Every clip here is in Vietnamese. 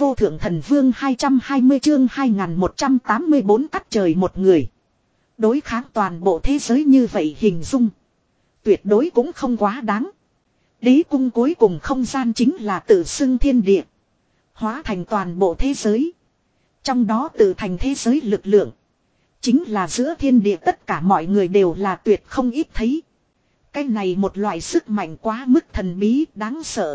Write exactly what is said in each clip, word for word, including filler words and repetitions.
Vô thượng thần vương hai trăm hai mươi chương hai nghìn một trăm tám mươi bốn cắt trời một người. Đối kháng toàn bộ thế giới như vậy hình dung. Tuyệt đối cũng không quá đáng. Đế cung cuối cùng không gian chính là tự xưng thiên địa. Hóa thành toàn bộ thế giới. Trong đó tự thành thế giới lực lượng. Chính là giữa thiên địa tất cả mọi người đều là tuyệt không ít thấy. Cái này một loại sức mạnh quá mức thần bí đáng sợ.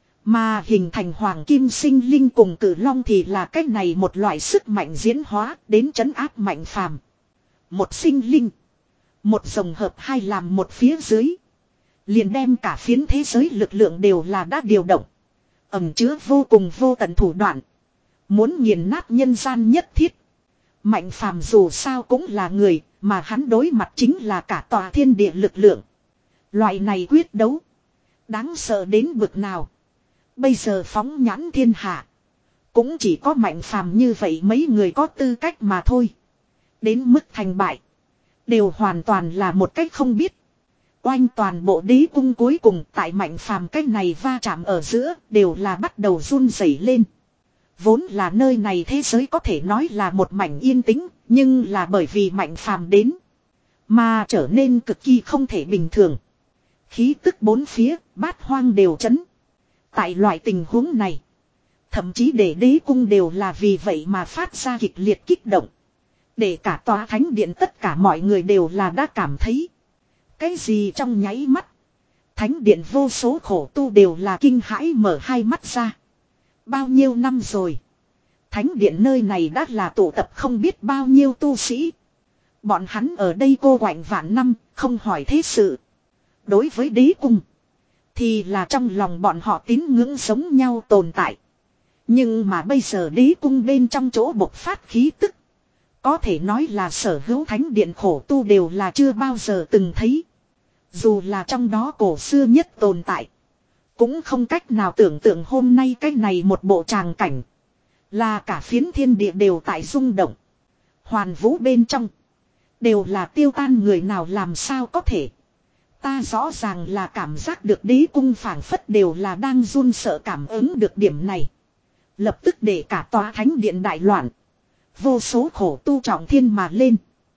Mà hình thành hoàng kim sinh linh cùng cử long thì là cái này một loại sức mạnh diễn hóa đến trấn áp mạnh phàm. Một sinh linh. Một dòng hợp hai làm một phía dưới. Liền đem cả phiến thế giới lực lượng đều là đã điều động. Ẩm chứa vô cùng vô tận thủ đoạn. Muốn nghiền nát nhân gian nhất thiết. Mạnh phàm dù sao cũng là người, mà hắn đối mặt chính là cả tòa thiên địa lực lượng. Loại này quyết đấu. Đáng sợ đến bực nào. Bây giờ phóng nhãn thiên hạ. Cũng chỉ có mạnh phàm như vậy mấy người có tư cách mà thôi. Đến mức thành bại. Đều hoàn toàn là một cách không biết. Oanh toàn bộ đế cung cuối cùng tại mạnh phàm cách này va chạm ở giữa đều là bắt đầu run rẩy lên. Vốn là nơi này thế giới có thể nói là một mảnh yên tĩnh, nhưng là bởi vì mạnh phàm đến. Mà trở nên cực kỳ không thể bình thường. Khí tức bốn phía, bát hoang đều chấn. Tại loại tình huống này, thậm chí để đế cung đều là vì vậy mà phát ra kịch liệt kích động. Để cả tòa thánh điện tất cả mọi người đều là đã cảm thấy. Cái gì trong nháy mắt. Thánh điện vô số khổ tu đều là kinh hãi mở hai mắt ra. Bao nhiêu năm rồi. Thánh điện nơi này đã là tụ tập không biết bao nhiêu tu sĩ. Bọn hắn ở đây cô quạnh vạn năm, không hỏi thế sự. Đối với đế cung. Thì là trong lòng bọn họ tín ngưỡng giống nhau tồn tại. Nhưng mà bây giờ đế cung bên trong chỗ bộc phát khí tức. Có thể nói là sở hữu thánh điện khổ tu đều là chưa bao giờ từng thấy. Dù là trong đó cổ xưa nhất tồn tại. Cũng không cách nào tưởng tượng hôm nay cái này một bộ tràng cảnh. Là cả phiến thiên địa đều tại rung động. Hoàn vũ bên trong. Đều là tiêu tan người nào làm sao có thể. Ta rõ ràng là cảm giác được đế cung phảng phất đều là đang run sợ cảm ứng được điểm này. Lập tức để cả tòa thánh điện đại loạn. Vô số khổ tu trọng thiên mà lên.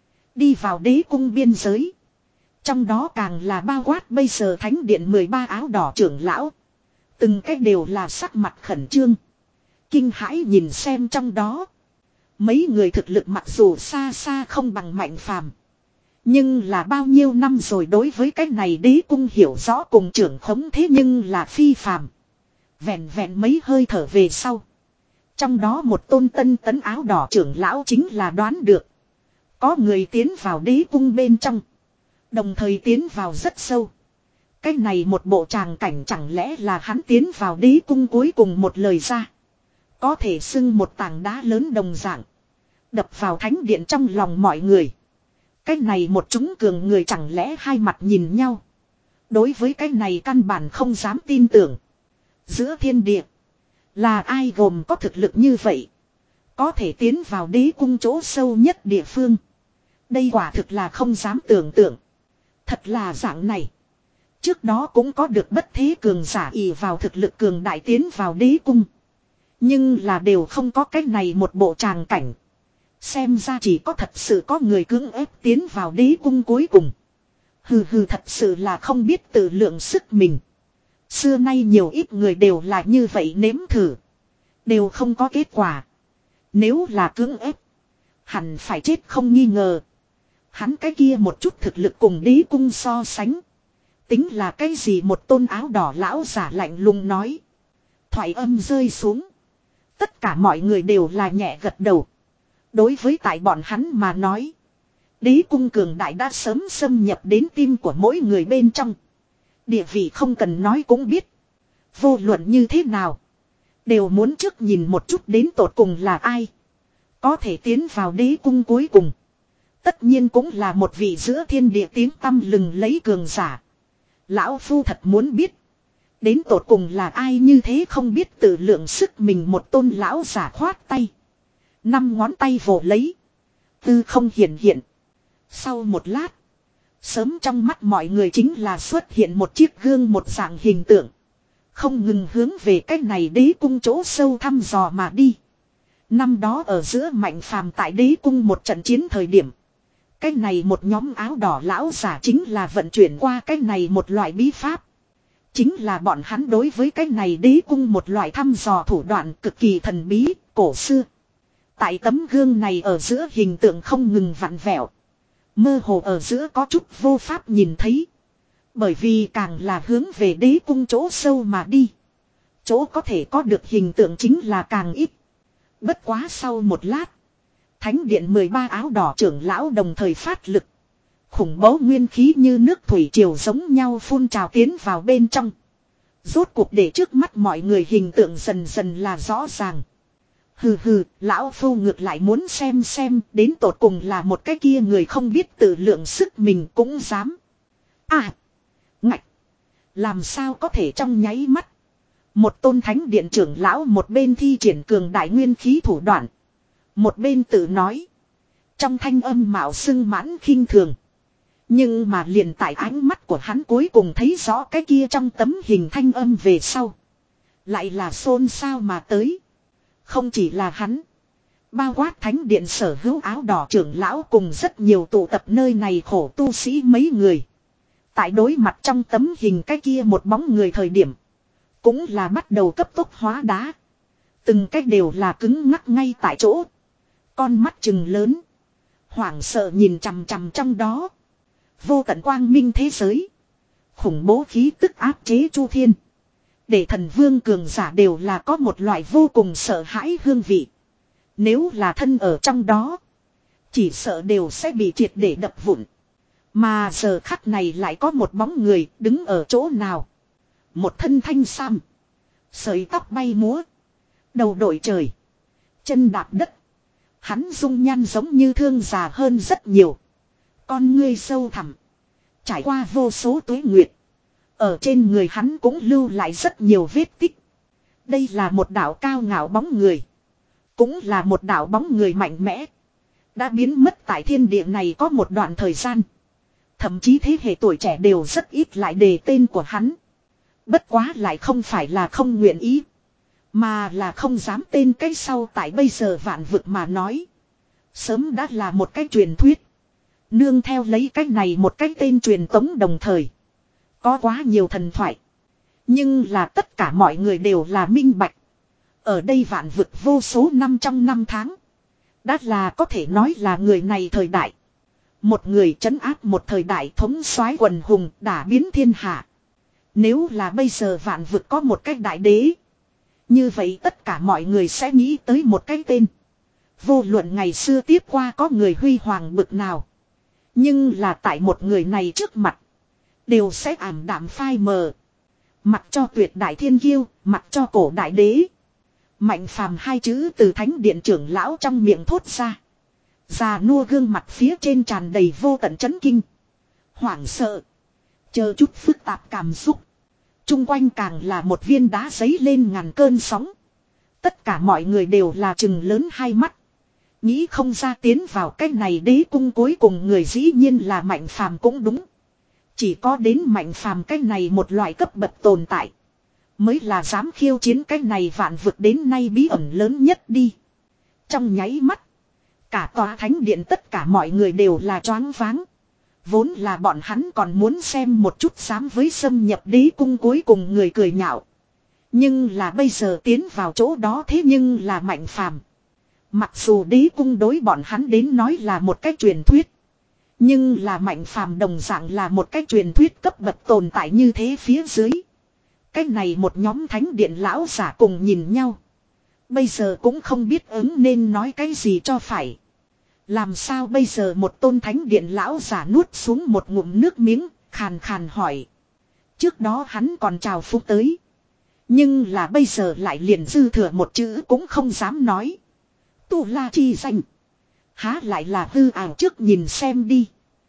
Đi vào đế cung biên giới. Trong đó càng là bao quát bây giờ thánh điện mười ba áo đỏ trưởng lão. Từng cách đều là sắc mặt khẩn trương. Kinh hãi nhìn xem trong đó. Mấy người thực lực mặc dù xa xa không bằng mạnh phàm. Nhưng là bao nhiêu năm rồi đối với cái này đế cung hiểu rõ cùng trưởng khống thế nhưng là phi phàm. Vẹn vẹn mấy hơi thở về sau. Trong đó một tôn tân tấn áo đỏ trưởng lão chính là đoán được. Có người tiến vào đế cung bên trong. Đồng thời tiến vào rất sâu. Cái này một bộ tràng cảnh chẳng lẽ là hắn tiến vào đế cung cuối cùng một lời ra. Có thể xưng một tảng đá lớn đồng dạng. Đập vào thánh điện trong lòng mọi người. Cái này một chúng cường người chẳng lẽ hai mặt nhìn nhau. Đối với cái này căn bản không dám tin tưởng. Giữa thiên địa. Là ai gồm có thực lực như vậy. Có thể tiến vào đế cung chỗ sâu nhất địa phương. Đây quả thực là không dám tưởng tượng. Thật là dạng này. Trước đó cũng có được bất thế cường giả ỷ vào thực lực cường đại tiến vào đế cung. Nhưng là đều không có cách này một bộ tràng cảnh. Xem ra chỉ có thật sự có người cưỡng ép tiến vào đế cung cuối cùng. Hừ hừ thật sự là không biết tự lượng sức mình. Xưa nay nhiều ít người đều là như vậy nếm thử. Đều không có kết quả. Nếu là cưỡng ép. Hẳn phải chết không nghi ngờ. Hắn cái kia một chút thực lực cùng đế cung so sánh. Tính là cái gì một tôn áo đỏ lão giả lạnh lùng nói. Thoại âm rơi xuống. Tất cả mọi người đều là nhẹ gật đầu. Đối với tại bọn hắn mà nói. Đế cung cường đại đã sớm xâm nhập đến tim của mỗi người bên trong. Địa vị không cần nói cũng biết. Vô luận như thế nào. Đều muốn trước nhìn một chút đến tột cùng là ai. Có thể tiến vào đế cung cuối cùng. Tất nhiên cũng là một vị giữa thiên địa tiếng tăm lừng lấy cường giả. Lão Phu thật muốn biết. Đến tột cùng là ai như thế không biết tự lượng sức mình một tôn lão giả khoát tay. Năm ngón tay vồ lấy. Tư không hiển hiện. Sau một lát. Sớm trong mắt mọi người chính là xuất hiện một chiếc gương một dạng hình tượng. không ngừng hướng về cái này đế cung chỗ sâu thăm dò mà đi. Năm đó ở giữa Mạnh Phàm tại đế cung một trận chiến thời điểm. Cái này một nhóm áo đỏ lão giả chính là vận chuyển qua cái này một loại bí pháp. Chính là bọn hắn đối với cái này đế cung một loại thăm dò thủ đoạn cực kỳ thần bí, cổ xưa. Tại tấm gương này ở giữa hình tượng không ngừng vặn vẹo. Mơ hồ ở giữa có chút vô pháp nhìn thấy. Bởi vì càng là hướng về đế cung chỗ sâu mà đi. Chỗ có thể có được hình tượng chính là càng ít. Bất quá sau một lát. Thánh điện mười ba áo đỏ trưởng lão đồng thời phát lực. Khủng bố nguyên khí như nước thủy triều giống nhau phun trào tiến vào bên trong. Rốt cuộc để trước mắt mọi người hình tượng dần dần là rõ ràng. Hừ hừ, lão phu ngược lại muốn xem xem đến tột cùng là một cái kia người không biết tự lượng sức mình cũng dám. À, ngạch, làm sao có thể trong nháy mắt. Một tôn thánh điện trưởng lão một bên thi triển cường đại nguyên khí thủ đoạn. Một bên tự nói. Trong thanh âm mạo xưng mãn khinh thường. Nhưng mà liền tại ánh mắt của hắn cuối cùng thấy rõ cái kia trong tấm hình thanh âm về sau. Lại là xôn xao mà tới. Không chỉ là hắn. Bao quát thánh điện sở hữu áo đỏ trưởng lão cùng rất nhiều tụ tập nơi này khổ tu sĩ mấy người. Tại đối mặt trong tấm hình cái kia một bóng người thời điểm. Cũng là bắt đầu cấp tốc hóa đá. Từng cách đều là cứng ngắc ngay tại chỗ. Con mắt trừng lớn. Hoảng sợ nhìn chằm chằm trong đó. Vô tận quang minh thế giới. Khủng bố khí tức áp chế chu thiên. Để thần vương cường giả đều là có một loại vô cùng sợ hãi hương vị. Nếu là thân ở trong đó. Chỉ sợ đều sẽ bị triệt để đập vụn. Mà giờ khắc này lại có một bóng người đứng ở chỗ nào. Một thân thanh sam. Sợi tóc bay múa. Đầu đội trời. Chân đạp đất. Hắn dung nhan giống như thương già hơn rất nhiều. Con ngươi sâu thẳm. Trải qua vô số tuế nguyệt. Ở trên người hắn cũng lưu lại rất nhiều vết tích. Đây là một đạo cao ngạo bóng người. Cũng là một đạo bóng người mạnh mẽ. Đã biến mất tại thiên địa này có một đoạn thời gian. Thậm chí thế hệ tuổi trẻ đều rất ít lại đề tên của hắn. Bất quá lại không phải là không nguyện ý. Mà là không dám tên cái sau tại bây giờ vạn vực mà nói. Sớm đã là một cái truyền thuyết. Nương theo lấy cái này một cái tên truyền tống đồng thời. Có quá nhiều thần thoại. Nhưng là tất cả mọi người đều là minh bạch. Ở đây vạn vực vô số năm trong năm tháng. Đã là có thể nói là người này thời đại. Một người trấn áp một thời đại thống soái quần hùng đả biến thiên hạ. Nếu là bây giờ vạn vực có một cái đại đế. Như vậy tất cả mọi người sẽ nghĩ tới một cái tên. Vô luận ngày xưa tiếp qua có người huy hoàng bực nào. Nhưng là tại một người này trước mặt. Đều sẽ ảm đạm phai mờ. Mặc cho tuyệt đại thiên kiêu, mặc cho cổ đại đế. Mạnh Phàm hai chữ từ thánh điện trưởng lão trong miệng thốt ra. Già nua gương mặt phía trên tràn đầy vô tận chấn kinh. Hoảng sợ. Chờ chút phức tạp cảm xúc. Trung quanh càng là một viên đá giấy lên ngàn cơn sóng. Tất cả mọi người đều là trừng lớn hai mắt. Nghĩ không ra tiến vào cái này đế cung cuối cùng người dĩ nhiên là Mạnh Phàm cũng đúng. Chỉ có đến Mạnh Phàm cái này một loại cấp bậc tồn tại. Mới là dám khiêu chiến cái này vạn vực đến nay bí ẩn lớn nhất đi. Trong nháy mắt. Cả tòa thánh điện tất cả mọi người đều là choáng váng. Vốn là bọn hắn còn muốn xem một chút dám với xâm nhập đế cung cuối cùng người cười nhạo. Nhưng là bây giờ tiến vào chỗ đó thế nhưng là Mạnh Phàm. Mặc dù đế cung đối bọn hắn đến nói là một cách truyền thuyết. Nhưng là Mạnh Phàm đồng dạng là một cách truyền thuyết cấp bậc tồn tại như thế phía dưới. Cái này một nhóm thánh điện lão giả cùng nhìn nhau. Bây giờ cũng không biết ứng nên nói cái gì cho phải. Làm sao bây giờ một tôn thánh điện lão giả nuốt xuống một ngụm nước miếng, khàn khàn hỏi. Trước đó hắn còn chào phúc tới. Nhưng là bây giờ lại liền dư thừa một chữ cũng không dám nói. Tu La chi danh. Há lại là hư ảo trước nhìn xem đi.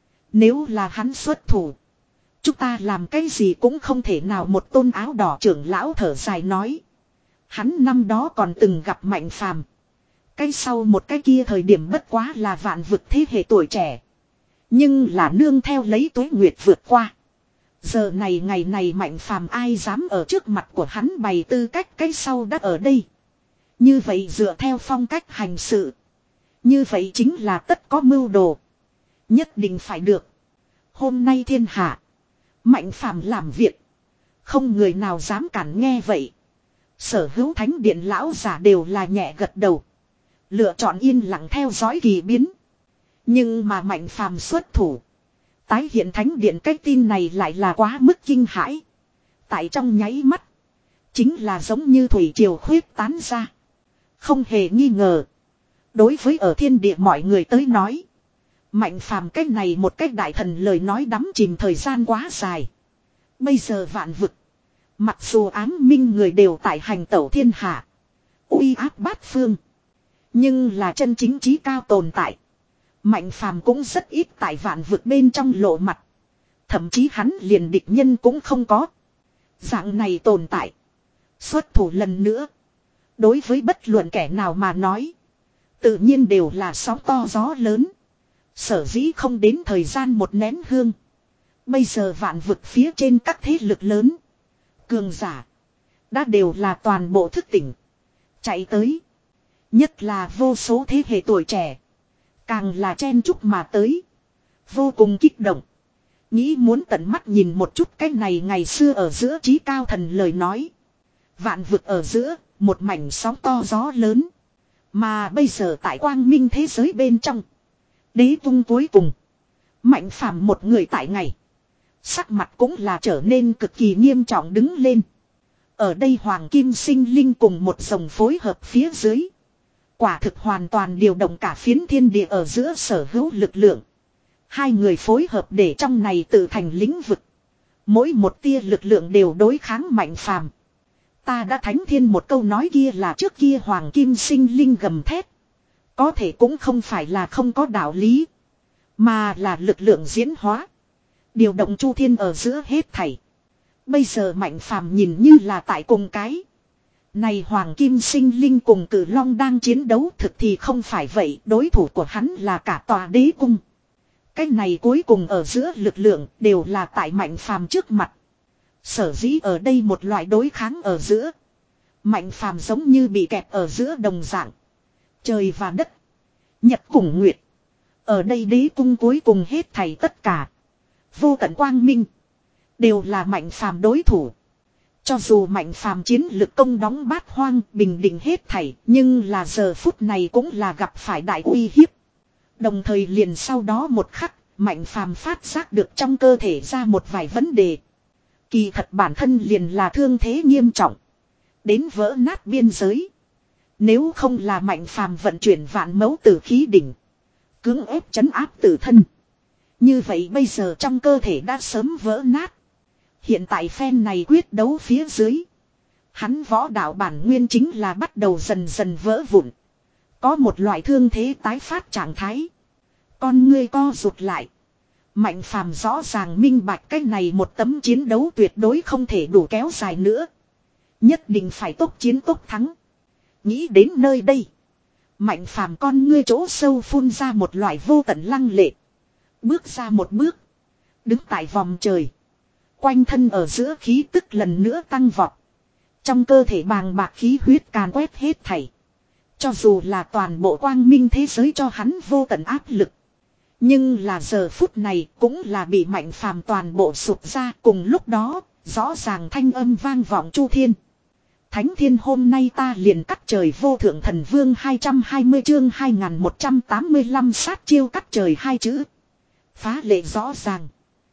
Nếu là hắn xuất thủ. Chúng ta làm cái gì cũng không thể nào một tôn áo đỏ trưởng lão thở dài nói. Hắn năm đó còn từng gặp Mạnh Phàm. Cái sau một cái kia thời điểm bất quá là vạn vực thế hệ tuổi trẻ. Nhưng là nương theo lấy tuế nguyệt vượt qua. Giờ này ngày này Mạnh Phàm ai dám ở trước mặt của hắn bày tư cách cái sau đã ở đây. Như vậy dựa theo phong cách hành sự. Như vậy chính là tất có mưu đồ. Nhất định phải được. Hôm nay thiên hạ. Mạnh Phàm làm việc. Không người nào dám cản nghe vậy. Sở hữu thánh điện lão giả đều là nhẹ gật đầu. Lựa chọn yên lặng theo dõi kỳ biến. Nhưng mà Mạnh Phàm xuất thủ. Tái hiện thánh điện cái tin này lại là quá mức kinh hãi. Tại trong nháy mắt. Chính là giống như thủy triều khuyết tán ra. Không hề nghi ngờ. Đối với ở thiên địa mọi người tới nói. Mạnh Phàm cách này một cách đại thần lời nói đắm chìm thời gian quá dài. Bây giờ vạn vực. Mặc dù ám minh người đều tại hành tẩu thiên hạ. Uy áp bát phương. Nhưng là chân chính trí cao tồn tại. Mạnh Phàm cũng rất ít tại vạn vực bên trong lộ mặt. Thậm chí hắn liền địch nhân cũng không có. Dạng này tồn tại. Xuất thủ lần nữa. Đối với bất luận kẻ nào mà nói. Tự nhiên đều là sóng to gió lớn. Sở dĩ không đến thời gian một nén hương. Bây giờ vạn vực phía trên các thế lực lớn. Cường giả. Đã đều là toàn bộ thức tỉnh. Chạy tới. Nhất là vô số thế hệ tuổi trẻ. Càng là chen chúc mà tới. Vô cùng kích động. Nghĩ muốn tận mắt nhìn một chút cái này ngày xưa ở giữa trí cao thần lời nói. Vạn vực ở giữa. Một mảnh sóng to gió lớn. Mà bây giờ tại quang minh thế giới bên trong. Đế tung cuối cùng. Mạnh Phàm một người tại ngày. Sắc mặt cũng là trở nên cực kỳ nghiêm trọng đứng lên. Ở đây Hoàng Kim Sinh Linh cùng một dòng phối hợp phía dưới. Quả thực hoàn toàn điều động cả phiến thiên địa ở giữa sở hữu lực lượng. Hai người phối hợp để trong này tự thành lĩnh vực. Mỗi một tia lực lượng đều đối kháng Mạnh Phàm. Ta đã thánh thiên một câu nói kia là trước kia Hoàng Kim Sinh Linh gầm thét. Có thể cũng không phải là không có đạo lý. Mà là lực lượng diễn hóa. Điều động chu thiên ở giữa hết thảy. Bây giờ Mạnh Phàm nhìn như là tại cùng cái. Này Hoàng Kim Sinh Linh cùng Cử Long đang chiến đấu thực thì không phải vậy. Đối thủ của hắn là cả tòa đế cung. Cái này cuối cùng ở giữa lực lượng đều là tại Mạnh Phàm trước mặt. Sở dĩ ở đây một loại đối kháng ở giữa. Mạnh Phàm giống như bị kẹp ở giữa đồng dạng. Trời và đất. Nhật cùng nguyệt. Ở đây đế cung cuối cùng hết thảy tất cả. Vô tận quang minh. Đều là Mạnh Phàm đối thủ. Cho dù Mạnh Phàm chiến lực công đóng bát hoang bình định hết thảy. Nhưng là giờ phút này cũng là gặp phải đại uy hiếp. Đồng thời liền sau đó một khắc. Mạnh Phàm phát giác được trong cơ thể ra một vài vấn đề. Kỳ thật bản thân liền là thương thế nghiêm trọng. Đến vỡ nát biên giới. Nếu không là Mạnh Phàm vận chuyển vạn mẫu tử khí đỉnh. Cưỡng ép trấn áp tử thân. Như vậy bây giờ trong cơ thể đã sớm vỡ nát. Hiện tại phen này quyết đấu phía dưới. Hắn võ đạo bản nguyên chính là bắt đầu dần dần vỡ vụn. Có một loại thương thế tái phát trạng thái. Con ngươi co rụt lại. Mạnh Phàm rõ ràng minh bạch cái này một tấm chiến đấu tuyệt đối không thể đủ kéo dài nữa. Nhất định phải tốc chiến tốc thắng. Nghĩ đến nơi đây. Mạnh Phàm con ngươi chỗ sâu phun ra một loại vô tận lăng lệ. Bước ra một bước. Đứng tại vòng trời. Quanh thân ở giữa khí tức lần nữa tăng vọt. Trong cơ thể bàng bạc khí huyết càn quét hết thảy. Cho dù là toàn bộ quang minh thế giới cho hắn vô tận áp lực. Nhưng là giờ phút này cũng là bị Mạnh Phàm toàn bộ sụp ra. Cùng lúc đó, rõ ràng thanh âm vang vọng chu thiên. Thánh thiên hôm nay ta liền cắt trời vô thượng thần vương hai trăm hai mươi chương hai nghìn một trăm tám mươi lăm sát chiêu cắt trời hai chữ. Phá lệ rõ ràng.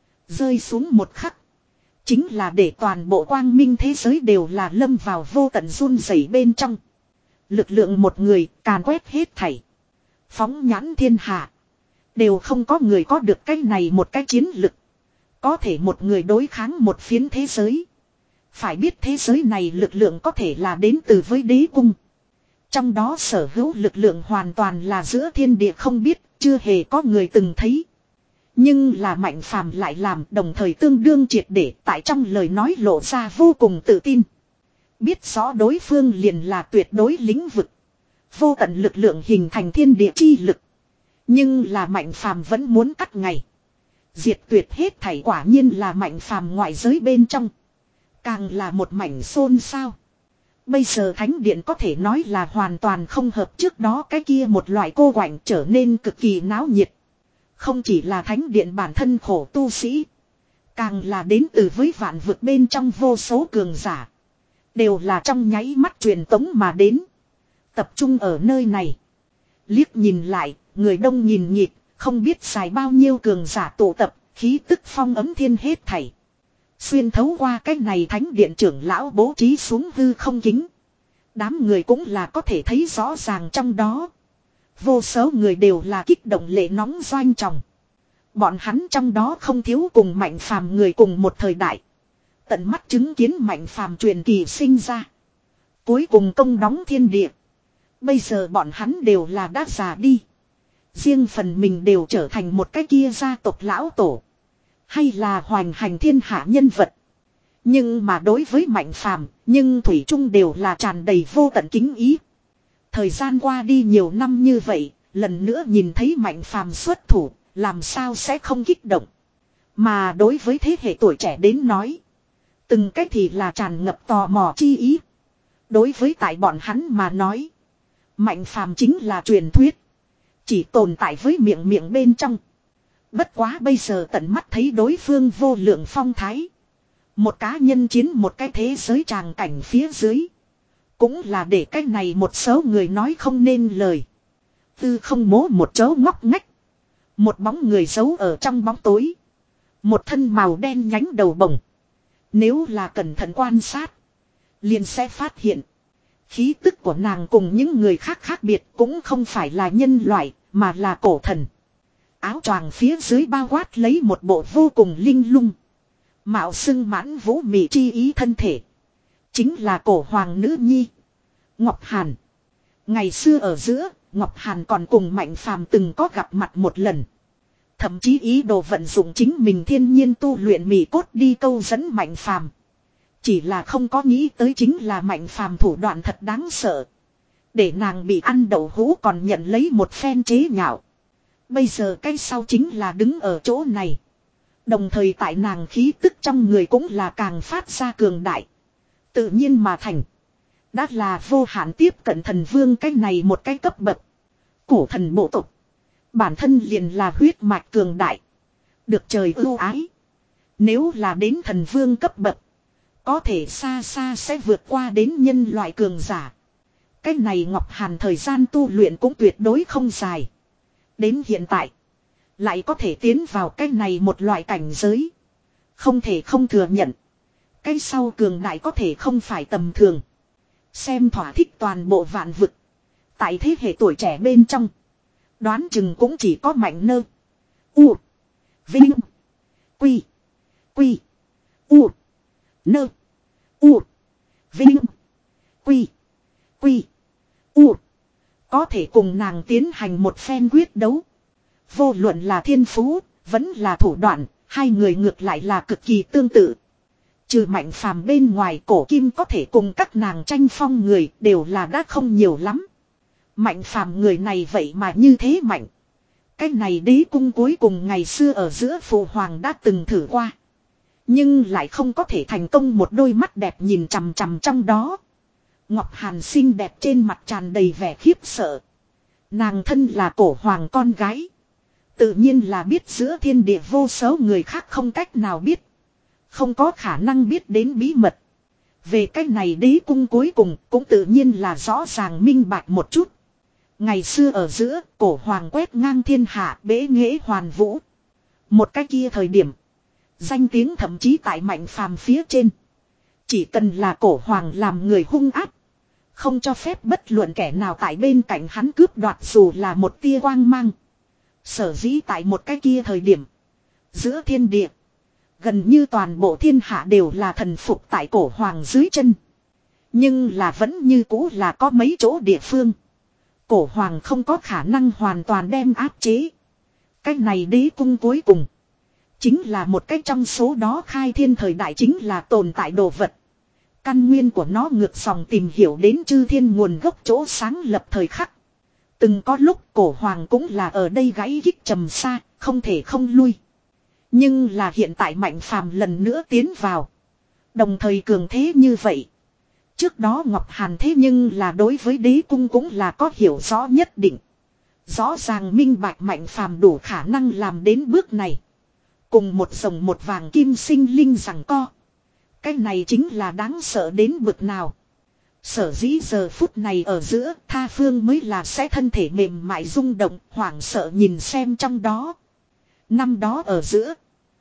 Rơi xuống một khắc. Chính là để toàn bộ quang minh thế giới đều là lâm vào vô tận run rẩy bên trong. Lực lượng một người càn quét hết thảy. Phóng nhãn thiên hạ. Đều không có người có được cái này một cái chiến lực. Có thể một người đối kháng một phiến thế giới. Phải biết thế giới này lực lượng có thể là đến từ với đế cung. Trong đó sở hữu lực lượng hoàn toàn là giữa thiên địa không biết, chưa hề có người từng thấy. Nhưng là Mạnh Phàm lại làm đồng thời tương đương triệt để tại trong lời nói lộ ra vô cùng tự tin. Biết rõ đối phương liền là tuyệt đối lĩnh vực. Vô tận lực lượng hình thành thiên địa chi lực. Nhưng là Mạnh Phàm vẫn muốn cắt ngày. Diệt tuyệt hết thảy quả nhiên là Mạnh Phàm ngoại giới bên trong. Càng là một mảnh xôn xao. Bây giờ thánh điện có thể nói là hoàn toàn không hợp trước đó cái kia một loại cô quạnh trở nên cực kỳ náo nhiệt. Không chỉ là thánh điện bản thân khổ tu sĩ. Càng là đến từ với vạn vực bên trong vô số cường giả. Đều là trong nháy mắt truyền tống mà đến. Tập trung ở nơi này. Liếc nhìn lại, người đông nhìn nhịp, không biết xài bao nhiêu cường giả tụ tập, khí tức phong ấm thiên hết thảy. Xuyên thấu qua cái này thánh điện trưởng lão bố trí xuống hư không kính. Đám người cũng là có thể thấy rõ ràng trong đó. Vô số người đều là kích động lệ nóng doanh tròng. Bọn hắn trong đó không thiếu cùng Mạnh Phàm người cùng một thời đại. Tận mắt chứng kiến Mạnh Phàm truyền kỳ sinh ra. Cuối cùng công đóng thiên địa. Bây giờ bọn hắn đều là đã già đi. Riêng phần mình đều trở thành một cái kia gia tộc lão tổ. Hay là hoành hành thiên hạ nhân vật. Nhưng mà đối với Mạnh Phàm, nhưng thủy chung đều là tràn đầy vô tận kính ý. Thời gian qua đi nhiều năm như vậy, lần nữa nhìn thấy Mạnh Phàm xuất thủ, làm sao sẽ không kích động. Mà đối với thế hệ tuổi trẻ đến nói, từng cách thì là tràn ngập tò mò chi ý. Đối với tại bọn hắn mà nói, Mạnh Phàm chính là truyền thuyết, chỉ tồn tại với miệng miệng bên trong. Bất quá bây giờ tận mắt thấy đối phương vô lượng phong thái. Một cá nhân chiến một cái thế giới tràng cảnh phía dưới. Cũng là để cái này một số người nói không nên lời. Tư không mố một chỗ ngóc ngách. Một bóng người giấu ở trong bóng tối. Một thân màu đen nhánh đầu bồng. Nếu là cẩn thận quan sát, liền sẽ phát hiện. Khí tức của nàng cùng những người khác khác biệt cũng không phải là nhân loại, mà là cổ thần. Áo choàng phía dưới bao quát lấy một bộ vô cùng linh lung. Mạo xưng mãn vũ mị chi ý thân thể. Chính là cổ hoàng nữ nhi Ngọc Hàn. Ngày xưa ở giữa, Ngọc Hàn còn cùng Mạnh Phàm từng có gặp mặt một lần. Thậm chí ý đồ vận dụng chính mình thiên nhiên tu luyện mị cốt đi câu dẫn Mạnh Phàm. Chỉ là không có nghĩ tới chính là Mạnh Phàm thủ đoạn thật đáng sợ. Để nàng bị ăn đậu hũ còn nhận lấy một phen chế nhạo. Bây giờ cái sau chính là đứng ở chỗ này. Đồng thời tại nàng khí tức trong người cũng là càng phát ra cường đại. Tự nhiên mà thành. Đã là vô hạn tiếp cận thần vương cái này một cái cấp bậc. Cổ thần bộ tộc. Bản thân liền là huyết mạch cường đại. Được trời ưu ái. Nếu là đến thần vương cấp bậc. Có thể xa xa sẽ vượt qua đến nhân loại cường giả. Cái này Ngọc Hàn thời gian tu luyện cũng tuyệt đối không dài. Đến hiện tại. Lại có thể tiến vào cái này một loại cảnh giới. Không thể không thừa nhận. Cái sau cường đại có thể không phải tầm thường. Xem thỏa thích toàn bộ vạn vực. Tại thế hệ tuổi trẻ bên trong. Đoán chừng cũng chỉ có Mạnh Nơ. U. Vinh. Quy. Quy. U. Nơ. U. Vinh. Quy. Quy. U. Có thể cùng nàng tiến hành một phen quyết đấu. Vô luận là thiên phú, vẫn là thủ đoạn, hai người ngược lại là cực kỳ tương tự. Trừ Mạnh Phàm bên ngoài, cổ kim có thể cùng các nàng tranh phong người đều là đã không nhiều lắm. Mạnh Phàm người này vậy mà như thế mạnh. Cái này đế cung cuối cùng ngày xưa ở giữa phụ hoàng đã từng thử qua. Nhưng lại không có thể thành công, một đôi mắt đẹp nhìn chằm chằm trong đó. Ngọc Hàn xinh đẹp trên mặt tràn đầy vẻ khiếp sợ. Nàng thân là cổ hoàng con gái. Tự nhiên là biết giữa thiên địa vô số người khác không cách nào biết. Không có khả năng biết đến bí mật. Về cái này đế cung cuối cùng cũng tự nhiên là rõ ràng minh bạch một chút. Ngày xưa ở giữa, cổ hoàng quét ngang thiên hạ, bế nghệ hoàn vũ. Một cái kia thời điểm, danh tiếng thậm chí tại Mạnh Phàm phía trên. Chỉ cần là cổ hoàng làm người hung ác, không cho phép bất luận kẻ nào tại bên cạnh hắn cướp đoạt dù là một tia quang mang. Sở dĩ tại một cái kia thời điểm, giữa thiên địa, gần như toàn bộ thiên hạ đều là thần phục tại cổ hoàng dưới chân. Nhưng là vẫn như cũ là có mấy chỗ địa phương. Cổ hoàng không có khả năng hoàn toàn đem áp chế. Cái này đế cung cuối cùng. Chính là một cái trong số đó khai thiên thời đại chính là tồn tại đồ vật. Căn nguyên của nó ngược dòng tìm hiểu đến chư thiên nguồn gốc chỗ sáng lập thời khắc. Từng có lúc cổ hoàng cũng là ở đây gãy gích trầm xa, không thể không lui. Nhưng là hiện tại Mạnh Phàm lần nữa tiến vào. Đồng thời cường thế như vậy. Trước đó Ngọc Hàn thế nhưng là đối với đế cung cũng là có hiểu rõ nhất định. Rõ ràng minh bạch Mạnh Phàm đủ khả năng làm đến bước này. Cùng một rồng một vàng kim sinh linh rằng co. Cái này chính là đáng sợ đến bực nào. Sở dĩ giờ phút này ở giữa Tha Phương mới là sẽ thân thể mềm mại rung động, hoảng sợ nhìn xem trong đó. Năm đó ở giữa,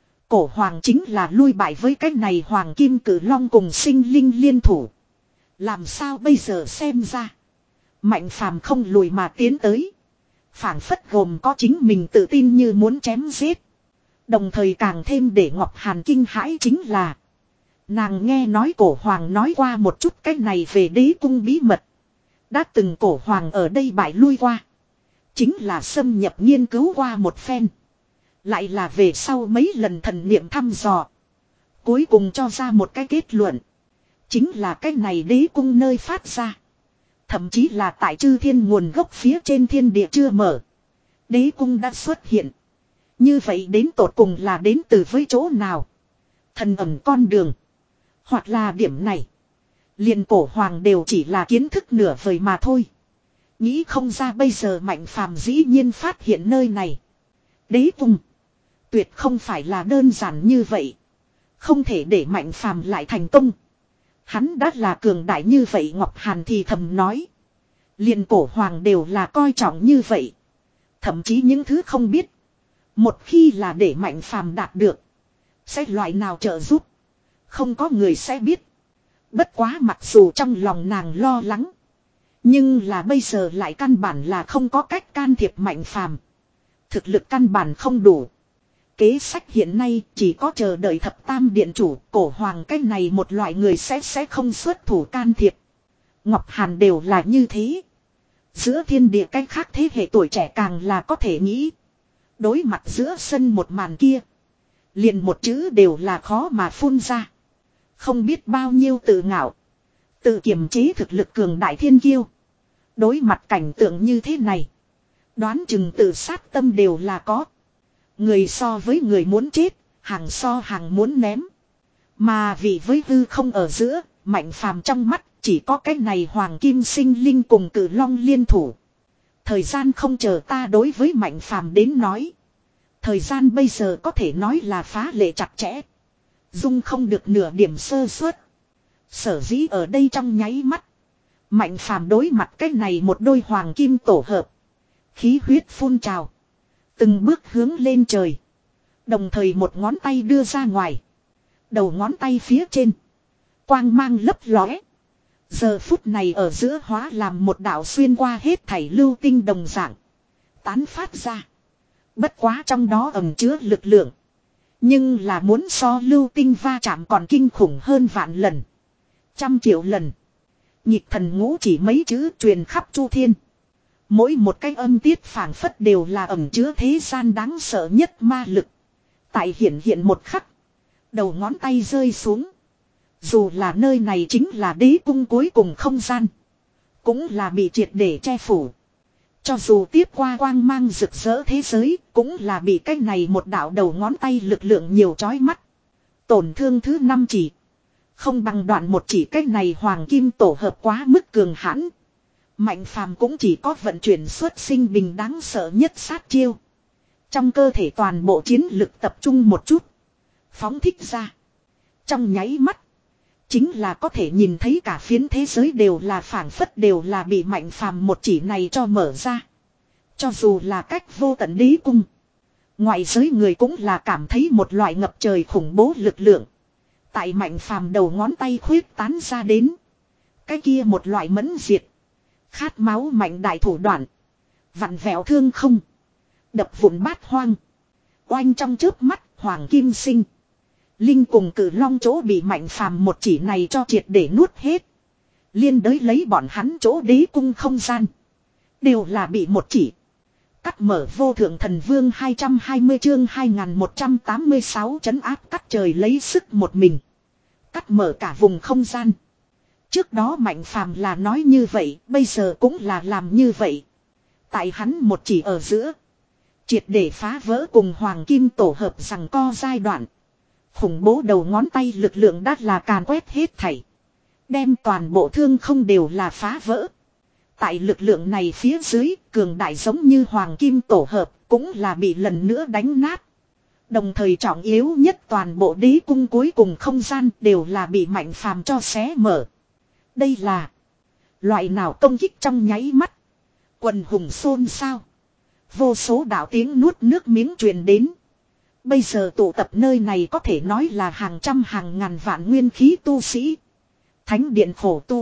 cổ hoàng chính là lui bại với cái này hoàng kim cử long cùng sinh linh liên thủ. Làm sao bây giờ xem ra, Mạnh Phàm không lùi mà tiến tới. Phảng phất gồm có chính mình tự tin như muốn chém giết. Đồng thời càng thêm để Ngọc Hàn kinh hãi chính là, nàng nghe nói cổ hoàng nói qua một chút cái này về đế cung bí mật. Đã từng cổ hoàng ở đây bại lui qua. Chính là xâm nhập nghiên cứu qua một phen. Lại là về sau mấy lần thần niệm thăm dò. Cuối cùng cho ra một cái kết luận. Chính là cái này đế cung nơi phát ra. Thậm chí là tại chư thiên nguồn gốc phía trên thiên địa chưa mở. Đế cung đã xuất hiện. Như vậy đến tột cùng là đến từ với chỗ nào? Thần ẩn con đường. Hoặc là điểm này. Liền cổ hoàng đều chỉ là kiến thức nửa vời mà thôi. Nghĩ không ra bây giờ Mạnh Phàm dĩ nhiên phát hiện nơi này. Đế cung. Tuyệt không phải là đơn giản như vậy. Không thể để Mạnh Phàm lại thành công. Hắn đã là cường đại như vậy Ngọc Hàn thì thầm nói. Liền cổ hoàng đều là coi trọng như vậy. Thậm chí những thứ không biết. Một khi là để Mạnh Phàm đạt được. Sẽ loại nào trợ giúp. Không có người sẽ biết. Bất quá mặc dù trong lòng nàng lo lắng. Nhưng là bây giờ lại căn bản là không có cách can thiệp Mạnh Phàm. Thực lực căn bản không đủ. Kế sách hiện nay chỉ có chờ đợi thập tam điện chủ cổ hoàng cái này một loại người sẽ sẽ không xuất thủ can thiệp. Ngọc Hàn đều là như thế. Giữa thiên địa cách khác thế hệ tuổi trẻ càng là có thể nghĩ. Đối mặt giữa sân một màn kia. Liền một chữ đều là khó mà phun ra. Không biết bao nhiêu tự ngạo. Tự kiềm chế thực lực cường đại thiên kiêu. Đối mặt cảnh tượng như thế này. Đoán chừng tự sát tâm đều là có. Người so với người muốn chết. Hàng so hàng muốn ném. Mà vì với hư không ở giữa. Mạnh Phàm trong mắt chỉ có cái này hoàng kim sinh linh cùng cử long liên thủ. Thời gian không chờ ta đối với Mạnh Phàm đến nói. Thời gian bây giờ có thể nói là phá lệ chặt chẽ. Dung không được nửa điểm sơ suất. Sở dĩ ở đây trong nháy mắt. Mạnh Phàm đối mặt cái này một đôi hoàng kim tổ hợp. Khí huyết phun trào. Từng bước hướng lên trời. Đồng thời một ngón tay đưa ra ngoài. Đầu ngón tay phía trên. Quang mang lấp lóe. Giờ phút này ở giữa hóa làm một đạo xuyên qua hết thảy lưu tinh đồng dạng. Tán phát ra. Bất quá trong đó ẩn chứa lực lượng. Nhưng là muốn so lưu tinh va chạm còn kinh khủng hơn vạn lần. Trăm triệu lần. Nhịp thần ngũ chỉ mấy chữ truyền khắp chu thiên. Mỗi một cái âm tiết phảng phất đều là ẩn chứa thế gian đáng sợ nhất ma lực. Tại hiện hiện một khắc. Đầu ngón tay rơi xuống. Dù là nơi này chính là đế cung cuối cùng không gian. Cũng là bị triệt để che phủ. Cho dù tiếp qua quang mang rực rỡ thế giới, cũng là bị cái này một đạo đầu ngón tay lực lượng nhiều chói mắt. Tổn thương thứ năm chỉ. Không bằng đoạn một chỉ cái này hoàng kim tổ hợp quá mức cường hãn. Mạnh Phàm cũng chỉ có vận chuyển xuất sinh bình đáng sợ nhất sát chiêu. Trong cơ thể toàn bộ chiến lực tập trung một chút. Phóng thích ra. Trong nháy mắt. Chính là có thể nhìn thấy cả phiến thế giới đều là phảng phất đều là bị Mạnh Phàm một chỉ này cho mở ra. Cho dù là cách vô tận đế cung. Ngoại giới người cũng là cảm thấy một loại ngập trời khủng bố lực lượng. Tại Mạnh Phàm đầu ngón tay khuyết tán ra đến. Cái kia một loại mẫn diệt. Khát máu mạnh đại thủ đoạn. Vặn vẹo thương không. Đập vụn bát hoang. Oanh trong chớp mắt hoàng kim sinh. Linh cùng cử long chỗ bị Mạnh Phàm một chỉ này cho triệt để nuốt hết. Liên đới lấy bọn hắn chỗ đế cung không gian. Đều là bị một chỉ. Cắt mở vô thượng thần vương hai trăm hai mươi chương hai nghìn một trăm tám mươi sáu trấn áp cắt trời lấy sức một mình. Cắt mở cả vùng không gian. Trước đó Mạnh Phàm là nói như vậy, bây giờ cũng là làm như vậy. Tại hắn một chỉ ở giữa. Triệt để phá vỡ cùng hoàng kim tổ hợp rằng co giai đoạn. Khủng bố đầu ngón tay lực lượng đã là càn quét hết thảy. Đem toàn bộ thương không đều là phá vỡ. Tại lực lượng này phía dưới, cường đại giống như hoàng kim tổ hợp, cũng là bị lần nữa đánh nát. Đồng thời trọng yếu nhất toàn bộ đế cung cuối cùng không gian đều là bị Mạnh Phàm cho xé mở. Đây là loại nào công kích trong nháy mắt. Quần hùng xôn xao. Vô số đạo tiếng nuốt nước miếng truyền đến. Bây giờ tụ tập nơi này có thể nói là hàng trăm hàng ngàn vạn nguyên khí tu sĩ. Thánh điện khổ tu.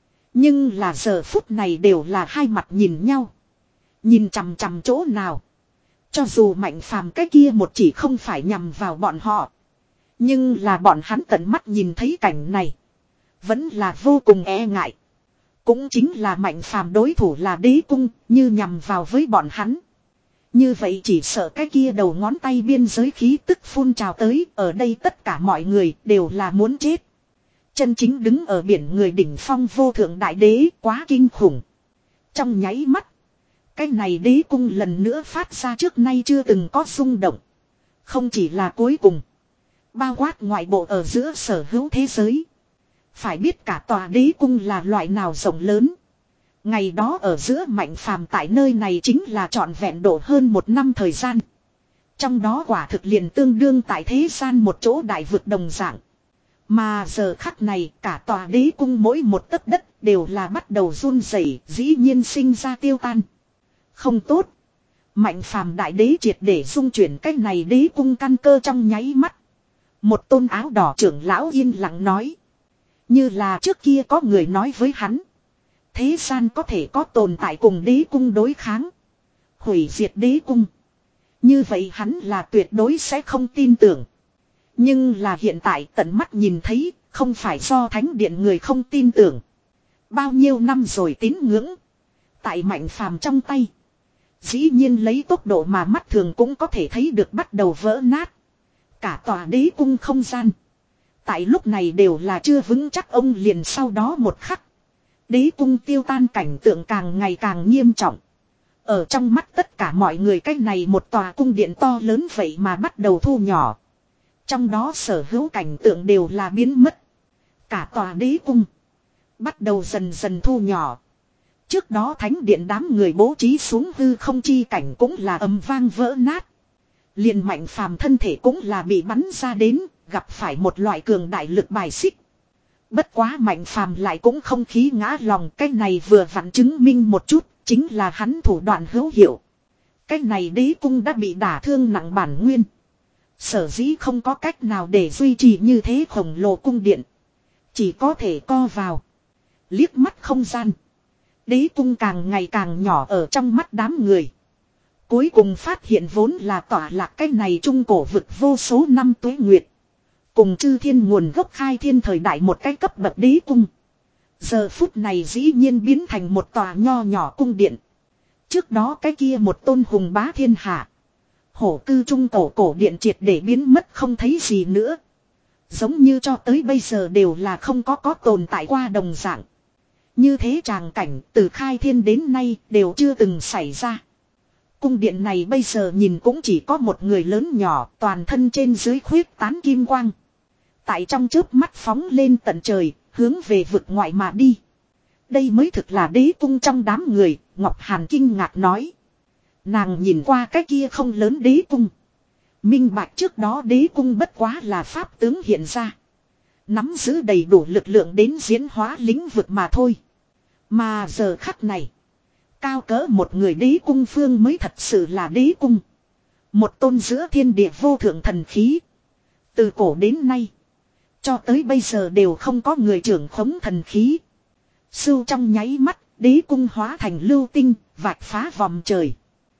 Nhưng là giờ phút này đều là hai mặt nhìn nhau. Nhìn chằm chằm chỗ nào. Cho dù Mạnh Phàm cái kia một chỉ không phải nhằm vào bọn họ. Nhưng là bọn hắn tận mắt nhìn thấy cảnh này. Vẫn là vô cùng e ngại. Cũng chính là Mạnh Phàm đối thủ là đế cung, như nhằm vào với bọn hắn. Như vậy chỉ sợ cái kia đầu ngón tay biên giới khí tức phun trào tới, ở đây tất cả mọi người đều là muốn chết. Chân chính đứng ở biển người đỉnh phong vô thượng đại đế quá kinh khủng. Trong nháy mắt, cái này đế cung lần nữa phát ra trước nay chưa từng có rung động. Không chỉ là cuối cùng, bao quát ngoại bộ ở giữa sở hữu thế giới. Phải biết cả tòa đế cung là loại nào rộng lớn. Ngày đó ở giữa Mạnh Phàm tại nơi này chính là trọn vẹn độ hơn một năm thời gian. Trong đó quả thực liền tương đương tại thế gian một chỗ đại vực đồng dạng. Mà giờ khắc này cả tòa đế cung mỗi một tấc đất đều là bắt đầu run rẩy, dĩ nhiên sinh ra tiêu tan. Không tốt. Mạnh Phàm đại đế triệt để dung chuyển cái này đế cung căn cơ trong nháy mắt. Một tôn áo đỏ trưởng lão yên lặng nói. Như là trước kia có người nói với hắn. Thế gian có thể có tồn tại cùng đế cung đối kháng. Hủy diệt đế cung. Như vậy hắn là tuyệt đối sẽ không tin tưởng. Nhưng là hiện tại tận mắt nhìn thấy, không phải do thánh điện người không tin tưởng. Bao nhiêu năm rồi tín ngưỡng. Tại Mạnh Phàm trong tay. Dĩ nhiên lấy tốc độ mà mắt thường cũng có thể thấy được bắt đầu vỡ nát. Cả tòa đế cung không gian. Tại lúc này đều là chưa vững chắc ông liền sau đó một khắc. Đế cung tiêu tan cảnh tượng càng ngày càng nghiêm trọng. Ở trong mắt tất cả mọi người cách này một tòa cung điện to lớn vậy mà bắt đầu thu nhỏ. Trong đó sở hữu cảnh tượng đều là biến mất. Cả tòa đế cung bắt đầu dần dần thu nhỏ. Trước đó thánh điện đám người bố trí xuống hư không chi cảnh cũng là ầm vang vỡ nát. Liền Mạnh Phàm thân thể cũng là bị bắn ra đến, gặp phải một loại cường đại lực bài xích. Bất quá Mạnh Phàm lại cũng không khí ngã lòng, cái này vừa vặn chứng minh một chút, chính là hắn thủ đoạn hữu hiệu. Cái này đế cung đã bị đả thương nặng bản nguyên. Sở dĩ không có cách nào để duy trì như thế khổng lồ cung điện. Chỉ có thể co vào. Liếc mắt không gian. Đế cung càng ngày càng nhỏ ở trong mắt đám người. Cuối cùng phát hiện vốn là tỏa lạc cái này trung cổ vực vô số năm tuế nguyệt. Cùng chư thiên nguồn gốc khai thiên thời đại một cái cấp bậc đế cung. Giờ phút này dĩ nhiên biến thành một tòa nho nhỏ cung điện. Trước đó cái kia một tôn hùng bá thiên hạ. Hổ cư trung cổ cổ điện triệt để biến mất không thấy gì nữa. Giống như cho tới bây giờ đều là không có có tồn tại qua đồng dạng. Như thế tràng cảnh từ khai thiên đến nay đều chưa từng xảy ra. Cung điện này bây giờ nhìn cũng chỉ có một người lớn nhỏ, toàn thân trên dưới khuyết tán kim quang. Tại trong chớp mắt phóng lên tận trời, hướng về vực ngoại mà đi. Đây mới thực là đế cung trong đám người, Ngọc Hàn kinh ngạc nói. Nàng nhìn qua cái kia không lớn đế cung. Minh bạch trước đó đế cung bất quá là pháp tướng hiện ra. Nắm giữ đầy đủ lực lượng đến diễn hóa lĩnh vực mà thôi. Mà giờ khắc này. Cao cỡ một người đế cung phương mới thật sự là đế cung. Một tôn giữa thiên địa vô thượng thần khí. Từ cổ đến nay. Cho tới bây giờ đều không có người trưởng khống thần khí. Sưu trong nháy mắt, đế cung hóa thành lưu tinh, vạch phá vòng trời.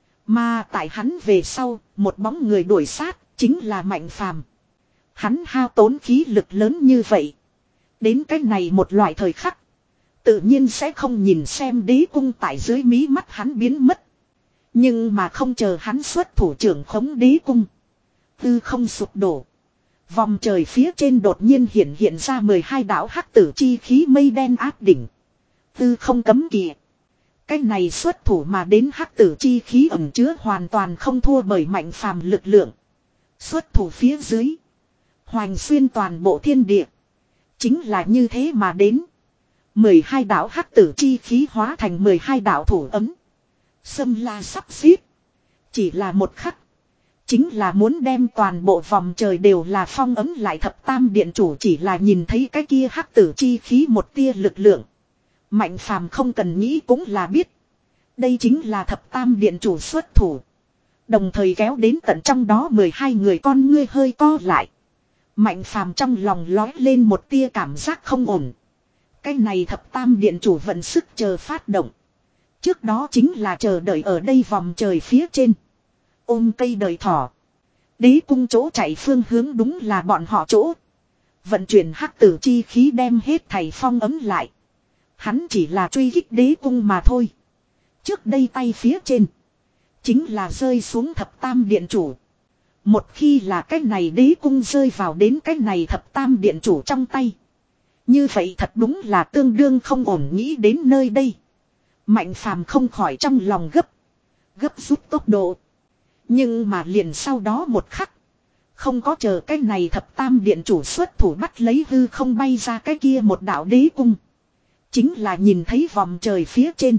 Mà tại hắn về sau, một bóng người đuổi sát, chính là Mạnh Phàm. Hắn hao tốn khí lực lớn như vậy. Đến cái này một loại thời khắc. Tự nhiên sẽ không nhìn xem đế cung tại dưới mí mắt hắn biến mất. Nhưng mà không chờ hắn xuất thủ trưởng khống đế cung. Tư không sụp đổ. Vòng trời phía trên đột nhiên hiện hiện ra mười hai đạo hắc tử chi khí mây đen áp đỉnh. Tư không cấm kỵ. cái này xuất thủ mà đến hắc tử chi khí ẩn chứa hoàn toàn không thua bởi mạnh phàm lực lượng. Xuất thủ phía dưới. Hoành xuyên toàn bộ thiên địa. Chính là như thế mà đến. mười hai đạo hắc tử chi khí hóa thành mười hai đạo thủ ấm. Xâm la sắp xếp. Chỉ là một khắc. Chính là muốn đem toàn bộ vòng trời đều là phong ấm lại. Thập tam điện chủ chỉ là nhìn thấy cái kia hắc tử chi khí một tia lực lượng. Mạnh phàm không cần nghĩ cũng là biết. Đây chính là thập tam điện chủ xuất thủ. Đồng thời kéo đến tận trong đó mười hai người con ngươi hơi co lại. Mạnh phàm trong lòng lói lên một tia cảm giác không ổn. Cái này thập tam điện chủ vận sức chờ phát động. Trước đó chính là chờ đợi ở đây vòng trời phía trên. Ôm cây đời thỏ. Đế cung chỗ chạy phương hướng đúng là bọn họ chỗ. Vận chuyển hắc tử chi khí đem hết thầy phong ấm lại. Hắn chỉ là truy kích đế cung mà thôi. Trước đây tay phía trên. Chính là rơi xuống thập tam điện chủ. Một khi là cái này đế cung rơi vào đến cái này thập tam điện chủ trong tay. Như vậy thật đúng là tương đương không ổn nghĩ đến nơi đây. Mạnh phàm không khỏi trong lòng gấp. Gấp rút tốc độ. Nhưng mà liền sau đó một khắc. Không có chờ cái này thập tam điện chủ xuất thủ bắt lấy hư không bay ra cái kia một đạo đế cung. Chính là nhìn thấy vòng trời phía trên.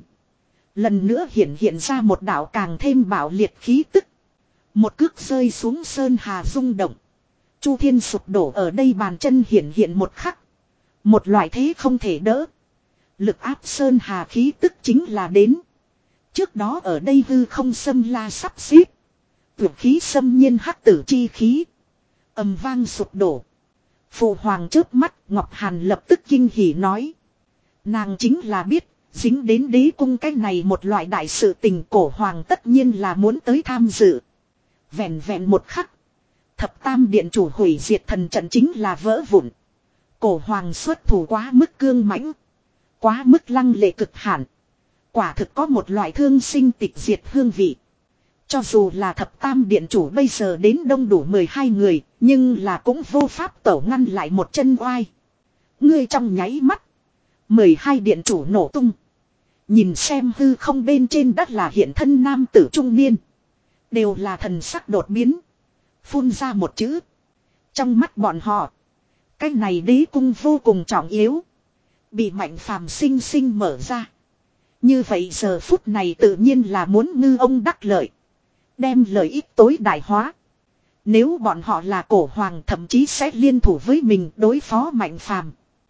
Lần nữa hiện hiện ra một đạo càng thêm bạo liệt khí tức. Một cước rơi xuống sơn hà rung động. Chu thiên sụp đổ ở đây bàn chân hiện hiện một khắc. Một loại thế không thể đỡ. Lực áp sơn hà khí tức chính là đến. Trước đó ở đây hư không xâm la sắp xếp. Tuyệt khí xâm nhiên hắc tử chi khí. Ầm vang sụp đổ. Phụ hoàng chớp mắt Ngọc Hàn lập tức kinh hỉ nói. Nàng chính là biết. Dính đến đế cung cái này một loại đại sự tình cổ hoàng tất nhiên là muốn tới tham dự. Vẹn vẹn một khắc. Thập tam điện chủ hủy diệt thần trận chính là vỡ vụn. Cổ hoàng xuất thủ quá mức cương mãnh. Quá mức lăng lệ cực hạn. Quả thực có một loại thương sinh tịch diệt hương vị. Cho dù là thập tam điện chủ bây giờ đến đông đủ mười hai người. Nhưng là cũng vô pháp tẩu ngăn lại một chân oai. Ngươi trong nháy mắt. mười hai điện chủ nổ tung. Nhìn xem hư không bên trên đất là hiện thân nam tử trung niên. Đều là thần sắc đột biến. Phun ra một chữ. Trong mắt bọn họ. Cái này đế cung vô cùng trọng yếu. Bị mạnh phàm sinh sinh mở ra. Như vậy giờ phút này tự nhiên là muốn ngư ông đắc lợi. Đem lợi ích tối đại hóa. Nếu bọn họ là cổ hoàng thậm chí sẽ liên thủ với mình đối phó mạnh phàm.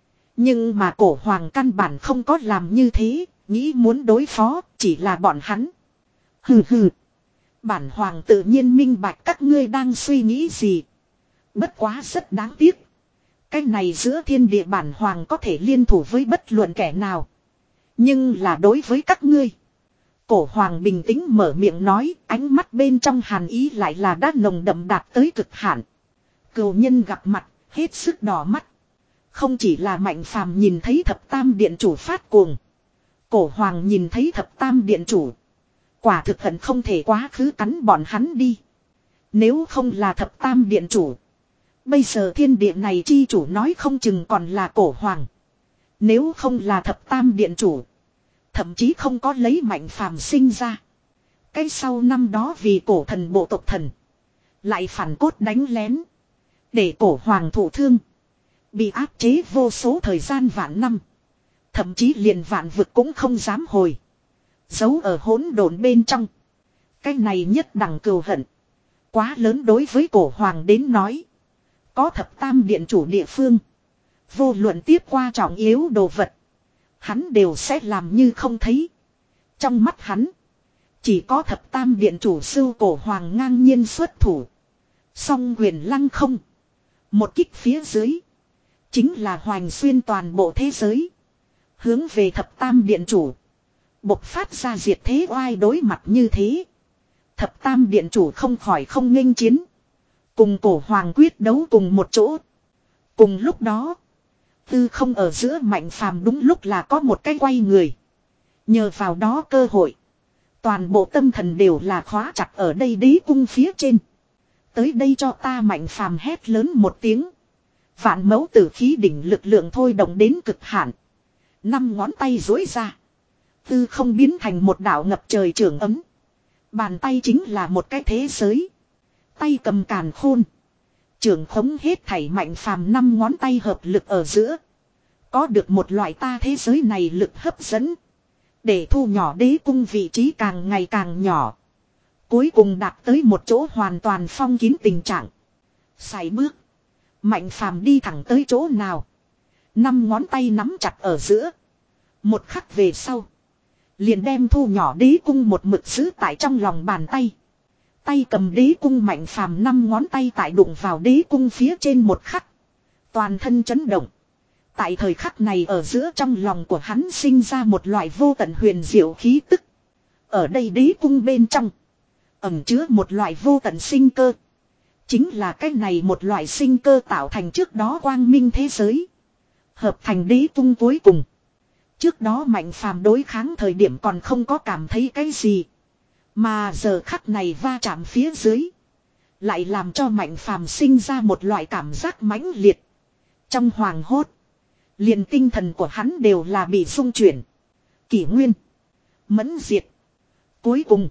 Nhưng mà cổ hoàng căn bản không có làm như thế. Nghĩ muốn đối phó chỉ là bọn hắn. Hừ hừ. Bản hoàng tự nhiên minh bạch các ngươi đang suy nghĩ gì. Bất quá rất đáng tiếc. Cái này giữa thiên địa bản hoàng có thể liên thủ với bất luận kẻ nào. Nhưng là đối với các ngươi. Cổ hoàng bình tĩnh mở miệng nói. Ánh mắt bên trong hàn ý lại là đã nồng đậm đạt tới cực hạn. Cừu nhân gặp mặt hết sức đỏ mắt. Không chỉ là mạnh phàm nhìn thấy thập tam điện chủ phát cuồng. Cổ hoàng nhìn thấy thập tam điện chủ. Quả thực hận không thể quá khứ cắn bọn hắn đi. Nếu không là thập tam điện chủ. Bây giờ thiên địa này chi chủ nói không chừng còn là cổ hoàng. Nếu không là thập tam điện chủ. Thậm chí không có lấy mạnh phàm sinh ra. Cái sau năm đó vì cổ thần bộ tộc thần. Lại phản cốt đánh lén. Để cổ hoàng thụ thương. Bị áp chế vô số thời gian vạn năm. Thậm chí liền vạn vực cũng không dám hồi. Giấu ở hỗn độn bên trong. Cái này nhất đẳng cừu hận. Quá lớn đối với cổ hoàng đến nói. Có thập tam điện chủ địa phương. Vô luận tiếp qua trọng yếu đồ vật. Hắn đều sẽ làm như không thấy. Trong mắt hắn. Chỉ có thập tam điện chủ sư cổ hoàng ngang nhiên xuất thủ. Song quyền lăng không. Một kích phía dưới. Chính là hoành xuyên toàn bộ thế giới. Hướng về thập tam điện chủ. Bộc phát ra diệt thế oai đối mặt như thế. Thập tam điện chủ không khỏi không nghênh chiến. Cùng cổ hoàng quyết đấu cùng một chỗ. Cùng lúc đó. Tư không ở giữa mạnh phàm đúng lúc là có một cái quay người. Nhờ vào đó cơ hội. Toàn bộ tâm thần đều là khóa chặt ở đây đế cung phía trên. Tới đây cho ta mạnh phàm hét lớn một tiếng. Vạn mẫu tử khí đỉnh lực lượng thôi động đến cực hạn. Năm ngón tay dối ra. Tư không biến thành một đạo ngập trời trường ấm. Bàn tay chính là một cái thế giới. Tay cầm càn khôn. Trường khống hết thảy Mạnh Phàm năm ngón tay hợp lực ở giữa. Có được một loại ta thế giới này lực hấp dẫn. Để thu nhỏ đế cung vị trí càng ngày càng nhỏ. Cuối cùng đạt tới một chỗ hoàn toàn phong kín tình trạng. Sải bước. Mạnh Phàm đi thẳng tới chỗ nào. Năm ngón tay nắm chặt ở giữa. Một khắc về sau. Liền đem thu nhỏ đế cung một mực giữ tại trong lòng bàn tay. Tay cầm đế cung Mạnh Phàm năm ngón tay tại đụng vào đế cung phía trên một khắc. Toàn thân chấn động. Tại thời khắc này ở giữa trong lòng của hắn sinh ra một loại vô tận huyền diệu khí tức. Ở đây đế cung bên trong. Ẩn chứa một loại vô tận sinh cơ. Chính là cái này một loại sinh cơ tạo thành trước đó quang minh thế giới. Hợp thành đế cung cuối cùng. Trước đó Mạnh Phàm đối kháng thời điểm còn không có cảm thấy cái gì. Mà giờ khắc này va chạm phía dưới. Lại làm cho Mạnh Phàm sinh ra một loại cảm giác mãnh liệt. Trong hoàng hốt. Liền tinh thần của hắn đều là bị xung chuyển. Kỷ nguyên. Mẫn diệt. Cuối cùng.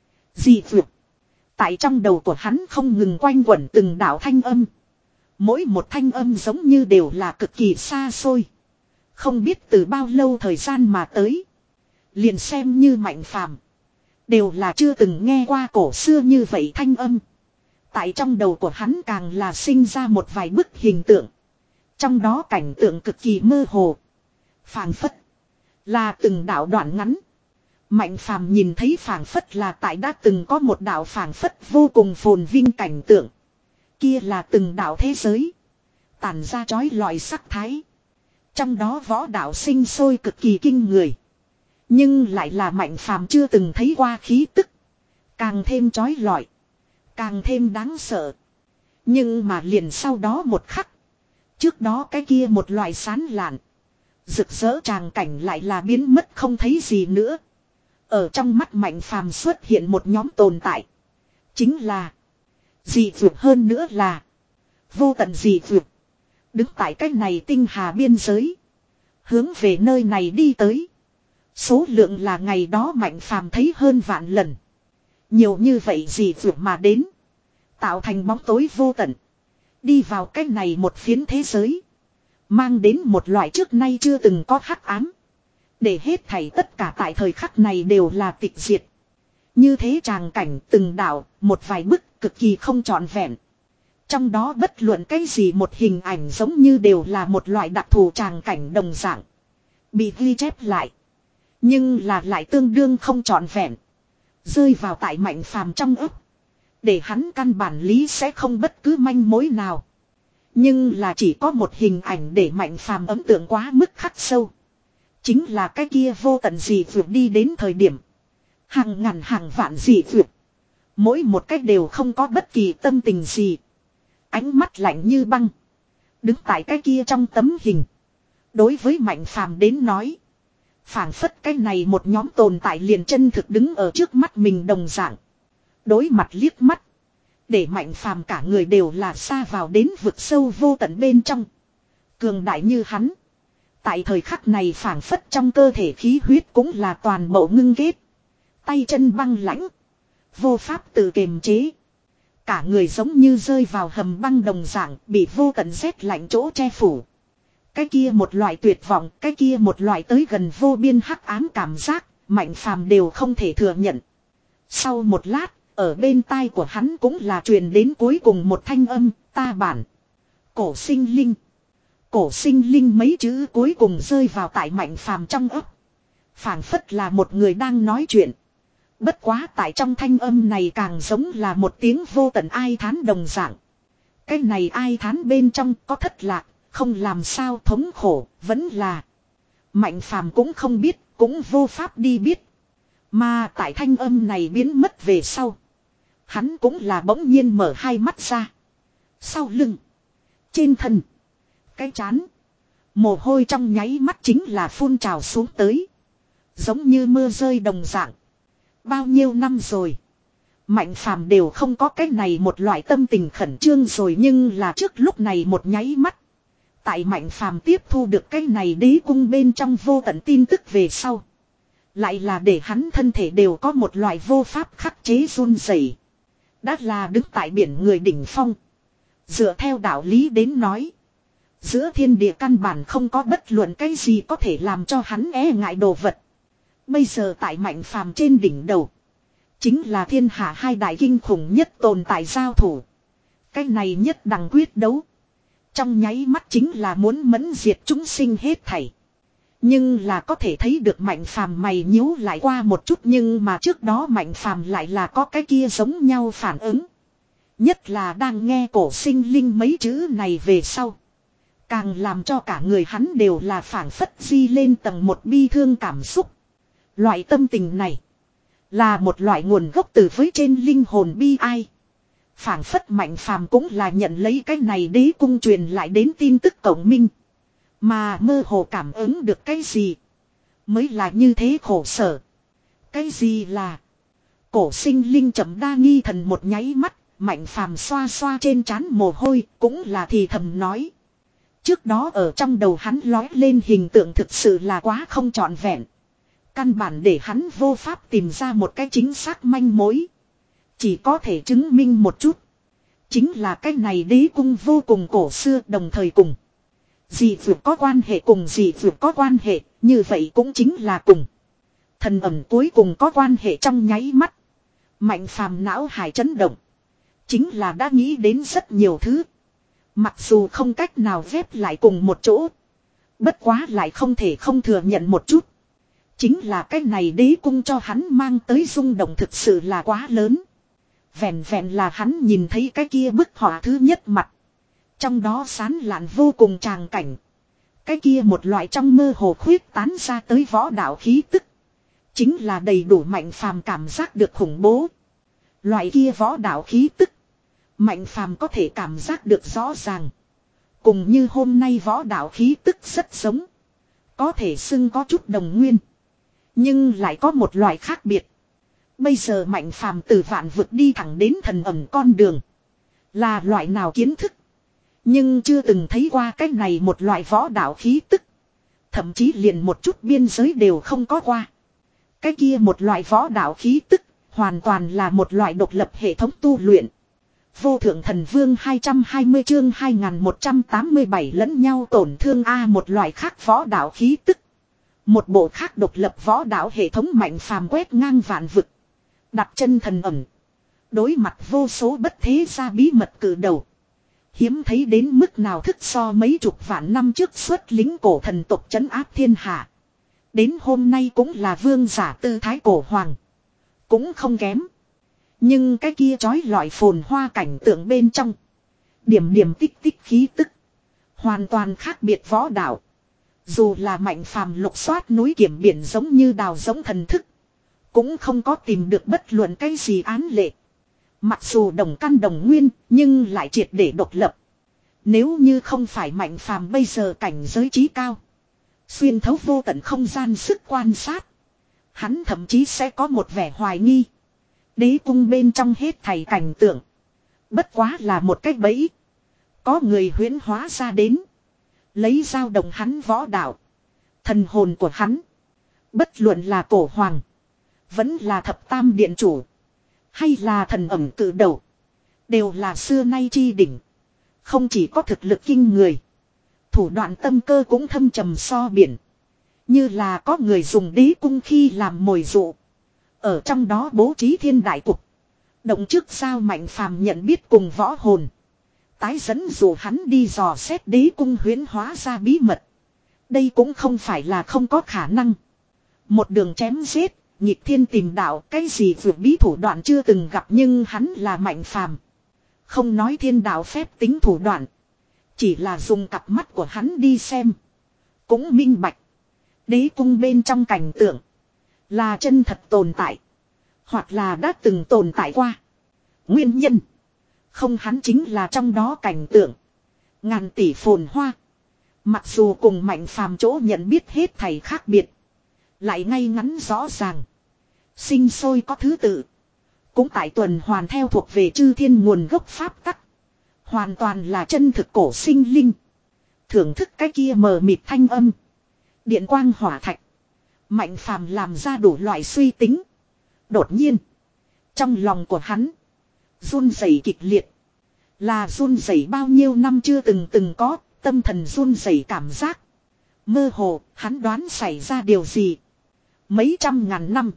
Dị vượt. Tại trong đầu của hắn không ngừng quanh quẩn từng đạo thanh âm. Mỗi một thanh âm giống như đều là cực kỳ xa xôi. Không biết từ bao lâu thời gian mà tới. Liền xem như Mạnh Phàm đều là chưa từng nghe qua cổ xưa như vậy thanh âm. Tại trong đầu của hắn càng là sinh ra một vài bức hình tượng. Trong đó cảnh tượng cực kỳ mơ hồ. Phảng phất. Là từng đạo đoạn ngắn. Mạnh Phàm nhìn thấy phảng phất là tại đã từng có một đạo phảng phất vô cùng phồn vinh cảnh tượng. Kia là từng đạo thế giới. Tản ra chói lọi sắc thái. Trong đó võ đạo sinh sôi cực kỳ kinh người. Nhưng lại là Mạnh Phàm chưa từng thấy qua khí tức. Càng thêm chói lọi. Càng thêm đáng sợ. Nhưng mà liền sau đó một khắc. Trước đó cái kia một loại sán lạn. Rực rỡ tràng cảnh lại là biến mất không thấy gì nữa. Ở trong mắt Mạnh Phàm xuất hiện một nhóm tồn tại. Chính là. Dị vượt hơn nữa là. Vô tận dị vượt. Đứng tại cái này tinh hà biên giới. Hướng về nơi này đi tới. Số lượng là ngày đó Mạnh Phàm thấy hơn vạn lần. Nhiều như vậy dị vượt mà đến. Tạo thành bóng tối vô tận. Đi vào cái này một phiến thế giới. Mang đến một loại trước nay chưa từng có hắc ám. Để hết thảy tất cả tại thời khắc này đều là tịch diệt. Như thế tràng cảnh từng đạo, một vài bức cực kỳ không trọn vẹn. Trong đó bất luận cái gì một hình ảnh giống như đều là một loại đặc thù tràng cảnh đồng dạng. Bị ghi chép lại. Nhưng là lại tương đương không trọn vẹn. Rơi vào tại Mạnh Phàm trong ức. Để hắn căn bản lý sẽ không bất cứ manh mối nào. Nhưng là chỉ có một hình ảnh để Mạnh Phàm ấn tượng quá mức khắc sâu. Chính là cái kia vô tận dị vượt đi đến thời điểm. Hàng ngàn hàng vạn dị vượt. Mỗi một cách đều không có bất kỳ tâm tình gì. Ánh mắt lạnh như băng. Đứng tại cái kia trong tấm hình. Đối với Mạnh Phàm đến nói. Phảng phất cái này một nhóm tồn tại liền chân thực đứng ở trước mắt mình đồng dạng. Đối mặt liếc mắt. Để Mạnh Phàm cả người đều là xa vào đến vực sâu vô tận bên trong. Cường đại như hắn. Tại thời khắc này phảng phất trong cơ thể khí huyết cũng là toàn bộ ngưng kết. Tay chân băng lãnh. Vô pháp tự kiềm chế. Cả người giống như rơi vào hầm băng đồng dạng bị vô tận rét lạnh chỗ che phủ. Cái kia một loại tuyệt vọng, cái kia một loại tới gần vô biên hắc ám cảm giác, Mạnh Phàm đều không thể thừa nhận. Sau một lát, ở bên tai của hắn cũng là truyền đến cuối cùng một thanh âm, ta bản. Cổ sinh linh. Cổ sinh linh mấy chữ cuối cùng rơi vào tại Mạnh Phàm trong ấp. Phảng phất là một người đang nói chuyện. Bất quá tại trong thanh âm này càng giống là một tiếng vô tận ai thán đồng dạng. Cái này ai thán bên trong có thất lạc, không làm sao thống khổ, vẫn là. Mạnh Phàm cũng không biết, cũng vô pháp đi biết. Mà tại thanh âm này biến mất về sau. Hắn cũng là bỗng nhiên mở hai mắt ra. Sau lưng. Trên thân. Cái chán. Mồ hôi trong nháy mắt chính là phun trào xuống tới. Giống như mưa rơi đồng dạng. Bao nhiêu năm rồi. Mạnh Phàm đều không có cái này một loại tâm tình khẩn trương rồi, nhưng là trước lúc này một nháy mắt. Tại Mạnh Phàm tiếp thu được cái này đế cung bên trong vô tận tin tức về sau. Lại là để hắn thân thể đều có một loại vô pháp khắc chế run rẩy. Đã là đứng tại biển người đỉnh phong. Dựa theo đạo lý đến nói. Giữa thiên địa căn bản không có bất luận cái gì có thể làm cho hắn e ngại đồ vật. Bây giờ tại Mạnh Phàm trên đỉnh đầu. Chính là thiên hạ hai đại kinh khủng nhất tồn tại giao thủ. Cái này nhất đẳng quyết đấu. Trong nháy mắt chính là muốn mẫn diệt chúng sinh hết thảy. Nhưng là có thể thấy được Mạnh Phàm mày nhíu lại qua một chút, nhưng mà trước đó Mạnh Phàm lại là có cái kia giống nhau phản ứng. Nhất là đang nghe cổ sinh linh mấy chữ này về sau. Càng làm cho cả người hắn đều là phảng phất di lên tầng một bi thương cảm xúc. Loại tâm tình này là một loại nguồn gốc từ với trên linh hồn bi ai. Phảng phất Mạnh Phàm cũng là nhận lấy cái này đế cung truyền lại đến tin tức cộng minh. Mà mơ hồ cảm ứng được cái gì mới là như thế khổ sở. Cái gì là cổ sinh linh chậm đa nghi thần một nháy mắt. Mạnh Phàm xoa xoa trên trán mồ hôi, cũng là thì thầm nói. Trước đó ở trong đầu hắn lói lên hình tượng thực sự là quá không trọn vẹn. Căn bản để hắn vô pháp tìm ra một cái chính xác manh mối. Chỉ có thể chứng minh một chút. Chính là cái này đế cung vô cùng cổ xưa, đồng thời cùng dị vượt có quan hệ, cùng dị vượt có quan hệ, như vậy cũng chính là cùng thần ẩm cuối cùng có quan hệ. Trong nháy mắt Mạnh Phàm não hải chấn động. Chính là đã nghĩ đến rất nhiều thứ. Mặc dù không cách nào ghép lại cùng một chỗ. Bất quá lại không thể không thừa nhận một chút. Chính là cái này đế cung cho hắn mang tới rung động thực sự là quá lớn. Vẹn vẹn là hắn nhìn thấy cái kia bức họa thứ nhất mặt. Trong đó sán lạn vô cùng tràng cảnh. Cái kia một loại trong mơ hồ khuyết tán ra tới võ đạo khí tức. Chính là đầy đủ Mạnh Phàm cảm giác được khủng bố. Loại kia võ đạo khí tức. Mạnh Phàm có thể cảm giác được rõ ràng. Cùng như hôm nay võ đạo khí tức rất giống. Có thể xưng có chút đồng nguyên. Nhưng lại có một loại khác biệt. Bây giờ Mạnh Phàm từ vạn vực đi thẳng đến thần ẩm con đường. Là loại nào kiến thức. Nhưng chưa từng thấy qua cách này một loại võ đạo khí tức. Thậm chí liền một chút biên giới đều không có qua. Cái kia một loại võ đạo khí tức. Hoàn toàn là một loại độc lập hệ thống tu luyện. Vô thượng thần vương hai trăm hai mươi chương hai nghìn một trăm tám mươi bảy lẫn nhau tổn thương A, một loại khác võ đạo khí tức. Một bộ khác độc lập võ đạo hệ thống. Mạnh Phàm quét ngang vạn vực. Đặt chân thần ẩm. Đối mặt vô số bất thế gia bí mật cử đầu. Hiếm thấy đến mức nào thức so mấy chục vạn năm trước xuất lính cổ thần tộc trấn áp thiên hạ. Đến hôm nay cũng là vương giả tư thái cổ hoàng. Cũng không kém. Nhưng cái kia chói lọi phồn hoa cảnh tượng bên trong. Điểm điểm tích tích khí tức. Hoàn toàn khác biệt võ đạo. Dù là Mạnh Phàm lục soát núi kiểm biển giống như đào giống thần thức. Cũng không có tìm được bất luận cái gì án lệ. Mặc dù đồng căn đồng nguyên, nhưng lại triệt để độc lập. Nếu như không phải Mạnh Phàm bây giờ cảnh giới trí cao. Xuyên thấu vô tận không gian sức quan sát. Hắn thậm chí sẽ có một vẻ hoài nghi. Đế cung bên trong hết thảy cảnh tượng. Bất quá là một cách bẫy. Có người huyễn hóa ra đến. Lấy dao động hắn võ đạo. Thần hồn của hắn. Bất luận là cổ hoàng. Vẫn là thập tam điện chủ. Hay là thần ẩm cử đầu. Đều là xưa nay chi đỉnh. Không chỉ có thực lực kinh người. Thủ đoạn tâm cơ cũng thâm trầm so biển. Như là có người dùng đế cung khi làm mồi dụ. Ở trong đó bố trí thiên đại cục. Động trước sao Mạnh Phàm nhận biết cùng võ hồn. Tái dẫn dụ hắn đi dò xét đế cung huyễn hóa ra bí mật. Đây cũng không phải là không có khả năng. Một đường chém giết, nhịp thiên tìm đạo, cái gì vượt bí thủ đoạn chưa từng gặp, nhưng hắn là Mạnh Phàm. Không nói thiên đạo phép tính thủ đoạn. Chỉ là dùng cặp mắt của hắn đi xem. Cũng minh bạch. Đế cung bên trong cảnh tượng. Là chân thật tồn tại. Hoặc là đã từng tồn tại qua. Nguyên nhân. Không hắn chính là trong đó cảnh tượng. Ngàn tỷ phồn hoa. Mặc dù cùng Mạnh Phàm chỗ nhận biết hết thảy khác biệt. Lại ngay ngắn rõ ràng. Sinh sôi có thứ tự. Cũng tại tuần hoàn theo thuộc về chư thiên nguồn gốc pháp tắc. Hoàn toàn là chân thực cổ sinh linh. Thưởng thức cái kia mờ mịt thanh âm. Điện quang hỏa thạch. Mạnh phàm làm ra đủ loại suy tính. Đột nhiên. Trong lòng của hắn. Run rẩy kịch liệt. Là run rẩy bao nhiêu năm chưa từng từng có. Tâm thần run rẩy cảm giác. Mơ hồ hắn đoán xảy ra điều gì. Mấy trăm ngàn năm.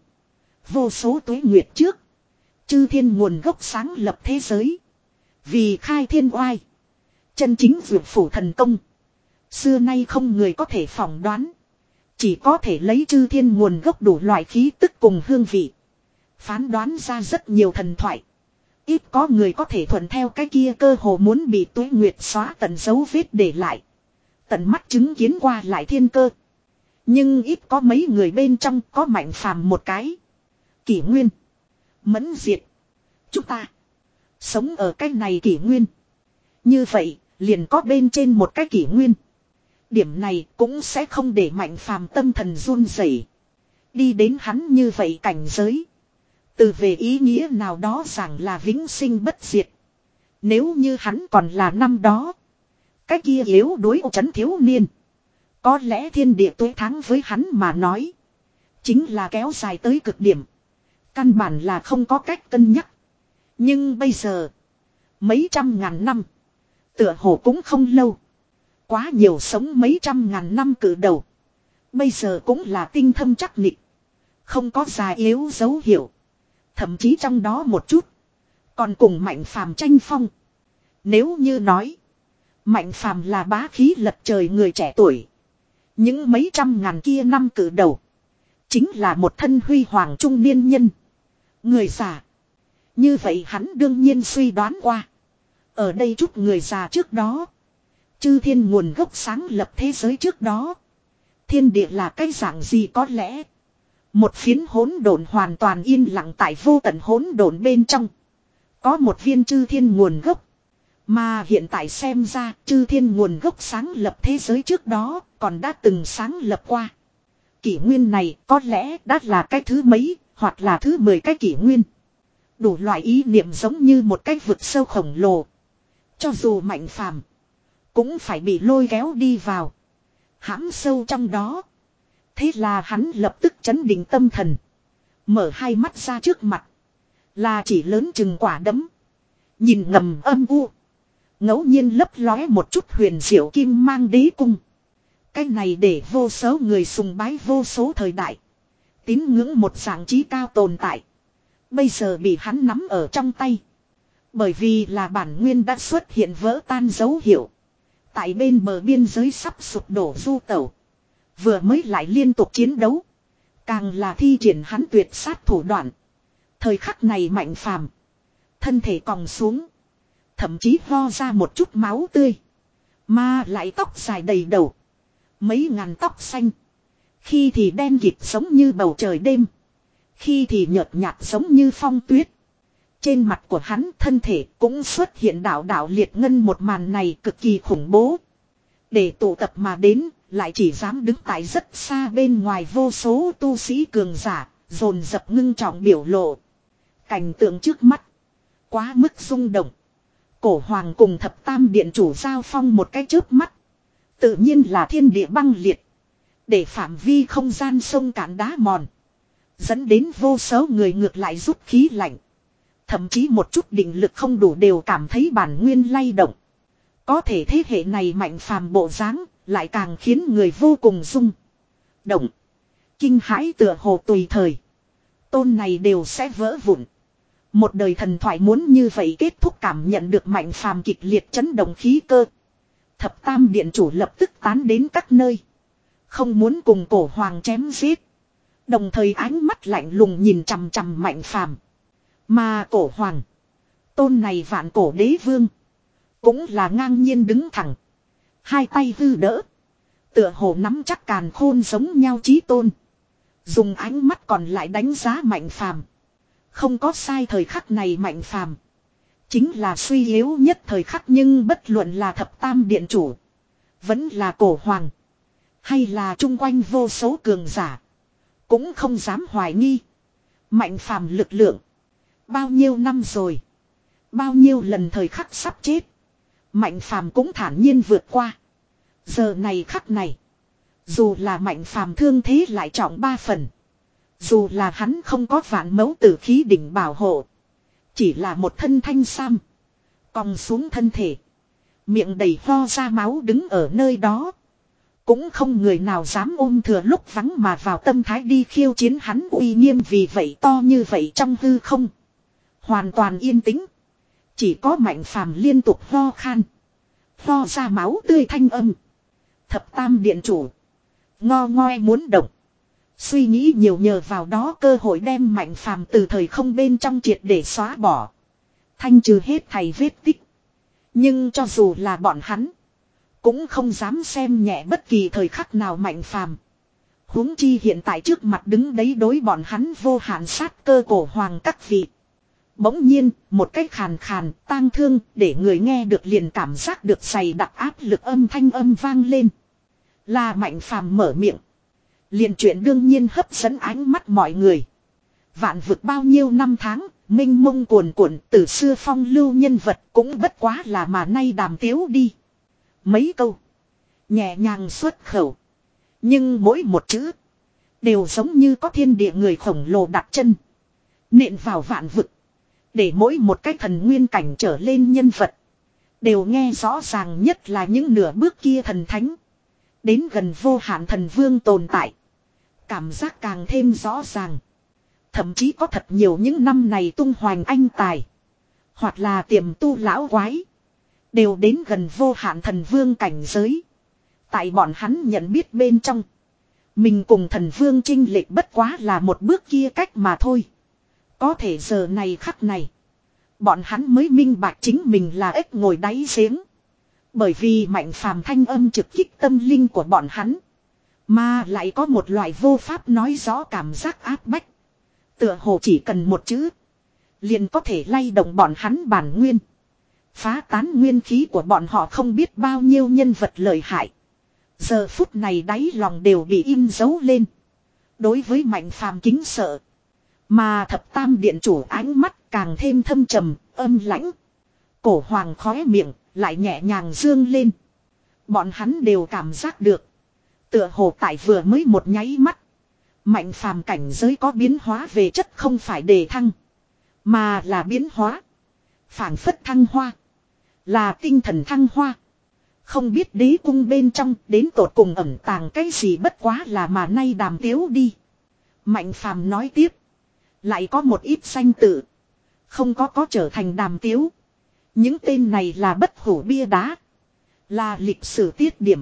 Vô số tuế nguyệt trước. Chư thiên nguồn gốc sáng lập thế giới. Vì khai thiên oai. Chân chính vượt phủ thần công. Xưa nay không người có thể phỏng đoán. Chỉ có thể lấy chư thiên nguồn gốc đủ loại khí tức cùng hương vị. Phán đoán ra rất nhiều thần thoại. Ít có người có thể thuận theo cái kia cơ hồ muốn bị tuế nguyệt xóa tận dấu vết để lại. Tận mắt chứng kiến qua lại thiên cơ. Nhưng ít có mấy người bên trong có Mạnh phàm một cái. Kỷ nguyên. Mẫn diệt. Chúng ta. Sống ở cái này kỷ nguyên. Như vậy liền có bên trên một cái kỷ nguyên. Điểm này cũng sẽ không để Mạnh phàm tâm thần run rẩy. Đi đến hắn như vậy cảnh giới. Từ về ý nghĩa nào đó rằng là vĩnh sinh bất diệt. Nếu như hắn còn là năm đó. Cái kia yếu đuối ô trấn thiếu niên. Có lẽ thiên địa tuế tháng với hắn mà nói. Chính là kéo dài tới cực điểm. Căn bản là không có cách cân nhắc. Nhưng bây giờ. Mấy trăm ngàn năm. Tựa hồ cũng không lâu. Quá nhiều sống mấy trăm ngàn năm cử đầu. Bây giờ cũng là tinh thâm chắc nịch. Không có già yếu dấu hiệu. Thậm chí trong đó một chút. Còn cùng Mạnh phàm tranh phong. Nếu như nói. Mạnh phàm là bá khí lật trời người trẻ tuổi. Những mấy trăm ngàn kia năm cử đầu. Chính là một thân huy hoàng trung niên nhân. Người già. Như vậy hắn đương nhiên suy đoán qua. Ở đây chút người già trước đó. Chư thiên nguồn gốc sáng lập thế giới trước đó. Thiên địa là cái dạng gì có lẽ. Một phiến hỗn độn hoàn toàn yên lặng tại vô tận hỗn độn bên trong. Có một viên chư thiên nguồn gốc. Mà hiện tại xem ra chư thiên nguồn gốc sáng lập thế giới trước đó còn đã từng sáng lập qua. Kỷ nguyên này có lẽ đã là cái thứ mấy hoặc là thứ mười cái kỷ nguyên. Đủ loại ý niệm giống như một cái vực sâu khổng lồ. Cho dù Mạnh phàm cũng phải bị lôi kéo đi vào. Hãm sâu trong đó. Thế là hắn lập tức chấn định tâm thần. Mở hai mắt ra trước mặt. Là chỉ lớn chừng quả đấm. Nhìn ngầm âm u. Ngẫu nhiên lấp lóe một chút huyền diệu kim mang đế cung. Cái này để vô số người sùng bái vô số thời đại. Tín ngưỡng một dạng trí cao tồn tại. Bây giờ bị hắn nắm ở trong tay. Bởi vì là bản nguyên đã xuất hiện vỡ tan dấu hiệu. Tại bên bờ biên giới sắp sụp đổ du tẩu. Vừa mới lại liên tục chiến đấu. Càng là thi triển hắn tuyệt sát thủ đoạn. Thời khắc này Mạnh phàm. Thân thể còng xuống. Thậm chí ho ra một chút máu tươi. Mà lại tóc dài đầy đầu. Mấy ngàn tóc xanh. Khi thì đen kịt giống như bầu trời đêm. Khi thì nhợt nhạt giống như phong tuyết. Trên mặt của hắn thân thể cũng xuất hiện đạo đạo liệt ngân, một màn này cực kỳ khủng bố. Để tụ tập mà đến, lại chỉ dám đứng tại rất xa bên ngoài vô số tu sĩ cường giả, dồn dập ngưng trọng biểu lộ. Cảnh tượng trước mắt. Quá mức rung động. Cổ hoàng cùng thập tam điện chủ giao phong một cái chớp mắt. Tự nhiên là thiên địa băng liệt. Để phạm vi không gian sông cạn đá mòn. Dẫn đến vô số người ngược lại rút khí lạnh. Thậm chí một chút định lực không đủ đều cảm thấy bản nguyên lay động. Có thể thế hệ này Mạnh phàm bộ dáng lại càng khiến người vô cùng rung động. Kinh hãi tựa hồ tùy thời. Tôn này đều sẽ vỡ vụn. Một đời thần thoại muốn như vậy kết thúc, cảm nhận được Mạnh phàm kịch liệt chấn động khí cơ. Thập tam điện chủ lập tức tán đến các nơi. Không muốn cùng cổ hoàng chém giết. Đồng thời ánh mắt lạnh lùng nhìn chằm chằm Mạnh phàm. Mà cổ hoàng. Tôn này vạn cổ đế vương. Cũng là ngang nhiên đứng thẳng. Hai tay hư đỡ. Tựa hồ nắm chắc càn khôn giống nhau chí tôn. Dùng ánh mắt còn lại đánh giá Mạnh phàm. Không có sai, thời khắc này Mạnh phàm chính là suy yếu nhất thời khắc, nhưng bất luận là thập tam điện chủ. Vẫn là cổ hoàng. Hay là chung quanh vô số cường giả. Cũng không dám hoài nghi. Mạnh phàm lực lượng. Bao nhiêu năm rồi. Bao nhiêu lần thời khắc sắp chết. Mạnh phàm cũng thản nhiên vượt qua. Giờ này khắc này. Dù là Mạnh Phàm thương thế lại trọng ba phần. Dù là hắn không có vạn mẫu tử khí đỉnh bảo hộ. Chỉ là một thân thanh sam. Còng xuống thân thể. Miệng đầy ho ra máu đứng ở nơi đó. Cũng không người nào dám ôm thừa lúc vắng mà vào tâm thái đi khiêu chiến hắn uy nghiêm, vì vậy to như vậy trong hư không. Hoàn toàn yên tĩnh. Chỉ có Mạnh Phàm liên tục ho khan. Ho ra máu tươi thanh âm. Thập Tam Điện Chủ. Ngo ngoe muốn động. Suy nghĩ nhiều nhờ vào đó cơ hội đem Mạnh Phàm từ thời không bên trong triệt để xóa bỏ. Thanh trừ hết thầy vết tích. Nhưng cho dù là bọn hắn. Cũng không dám xem nhẹ bất kỳ thời khắc nào Mạnh Phàm. Huống chi hiện tại trước mặt đứng đấy đối bọn hắn vô hạn sát cơ cổ hoàng các vị. Bỗng nhiên, một cái khàn khàn, tang thương, để người nghe được liền cảm giác được dày đặc áp lực âm thanh âm vang lên. Là Mạnh Phàm mở miệng. Liền chuyện đương nhiên hấp dẫn ánh mắt mọi người. Vạn vực bao nhiêu năm tháng, minh mông cuồn cuộn, từ xưa phong lưu nhân vật cũng bất quá là mà nay đàm tiếu đi. Mấy câu. Nhẹ nhàng xuất khẩu. Nhưng mỗi một chữ. Đều giống như có thiên địa người khổng lồ đặt chân. Nện vào vạn vực. Để mỗi một cái thần nguyên cảnh trở lên nhân vật. Đều nghe rõ ràng nhất là những nửa bước kia thần thánh. Đến gần vô hạn thần vương tồn tại. Cảm giác càng thêm rõ ràng. Thậm chí có thật nhiều những năm này tung hoành anh tài. Hoặc là tiềm tu lão quái. Đều đến gần vô hạn thần vương cảnh giới. Tại bọn hắn nhận biết bên trong. Mình cùng thần vương chênh lệch bất quá là một bước kia cách mà thôi. Có thể giờ này khắc này. Bọn hắn mới minh bạch chính mình là ếch ngồi đáy giếng. Bởi vì Mạnh Phàm thanh âm trực kích tâm linh của bọn hắn. Mà lại có một loại vô pháp nói rõ cảm giác áp bách. Tựa hồ chỉ cần một chữ. Liền có thể lay động bọn hắn bản nguyên. Phá tán nguyên khí của bọn họ không biết bao nhiêu nhân vật lợi hại. Giờ phút này đáy lòng đều bị in dấu lên. Đối với Mạnh Phàm kính sợ. Mà Thập Tam Điện Chủ ánh mắt càng thêm thâm trầm, âm lãnh. Cổ hoàng khóe miệng, lại nhẹ nhàng dương lên. Bọn hắn đều cảm giác được. Tựa hồ tại vừa mới một nháy mắt. Mạnh Phàm cảnh giới có biến hóa về chất, không phải đề thăng. Mà là biến hóa. Phảng phất thăng hoa. Là tinh thần thăng hoa. Không biết đế cung bên trong đến tột cùng ẩn tàng cái gì, bất quá là mà nay đàm tiếu đi. Mạnh Phàm nói tiếp. Lại có một ít danh tự. Không có có trở thành đàm tiếu. Những tên này là bất hủ bia đá. Là lịch sử tiết điểm.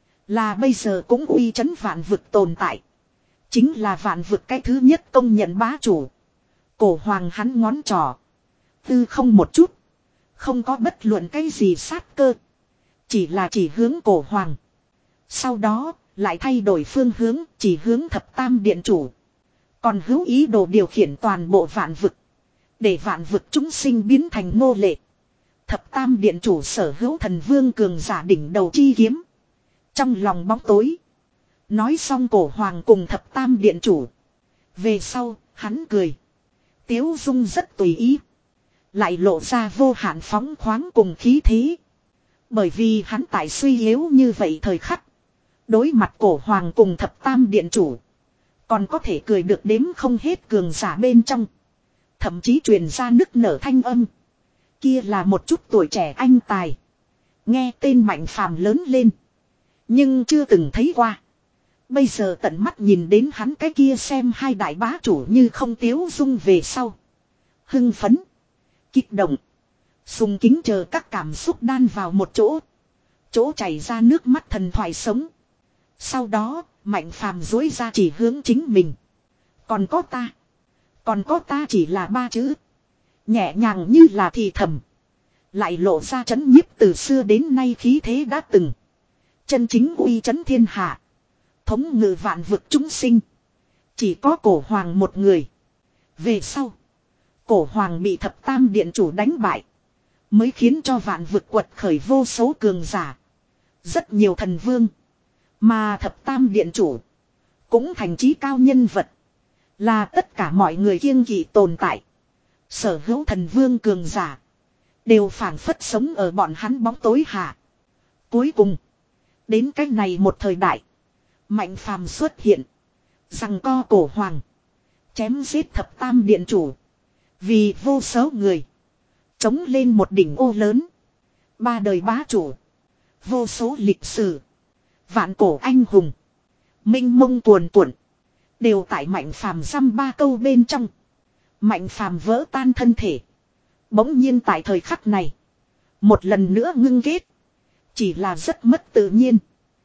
Là bây giờ cũng uy chấn vạn vực tồn tại. Chính là vạn vực cái thứ nhất công nhận bá chủ. Cổ hoàng hắn ngón trỏ. Tư không một chút. Không có bất luận cái gì sát cơ. Chỉ là chỉ hướng cổ hoàng. Sau đó lại thay đổi phương hướng, chỉ hướng Thập Tam Điện Chủ. Còn hữu ý đồ điều khiển toàn bộ vạn vực. Để vạn vực chúng sinh biến thành nô lệ. Thập Tam Điện Chủ sở hữu thần vương cường giả đỉnh đầu chi kiếm. Trong lòng bóng tối. Nói xong cổ hoàng cùng Thập Tam Điện Chủ. Về sau, hắn cười. Tiếu dung rất tùy ý. Lại lộ ra vô hạn phóng khoáng cùng khí thế. Bởi vì hắn tại suy yếu như vậy thời khắc. Đối mặt cổ hoàng cùng Thập Tam Điện Chủ. Còn có thể cười được đếm không hết cường giả bên trong. Thậm chí truyền ra nức nở thanh âm. Kia là một chút tuổi trẻ anh tài. Nghe tên Mạnh Phàm lớn lên. Nhưng chưa từng thấy qua. Bây giờ tận mắt nhìn đến hắn cái kia xem hai đại bá chủ như không tiếu dung về sau. Hưng phấn. Kích động. Sùng kính chờ các cảm xúc đan vào một chỗ. Chỗ chảy ra nước mắt thần thoại sống. Sau đó, Mạnh Phàm dối ra chỉ hướng chính mình. Còn có ta. Còn có ta chỉ là ba chữ. Nhẹ nhàng như là thì thầm. Lại lộ ra chấn nhiếp từ xưa đến nay khí thế đã từng. Chân chính uy chấn thiên hạ. Thống ngự vạn vực chúng sinh. Chỉ có cổ hoàng một người. Về sau. Cổ hoàng bị Thập Tam Điện Chủ đánh bại. Mới khiến cho vạn vực quật khởi vô số cường giả. Rất nhiều thần vương. Mà Thập Tam Điện Chủ. Cũng thành chí cao nhân vật. Là tất cả mọi người kiêng kỵ tồn tại. Sở hữu thần vương cường giả. Đều phảng phất sống ở bọn hắn bóng tối hạ. Cuối cùng. Đến cách này một thời đại. Mạnh phàm xuất hiện. Rằng co cổ hoàng. Chém giết thập tam điện chủ. Vì vô số người. Chống lên một đỉnh ô lớn. Ba đời bá chủ. Vô số lịch sử. Vạn cổ anh hùng. Minh mông cuồn cuộn. Đều tại mạnh phàm dăm ba câu bên trong. Mạnh phàm vỡ tan thân thể. Bỗng nhiên tại thời khắc này. Một lần nữa ngưng kết. Chỉ là rất mất tự nhiên.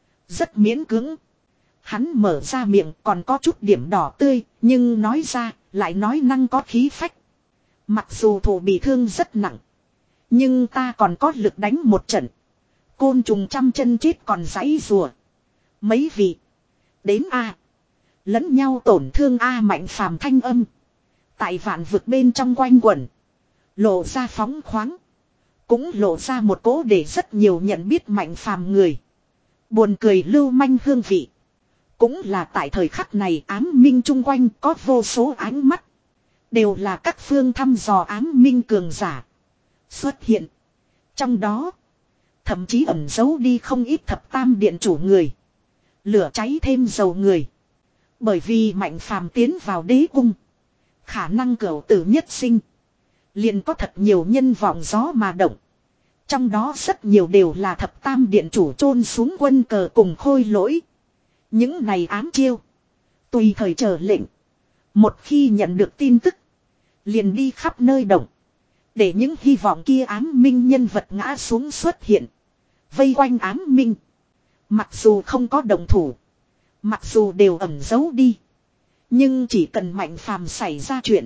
Rất miễn cưỡng. Hắn mở ra miệng còn có chút điểm đỏ tươi. Nhưng nói ra lại nói năng có khí phách. Mặc dù thủ bị thương rất nặng. Nhưng ta còn có lực đánh một trận. Côn trùng trăm chân chết còn giãy rùa. Mấy vị. Đến A. Lẫn nhau tổn thương A mạnh phàm thanh âm. Tại vạn vực bên trong quanh quẩn. Lộ ra phóng khoáng. Cũng lộ ra một cố để rất nhiều nhận biết mạnh phàm người. Buồn cười lưu manh hương vị. Cũng là tại thời khắc này ám minh chung quanh có vô số ánh mắt. Đều là các phương thăm dò ám minh cường giả. Xuất hiện. Trong đó. Thậm chí ẩn giấu đi không ít thập tam điện chủ người. Lửa cháy thêm dầu người. Bởi vì mạnh phàm tiến vào đế cung. Khả năng cửu tử nhất sinh. Liền có thật nhiều nhân vọng gió mà động. Trong đó rất nhiều đều là thập tam điện chủ chôn xuống quân cờ cùng khôi lỗi. Những này ám chiêu. Tùy thời chờ lệnh. Một khi nhận được tin tức. Liền đi khắp nơi động. Để những hy vọng kia ám minh nhân vật ngã xuống xuất hiện. Vây quanh ám minh. Mặc dù không có động thủ. Mặc dù đều ẩn giấu đi. Nhưng chỉ cần mạnh phàm xảy ra chuyện.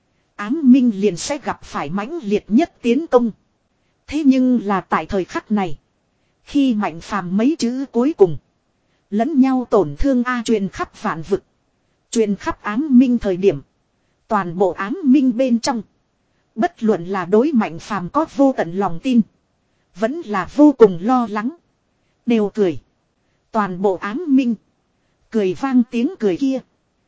Ám minh liền sẽ gặp phải mãnh liệt nhất tiến công. Thế nhưng là tại thời khắc này. Khi mạnh phàm mấy chữ cuối cùng. Lẫn nhau tổn thương A truyền khắp vạn vực. Truyền khắp ám minh thời điểm. Toàn bộ ám minh bên trong. Bất luận là đối mạnh phàm có vô tận lòng tin. Vẫn là vô cùng lo lắng. Đều cười. Toàn bộ ám minh. Cười vang tiếng cười kia.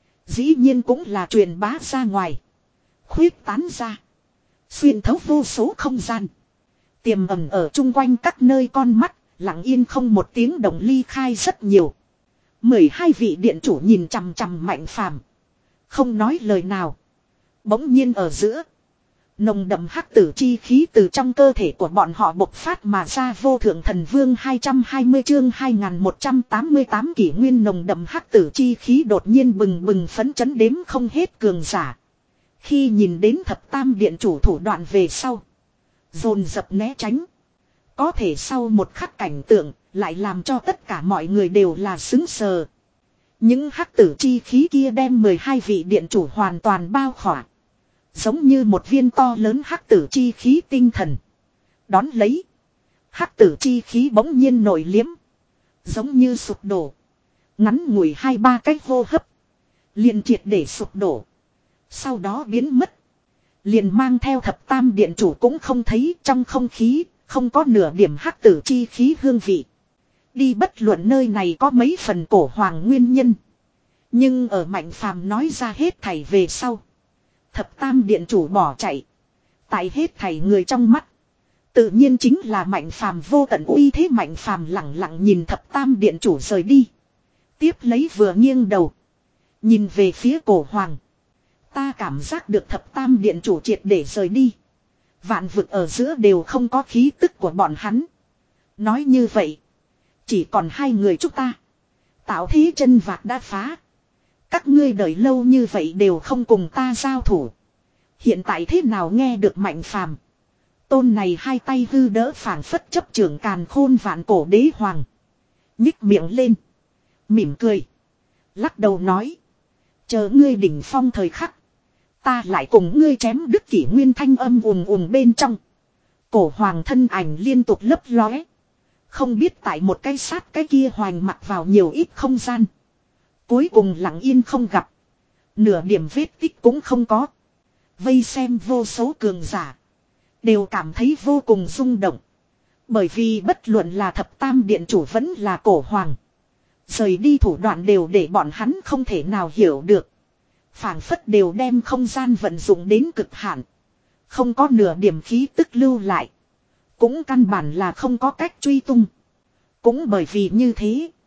Dĩ nhiên cũng là truyền bá ra ngoài. Khuyết tán ra. Xuyên thấu vô số không gian. Tiềm ẩn ở chung quanh các nơi con mắt. Lặng yên không một tiếng động ly khai rất nhiều. Mười hai vị điện chủ nhìn chằm chằm mạnh phàm. Không nói lời nào. Bỗng nhiên ở giữa. Nồng đậm hắc tử chi khí từ trong cơ thể của bọn họ bộc phát mà ra. Vô thượng thần vương hai trăm hai mươi chương hai nghìn một trăm tám mươi tám kỷ nguyên. Nồng đậm hắc tử chi khí đột nhiên bừng bừng phấn chấn đếm không hết cường giả. Khi nhìn đến thập tam điện chủ thủ đoạn về sau. Dồn dập né tránh. Có thể sau một khắc cảnh tượng lại làm cho tất cả mọi người đều là sững sờ. Những hắc tử chi khí kia đem mười hai vị điện chủ hoàn toàn bao khỏa. Giống như một viên to lớn hắc tử chi khí tinh thần. Đón lấy. Hắc tử chi khí bỗng nhiên nổi liếm. Giống như sụp đổ. Ngắn ngủi hai ba cái hô hấp. Liền triệt để sụp đổ. Sau đó biến mất. Liền mang theo thập tam điện chủ cũng không thấy trong không khí. Không có nửa điểm hắc tử chi khí hương vị. Đi bất luận nơi này có mấy phần cổ hoàng nguyên nhân. Nhưng ở mạnh phàm nói ra hết thảy về sau. Thập tam điện chủ bỏ chạy. Tại hết thảy người trong mắt. Tự nhiên chính là mạnh phàm vô tận uy thế. Mạnh phàm lặng lặng nhìn thập tam điện chủ rời đi. Tiếp lấy vừa nghiêng đầu. Nhìn về phía cổ hoàng. Ta cảm giác được thập tam điện chủ triệt để rời đi. Vạn vực ở giữa đều không có khí tức của bọn hắn. Nói như vậy. Chỉ còn hai người chúng ta. Tạo thế chân vạc đã phá. Các ngươi đợi lâu như vậy đều không cùng ta giao thủ. Hiện tại thế nào nghe được mạnh phàm. Tôn này hai tay hư đỡ phản phất chấp trưởng càn khôn vạn cổ đế hoàng. Nhích miệng lên. Mỉm cười. Lắc đầu nói. Chờ ngươi đỉnh phong thời khắc. Ta lại cùng ngươi chém đứt kỷ nguyên thanh âm ùm ùm bên trong. Cổ hoàng thân ảnh liên tục lấp lóe. Không biết tại một cái sát cái kia hoành mặc vào nhiều ít không gian. Cuối cùng lặng yên không gặp. Nửa điểm vết tích cũng không có. Vây xem vô số cường giả. Đều cảm thấy vô cùng rung động. Bởi vì bất luận là thập tam điện chủ vẫn là cổ hoàng. Rời đi thủ đoạn đều để bọn hắn không thể nào hiểu được. Phảng phất đều đem không gian vận dụng đến cực hạn. Không có nửa điểm khí tức lưu lại. Cũng căn bản là không có cách truy tung. Cũng bởi vì như thế.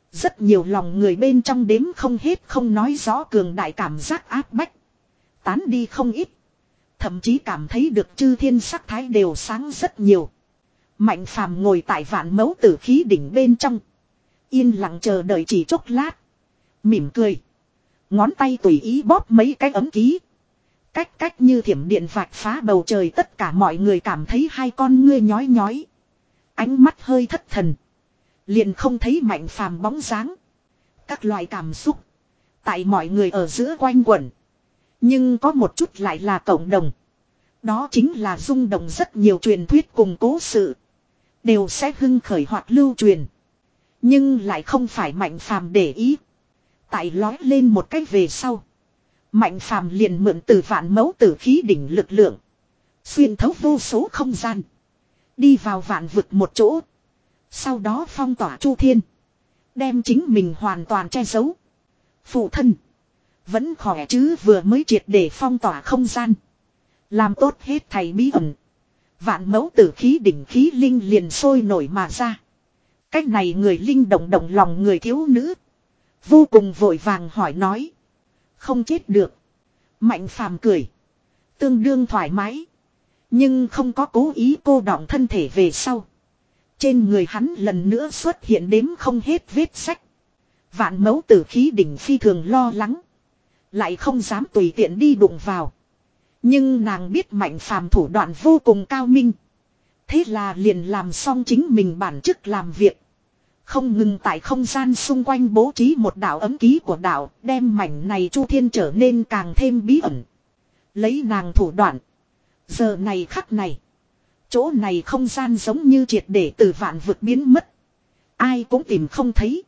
Rất nhiều lòng người bên trong đếm không hết không nói rõ cường đại cảm giác áp bách. Tán đi không ít. Thậm chí cảm thấy được chư thiên sắc thái đều sáng rất nhiều. Mạnh phàm ngồi tại vạn mẫu tử khí đỉnh bên trong. Yên lặng chờ đợi chỉ chốc lát. Mỉm cười. Ngón tay tùy ý bóp mấy cái ấm ký. Cách cách như thiểm điện vạch phá bầu trời, tất cả mọi người cảm thấy hai con ngươi nhói nhói. Ánh mắt hơi thất thần. Liền không thấy mạnh phàm bóng dáng. Các loại cảm xúc tại mọi người ở giữa quanh quẩn. Nhưng có một chút lại là cộng đồng. Đó chính là rung động rất nhiều truyền thuyết cùng cố sự. Đều sẽ hưng khởi hoặc lưu truyền. Nhưng lại không phải mạnh phàm để ý. Tại lói lên một cách về sau. Mạnh phàm liền mượn từ vạn mẫu tử khí đỉnh lực lượng. Xuyên thấu vô số không gian. Đi vào vạn vực một chỗ. Sau đó phong tỏa chu thiên. Đem chính mình hoàn toàn che giấu. Phụ thân. Vẫn khỏe chứ, vừa mới triệt để phong tỏa không gian. Làm tốt hết thầy bí ẩn. Vạn mẫu tử khí đỉnh khí linh liền sôi nổi mà ra. Cách này người linh động động lòng người thiếu nữ. Vô cùng vội vàng hỏi nói. Không chết được. Mạnh phàm cười. Tương đương thoải mái. Nhưng không có cố ý cô đọng thân thể về sau. Trên người hắn lần nữa xuất hiện đếm không hết vết sách. Vạn mẫu tử khí đỉnh phi thường lo lắng. Lại không dám tùy tiện đi đụng vào. Nhưng nàng biết mạnh phàm thủ đoạn vô cùng cao minh. Thế là liền làm xong chính mình bản chức làm việc. Không ngừng tại không gian xung quanh bố trí một đạo ấm ký của đạo, đem mảnh này chu thiên trở nên càng thêm bí ẩn. Lấy nàng thủ đoạn. Giờ này khắc này. Chỗ này không gian giống như triệt để từ vạn vực biến mất. Ai cũng tìm không thấy.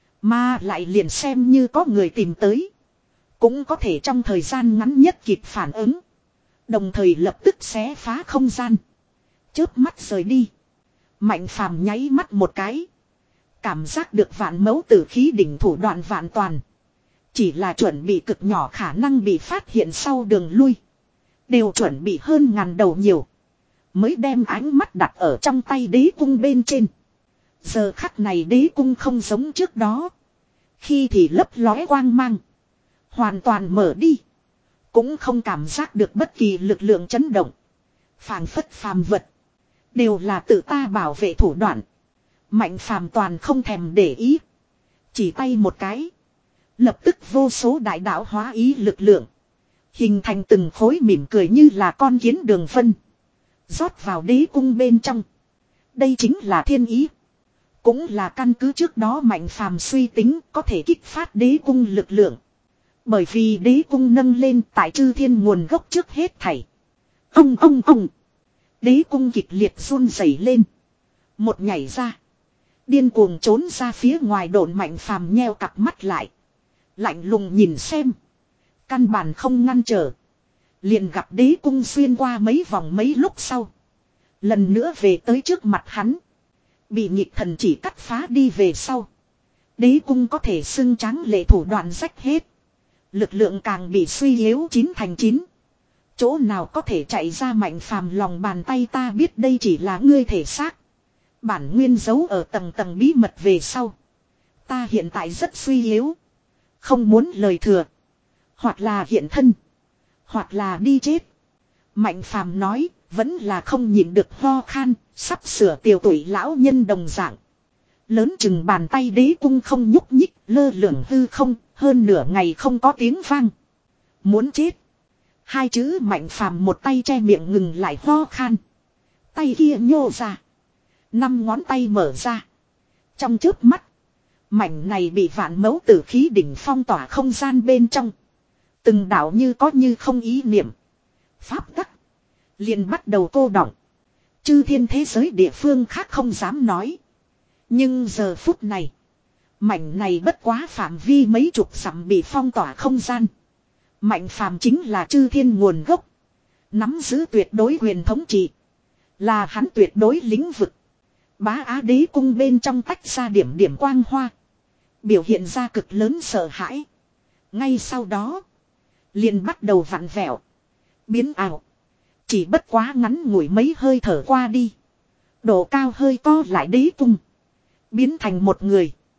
Mà lại liền xem như có người tìm tới. Cũng có thể trong thời gian ngắn nhất kịp phản ứng. Đồng thời lập tức xé phá không gian. Chớp mắt rời đi. Mạnh phàm nháy mắt một cái. Cảm giác được vạn mẫu tử khí đỉnh thủ đoạn vạn toàn. Chỉ là chuẩn bị cực nhỏ khả năng bị phát hiện sau đường lui. Đều chuẩn bị hơn ngàn đầu nhiều. Mới đem ánh mắt đặt ở trong tay đế cung bên trên. Giờ khắc này đế cung không giống trước đó. Khi thì lấp lóe quang mang. Hoàn toàn mở đi. Cũng không cảm giác được bất kỳ lực lượng chấn động. Phảng phất phàm vật. Đều là tự ta bảo vệ thủ đoạn. Mạnh phàm toàn không thèm để ý. Chỉ tay một cái. Lập tức vô số đại đạo hóa ý lực lượng. Hình thành từng khối mỉm cười như là con kiến đường phân. Rót vào đế cung bên trong. Đây chính là thiên ý. Cũng là căn cứ trước đó mạnh phàm suy tính có thể kích phát đế cung lực lượng. Bởi vì đế cung nâng lên tại chư thiên nguồn gốc trước hết thảy. Ông ông ông. Đế cung kịch liệt run rẩy lên. Một nhảy ra. Điên cuồng trốn ra phía ngoài độn mạnh phàm nheo cặp mắt lại. Lạnh lùng nhìn xem. Căn bản không ngăn trở. Liền gặp đế cung xuyên qua mấy vòng mấy lúc sau. Lần nữa về tới trước mặt hắn. Bị nhịp thần chỉ cắt phá đi về sau. Đế cung có thể xưng tráng lệ thủ đoạn rách hết. Lực lượng càng bị suy yếu chín thành chín. Chỗ nào có thể chạy ra mạnh phàm lòng bàn tay, ta biết đây chỉ là ngươi thể xác. Bản nguyên giấu ở tầng tầng bí mật về sau. Ta hiện tại rất suy yếu. Không muốn lời thừa. Hoặc là hiện thân. Hoặc là đi chết. Mạnh phàm nói. Vẫn là không nhịn được ho khan. Sắp sửa tiều tuổi lão nhân đồng dạng. Lớn chừng bàn tay đế cung không nhúc nhích. Lơ lửng hư không. Hơn nửa ngày không có tiếng vang. Muốn chết. Hai chữ mạnh phàm một tay che miệng ngừng lại ho khan. Tay kia nhô ra. Năm ngón tay mở ra. Trong chớp mắt. Mảnh này bị vạn mẫu tử khí đỉnh phong tỏa không gian bên trong. Từng đảo như có như không ý niệm. Pháp tắc. Liền bắt đầu cô đọng. Chư thiên thế giới địa phương khác không dám nói. Nhưng giờ phút này. Mảnh này bất quá phạm vi mấy chục dặm bị phong tỏa không gian. Mạnh phàm chính là chư thiên nguồn gốc. Nắm giữ tuyệt đối quyền thống trị. Là hắn tuyệt đối lĩnh vực. Bá Á đế cung bên trong tách ra điểm điểm quang hoa. Biểu hiện ra cực lớn sợ hãi. Ngay sau đó. Liền bắt đầu vặn vẹo. Biến ảo. Chỉ bất quá ngắn ngủi mấy hơi thở qua đi. Độ cao hơi co lại đế cung. Biến thành một người.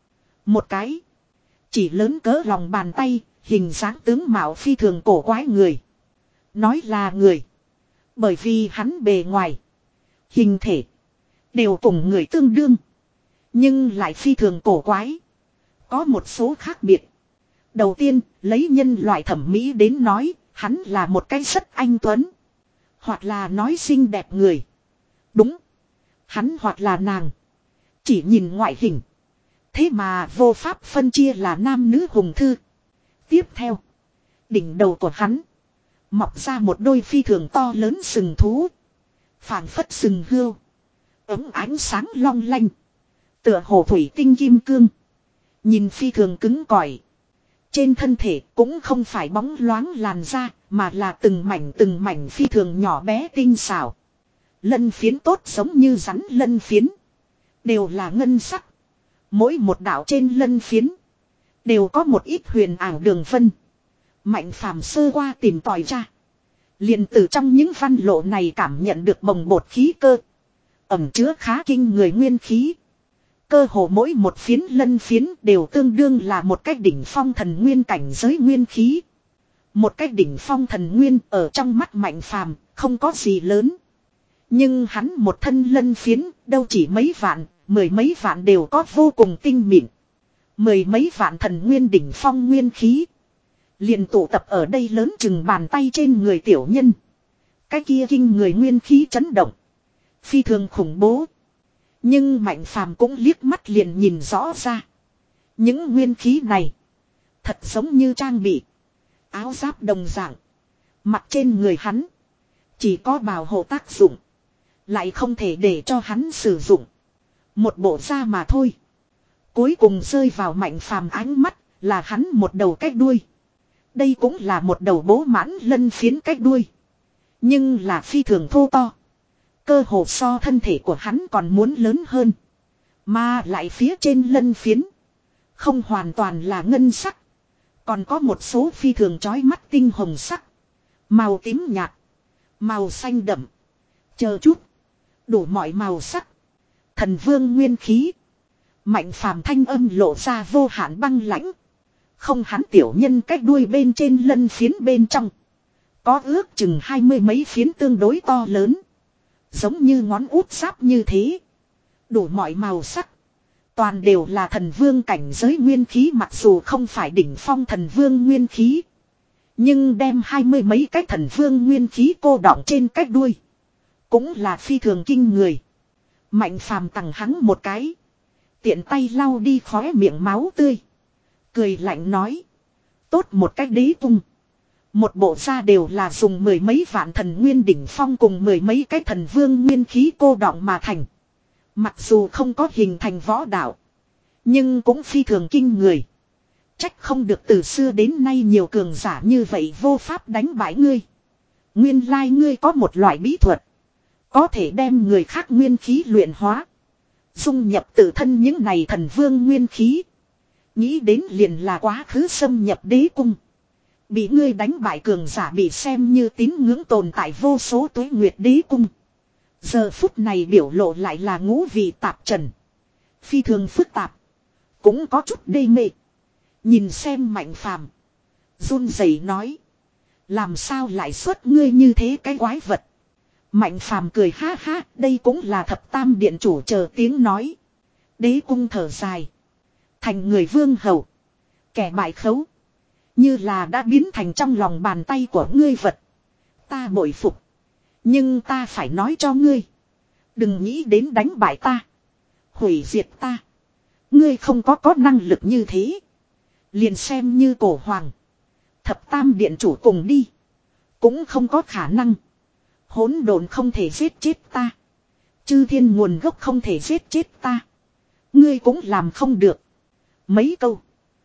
Một cái. Chỉ lớn cỡ lòng bàn tay, hình dáng tướng mạo phi thường cổ quái người. Nói là người. Bởi vì hắn bề ngoài. Hình thể. Đều cùng người tương đương. Nhưng lại phi thường cổ quái. Có một số khác biệt. Đầu tiên, lấy nhân loại thẩm mỹ đến nói, hắn là một cái rất anh tuấn. Hoặc là nói xinh đẹp người. Đúng. Hắn hoặc là nàng. Chỉ nhìn ngoại hình. Thế mà vô pháp phân chia là nam nữ hùng thư. Tiếp theo. Đỉnh đầu của hắn. Mọc ra một đôi phi thường to lớn sừng thú. Phảng phất sừng hươu. Ấm ánh sáng long lanh. Tựa hồ thủy tinh kim cương. Nhìn phi thường cứng cỏi. Trên thân thể cũng không phải bóng loáng làn da, mà là từng mảnh từng mảnh phi thường nhỏ bé tinh xảo. Lân phiến tốt giống như rắn lân phiến. Đều là ngân sắc. Mỗi một đạo trên lân phiến. Đều có một ít huyền ảo đường vân. Mạnh phàm sơ qua tìm tòi ra. Liền từ trong những văn lộ này cảm nhận được bồng bột khí cơ. Ẩm chứa khá kinh người nguyên khí. Cơ hồ mỗi một phiến lân phiến đều tương đương là một cái đỉnh phong thần nguyên cảnh giới nguyên khí. Một cái đỉnh phong thần nguyên ở trong mắt mạnh phàm, không có gì lớn. Nhưng hắn một thân lân phiến, đâu chỉ mấy vạn, mười mấy vạn đều có vô cùng tinh mịn. Mười mấy vạn thần nguyên đỉnh phong nguyên khí. Liền tụ tập ở đây lớn chừng bàn tay trên người tiểu nhân. Cái kia kinh người nguyên khí chấn động. Phi thường khủng bố. Nhưng mạnh phàm cũng liếc mắt liền nhìn rõ ra. Những nguyên khí này. Thật giống như trang bị. Áo giáp đồng dạng. Mặt trên người hắn. Chỉ có bảo hộ tác dụng. Lại không thể để cho hắn sử dụng. Một bộ da mà thôi. Cuối cùng rơi vào mạnh phàm ánh mắt. Là hắn một đầu cách đuôi. Đây cũng là một đầu bố mãn lân phiến cách đuôi. Nhưng là phi thường thô to. Cơ hồ so thân thể của hắn còn muốn lớn hơn. Mà lại phía trên lân phiến. Không hoàn toàn là ngân sắc. Còn có một số phi thường chói mắt tinh hồng sắc. Màu tím nhạt. Màu xanh đậm. Chờ chút. Đủ mọi màu sắc. Thần vương nguyên khí. Mạnh phàm thanh âm lộ ra vô hạn băng lãnh. Không hắn tiểu nhân cách đuôi bên trên lân phiến bên trong. Có ước chừng hai mươi mấy phiến tương đối to lớn. Giống như ngón út sáp như thế. Đủ mọi màu sắc. Toàn đều là thần vương cảnh giới nguyên khí, mặc dù không phải đỉnh phong thần vương nguyên khí. Nhưng đem hai mươi mấy cái thần vương nguyên khí cô đọng trên cách đuôi. Cũng là phi thường kinh người. Mạnh phàm tặng hắn một cái. Tiện tay lau đi khóe miệng máu tươi. Cười lạnh nói. Tốt một cách đế tung. Một bộ da đều là dùng mười mấy vạn thần nguyên đỉnh phong cùng mười mấy cái thần vương nguyên khí cô đọng mà thành. Mặc dù không có hình thành võ đạo. Nhưng cũng phi thường kinh người. Trách không được từ xưa đến nay nhiều cường giả như vậy vô pháp đánh bại ngươi. Nguyên lai ngươi có một loại bí thuật. Có thể đem người khác nguyên khí luyện hóa. Dung nhập tự thân những này thần vương nguyên khí. Nghĩ đến liền là quá khứ xâm nhập đế cung. Bị ngươi đánh bại cường giả bị xem như tín ngưỡng tồn tại vô số tuế nguyệt đế cung. Giờ phút này biểu lộ lại là ngũ vị tạp trần. Phi thường phức tạp. Cũng có chút đê mê. Nhìn xem mạnh phàm. Run rẩy nói. Làm sao lại xuất ngươi như thế cái quái vật. Mạnh phàm cười ha ha. Đây cũng là thập tam điện chủ chờ tiếng nói. Đế cung thở dài. Thành người vương hầu. Kẻ bại khấu. Như là đã biến thành trong lòng bàn tay của ngươi vật. Ta bội phục. Nhưng ta phải nói cho ngươi. Đừng nghĩ đến đánh bại ta. Hủy diệt ta. Ngươi không có có năng lực như thế. Liền xem như cổ hoàng. Thập tam điện chủ cùng đi. Cũng không có khả năng. Hỗn độn không thể giết chết ta. Chư thiên nguồn gốc không thể giết chết ta. Ngươi cũng làm không được. Mấy câu.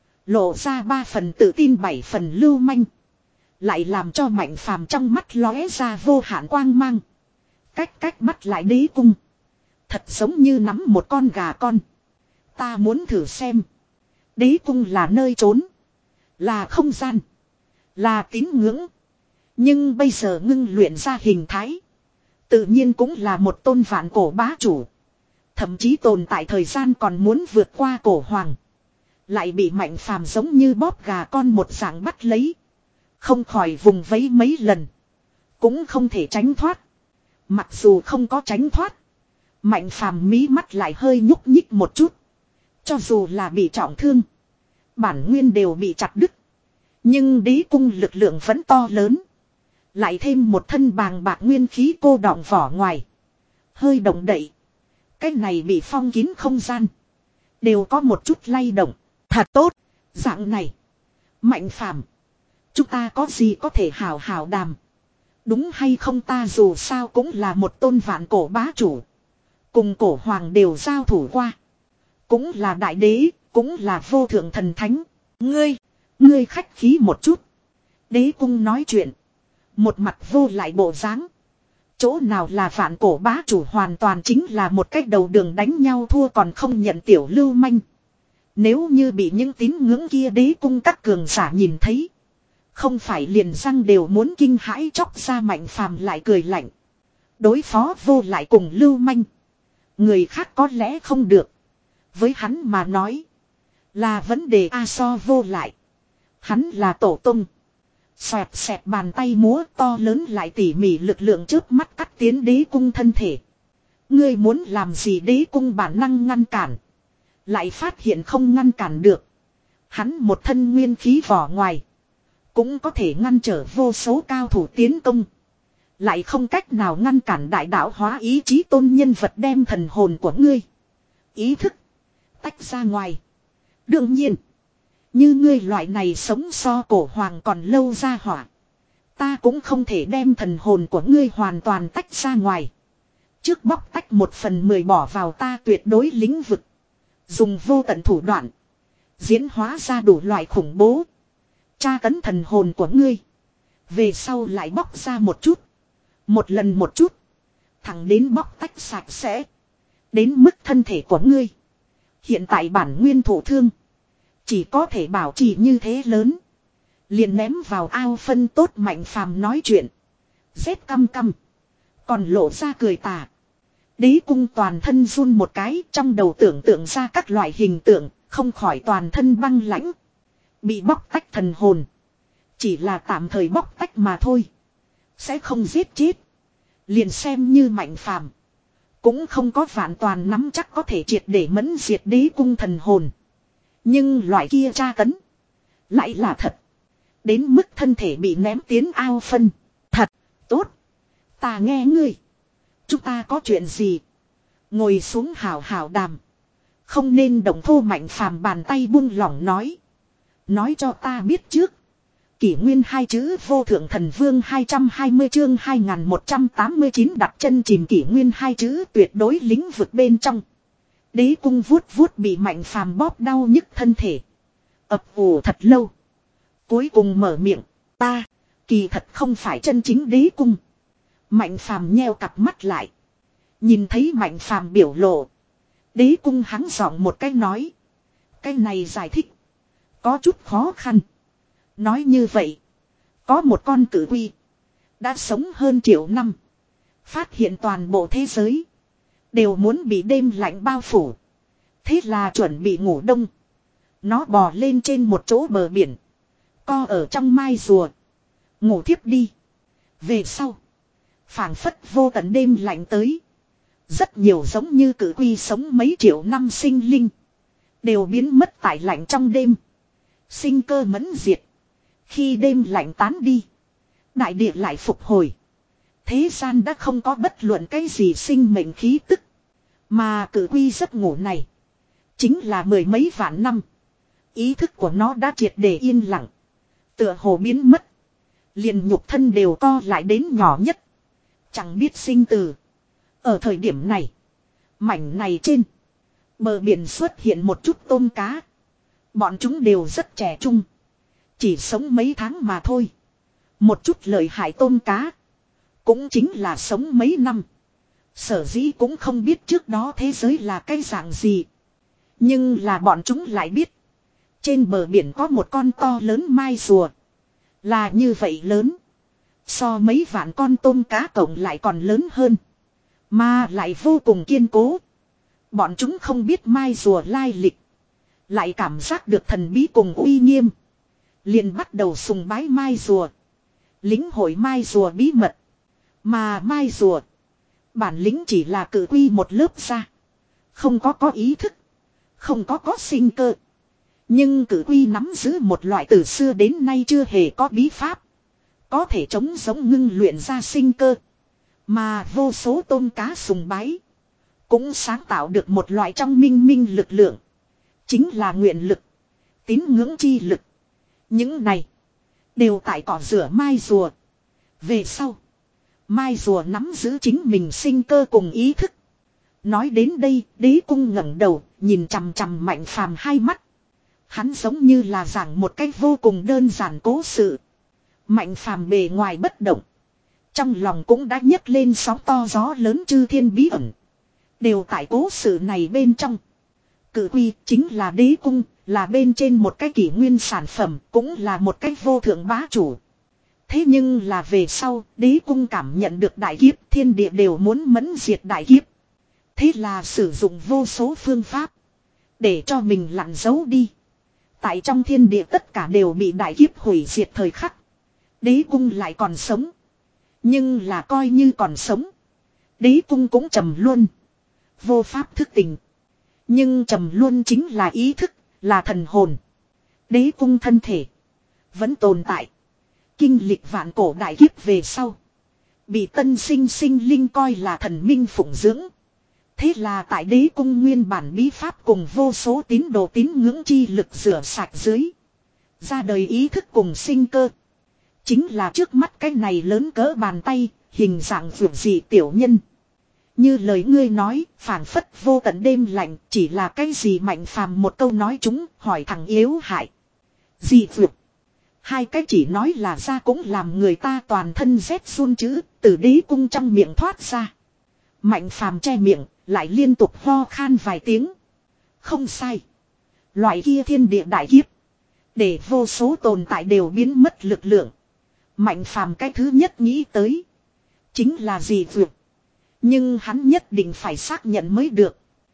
Lộ ra ba phần tự tin bảy phần lưu manh. Lại làm cho mạnh phàm trong mắt lóe ra vô hạn quang mang. Cách cách bắt lại đế cung. Thật giống như nắm một con gà con. Ta muốn thử xem. Đế cung là nơi trốn. Là không gian. Là tín ngưỡng. Nhưng bây giờ ngưng luyện ra hình thái. Tự nhiên cũng là một tôn vạn cổ bá chủ. Thậm chí tồn tại thời gian còn muốn vượt qua cổ hoàng. Lại bị Mạnh Phàm giống như bóp gà con một dạng bắt lấy. Không khỏi vùng vẫy mấy lần. Cũng không thể tránh thoát. Mặc dù không có tránh thoát. Mạnh Phàm mí mắt lại hơi nhúc nhích một chút. Cho dù là bị trọng thương. Bản nguyên đều bị chặt đứt. Nhưng đế cung lực lượng vẫn to lớn. Lại thêm một thân bàng bạc nguyên khí cô đọng vỏ ngoài. Hơi động đậy. Cái này bị phong kín không gian. Đều có một chút lay động. Thật tốt. Dạng này. Mạnh Phàm, chúng ta có gì có thể hào hào đàm. Đúng hay không, ta dù sao cũng là một tôn vạn cổ bá chủ. Cùng cổ hoàng đều giao thủ qua. Cũng là đại đế. Cũng là vô thượng thần thánh. Ngươi. Ngươi khách khí một chút. Đế cung nói chuyện. Một mặt vô lại bộ dáng. Chỗ nào là vạn cổ bá chủ, hoàn toàn chính là một cách đầu đường đánh nhau thua còn không nhận tiểu lưu manh. Nếu như bị những tín ngưỡng kia đế cung các cường giả nhìn thấy. Không phải liền răng đều muốn kinh hãi chóc ra. Mạnh Phàm lại cười lạnh. Đối phó vô lại cùng lưu manh. Người khác có lẽ không được. Với hắn mà nói. Là vấn đề a so vô lại. Hắn là tổ tung. Xoẹt xẹt bàn tay múa to lớn lại tỉ mỉ lực lượng trước mắt cắt tiến đế cung thân thể. Ngươi muốn làm gì? Đế cung bản năng ngăn cản. Lại phát hiện không ngăn cản được. Hắn một thân nguyên khí vỏ ngoài. Cũng có thể ngăn trở vô số cao thủ tiến công. Lại không cách nào ngăn cản đại đạo hóa ý chí tôn nhân vật đem thần hồn của ngươi. Ý thức. Tách ra ngoài. Đương nhiên. Như ngươi loại này sống so cổ hoàng còn lâu ra hỏa. Ta cũng không thể đem thần hồn của ngươi hoàn toàn tách ra ngoài. Trước bóc tách một phần mười bỏ vào ta tuyệt đối lĩnh vực. Dùng vô tận thủ đoạn. Diễn hóa ra đủ loại khủng bố. Tra tấn thần hồn của ngươi. Về sau lại bóc ra một chút. Một lần một chút. Thẳng đến bóc tách sạch sẽ. Đến mức thân thể của ngươi. Hiện tại bản nguyên thổ thương. Chỉ có thể bảo trì như thế lớn. Liền ném vào ao phân tốt. Mạnh Phàm nói chuyện. Rét căm căm. Còn lộ ra cười tà. Đế cung toàn thân run một cái. Trong đầu tưởng tượng ra các loại hình tượng. Không khỏi toàn thân băng lãnh. Bị bóc tách thần hồn. Chỉ là tạm thời bóc tách mà thôi. Sẽ không giết chết. Liền xem như Mạnh Phàm, cũng không có vạn toàn nắm chắc có thể triệt để mẫn diệt đế cung thần hồn. Nhưng loại kia tra tấn. Lại là thật. Đến mức thân thể bị ném tiến ao phân. Thật. Tốt. Ta nghe ngươi. Chúng ta có chuyện gì? Ngồi xuống hào hào đàm. Không nên động thô. Mạnh Phàm bàn tay buông lỏng nói. Nói cho ta biết trước. Kỷ nguyên hai chữ vô thượng thần vương hai trăm hai mươi chương hai nghìn một trăm tám mươi chín đặt chân chìm kỷ nguyên hai chữ tuyệt đối lĩnh vực bên trong. Đế cung vuốt vuốt bị Mạnh Phàm bóp đau nhức thân thể. Ập ủ thật lâu. Cuối cùng mở miệng. Ta. Kỳ thật không phải chân chính đế cung. Mạnh Phàm nheo cặp mắt lại. Nhìn thấy Mạnh Phàm biểu lộ. Đế cung hắng giọng một cái nói. Cái này giải thích. Có chút khó khăn. Nói như vậy. Có một con cử quy. Đã sống hơn triệu năm. Phát hiện toàn bộ thế giới. Đều muốn bị đêm lạnh bao phủ. Thế là chuẩn bị ngủ đông. Nó bò lên trên một chỗ bờ biển. Co ở trong mai rùa. Ngủ thiếp đi. Về sau. Phảng phất vô tận đêm lạnh tới. Rất nhiều giống như cử quy sống mấy triệu năm sinh linh. Đều biến mất tại lạnh trong đêm. Sinh cơ mẫn diệt. Khi đêm lạnh tán đi. Đại địa lại phục hồi. Thế gian đã không có bất luận cái gì sinh mệnh khí tức. Mà cử quy giấc ngủ này. Chính là mười mấy vạn năm. Ý thức của nó đã triệt để yên lặng. Tựa hồ biến mất. Liền nhục thân đều co lại đến nhỏ nhất. Chẳng biết sinh từ. Ở thời điểm này. Mảnh này trên. Bờ biển xuất hiện một chút tôm cá. Bọn chúng đều rất trẻ trung. Chỉ sống mấy tháng mà thôi. Một chút lợi hại tôm cá. Cũng chính là sống mấy năm. Sở dĩ cũng không biết trước đó thế giới là cái dạng gì. Nhưng là bọn chúng lại biết. Trên bờ biển có một con to lớn mai rùa. Là như vậy lớn. So mấy vạn con tôm cá cộng lại còn lớn hơn. Mà lại vô cùng kiên cố. Bọn chúng không biết mai rùa lai lịch. Lại cảm giác được thần bí cùng uy nghiêm. Liền bắt đầu sùng bái mai rùa. Lính hội mai rùa bí mật. Mà mai rùa. Bản lĩnh chỉ là cử quy một lớp ra. Không có có ý thức. Không có có sinh cơ. Nhưng cử quy nắm giữ một loại từ xưa đến nay chưa hề có bí pháp. Có thể chống giống ngưng luyện ra sinh cơ. Mà vô số tôm cá sùng bái. Cũng sáng tạo được một loại trong minh minh lực lượng. Chính là nguyện lực. Tín ngưỡng chi lực. Những này. Đều tại cỏ rửa mai rùa. Về sau. Mai rùa nắm giữ chính mình sinh cơ cùng ý thức. Nói đến đây, đế cung ngẩng đầu, nhìn chằm chằm Mạnh Phàm hai mắt. Hắn giống như là giảng một cách vô cùng đơn giản cố sự. Mạnh Phàm bề ngoài bất động. Trong lòng cũng đã nhấc lên sóng to gió lớn chư thiên bí ẩn. Đều tại cố sự này bên trong. Cử quy chính là đế cung, là bên trên một cái kỷ nguyên sản phẩm, cũng là một cái vô thượng bá chủ. Thế nhưng là về sau, đế cung cảm nhận được đại kiếp, thiên địa đều muốn mẫn diệt đại kiếp. Thế là sử dụng vô số phương pháp. Để cho mình lặn giấu đi. Tại trong thiên địa tất cả đều bị đại kiếp hủy diệt thời khắc. Đế cung lại còn sống. Nhưng là coi như còn sống. Đế cung cũng trầm luân. Vô pháp thức tỉnh. Nhưng trầm luân chính là ý thức, là thần hồn. Đế cung thân thể. Vẫn tồn tại. Kinh lịch vạn cổ đại kiếp về sau. Bị tân sinh sinh linh coi là thần minh phụng dưỡng. Thế là tại đế cung nguyên bản bí pháp cùng vô số tín đồ tín ngưỡng chi lực rửa sạch dưới. Ra đời ý thức cùng sinh cơ. Chính là trước mắt cái này lớn cỡ bàn tay, hình dạng vượt dị tiểu nhân. Như lời ngươi nói, phảng phất vô tận đêm lạnh, chỉ là cái gì Mạnh Phàm một câu nói chúng, hỏi thằng yếu hại. Dị vượt. Hai cái chỉ nói là ra cũng làm người ta toàn thân rét run chữ, từ đế cung trong miệng thoát ra. Mạnh Phàm che miệng, lại liên tục ho khan vài tiếng. Không sai. Loại kia thiên địa đại kiếp. Để vô số tồn tại đều biến mất lực lượng. Mạnh Phàm cái thứ nhất nghĩ tới. Chính là dị vượt. Nhưng hắn nhất định phải xác nhận mới được.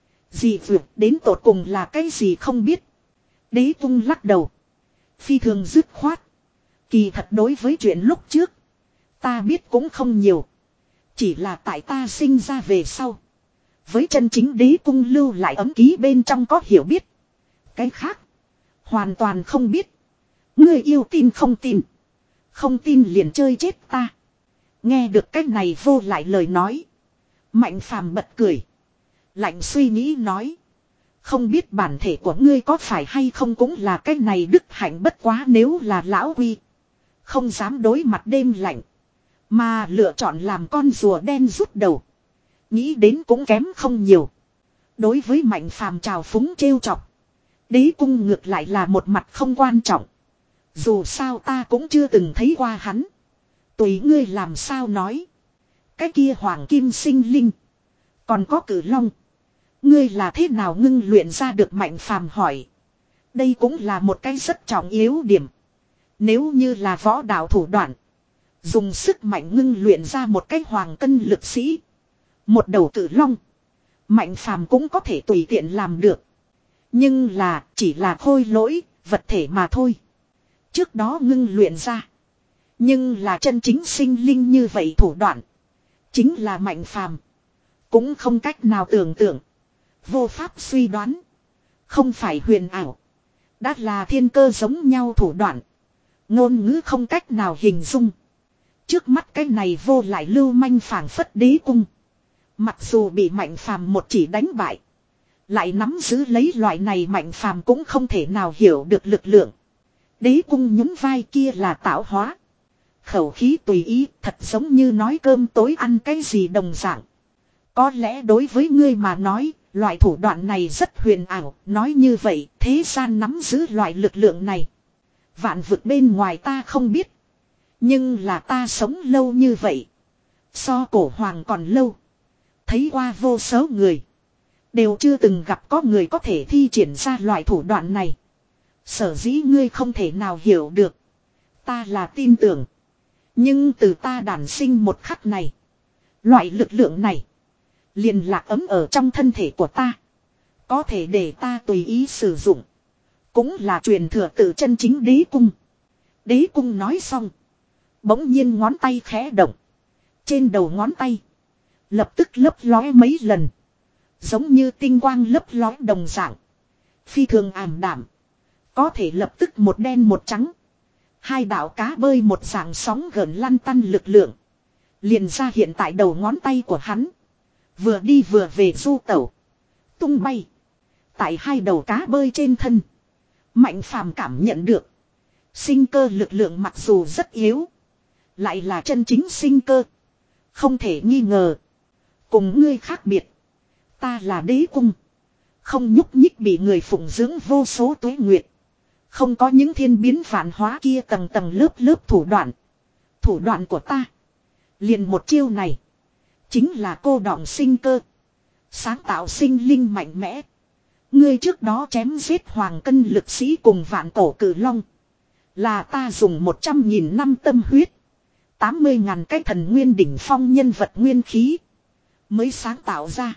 Dị vượt đến tột cùng là cái gì không biết. Đế cung lắc đầu. Phi thường dứt khoát. Kỳ thật đối với chuyện lúc trước. Ta biết cũng không nhiều. Chỉ là tại ta sinh ra về sau. Với chân chính đế cung lưu lại ấm ký bên trong có hiểu biết. Cái khác. Hoàn toàn không biết. Ngươi yêu tin không tin. Không tin liền chơi chết ta. Nghe được cái này vô lại lời nói. Mạnh Phàm bật cười. Lạnh suy nghĩ nói. Không biết bản thể của ngươi có phải hay không cũng là cái này đức hạnh bất quá nếu là lão quy. Không dám đối mặt đêm lạnh. Mà lựa chọn làm con rùa đen rút đầu. Nghĩ đến cũng kém không nhiều. Đối với Mạnh Phàm trào phúng trêu chọc. Đế cung ngược lại là một mặt không quan trọng. Dù sao ta cũng chưa từng thấy qua hắn. Tùy ngươi làm sao nói. Cái kia hoàng kim sinh linh. Còn có cử long. Ngươi là thế nào ngưng luyện ra được Mạnh Phàm hỏi. Đây cũng là một cái rất trọng yếu điểm. Nếu như là võ đạo thủ đoạn. Dùng sức mạnh ngưng luyện ra một cái hoàng cân lực sĩ. Một đầu cử long. Mạnh Phàm cũng có thể tùy tiện làm được. Nhưng là chỉ là khôi lỗi, vật thể mà thôi. Trước đó ngưng luyện ra. Nhưng là chân chính sinh linh như vậy thủ đoạn. Chính là Mạnh Phàm. Cũng không cách nào tưởng tượng. Vô pháp suy đoán. Không phải huyền ảo. Đã là thiên cơ giống nhau thủ đoạn. Ngôn ngữ không cách nào hình dung. Trước mắt cái này vô lại lưu manh phảng phất đế cung. Mặc dù bị Mạnh Phàm một chỉ đánh bại. Lại nắm giữ lấy loại này Mạnh Phàm cũng không thể nào hiểu được lực lượng. Đế cung nhún vai kia là tạo hóa. Khẩu khí tùy ý thật giống như nói cơm tối ăn cái gì đồng dạng. Có lẽ đối với ngươi mà nói, loại thủ đoạn này rất huyền ảo. Nói như vậy, thế gian nắm giữ loại lực lượng này. Vạn vực bên ngoài ta không biết. Nhưng là ta sống lâu như vậy. So cổ hoàng còn lâu. Thấy qua vô số người. Đều chưa từng gặp có người có thể thi triển ra loại thủ đoạn này. Sở dĩ ngươi không thể nào hiểu được. Ta là tin tưởng. Nhưng từ ta đản sinh một khắc này. Loại lực lượng này. Liền lạc ấm ở trong thân thể của ta. Có thể để ta tùy ý sử dụng. Cũng là truyền thừa tự chân chính đế cung. Đế cung nói xong. Bỗng nhiên ngón tay khẽ động. Trên đầu ngón tay. Lập tức lấp lóe mấy lần. Giống như tinh quang lấp lóe đồng dạng. Phi thường ảm đảm. Có thể lập tức một đen một trắng. Hai đạo cá bơi một dạng sóng gợn lăn tăn lực lượng. Liền ra hiện tại đầu ngón tay của hắn. Vừa đi vừa về du tẩu. Tung bay. Tại hai đầu cá bơi trên thân. Mạnh phàm cảm nhận được. Sinh cơ lực lượng mặc dù rất yếu. Lại là chân chính sinh cơ. Không thể nghi ngờ. Cùng ngươi khác biệt. Ta là đế cung. Không nhúc nhích bị người phụng dưỡng vô số tuế nguyệt. Không có những thiên biến vạn hóa kia tầng tầng lớp lớp thủ đoạn. Thủ đoạn của ta. Liền một chiêu này. Chính là cô đọng sinh cơ. Sáng tạo sinh linh mạnh mẽ. Ngươi trước đó chém giết hoàng cân lực sĩ cùng vạn cổ cử long. Là ta dùng một trăm nghìn năm tâm huyết. Tám mươi ngàn cái thần nguyên đỉnh phong nhân vật nguyên khí. Mới sáng tạo ra.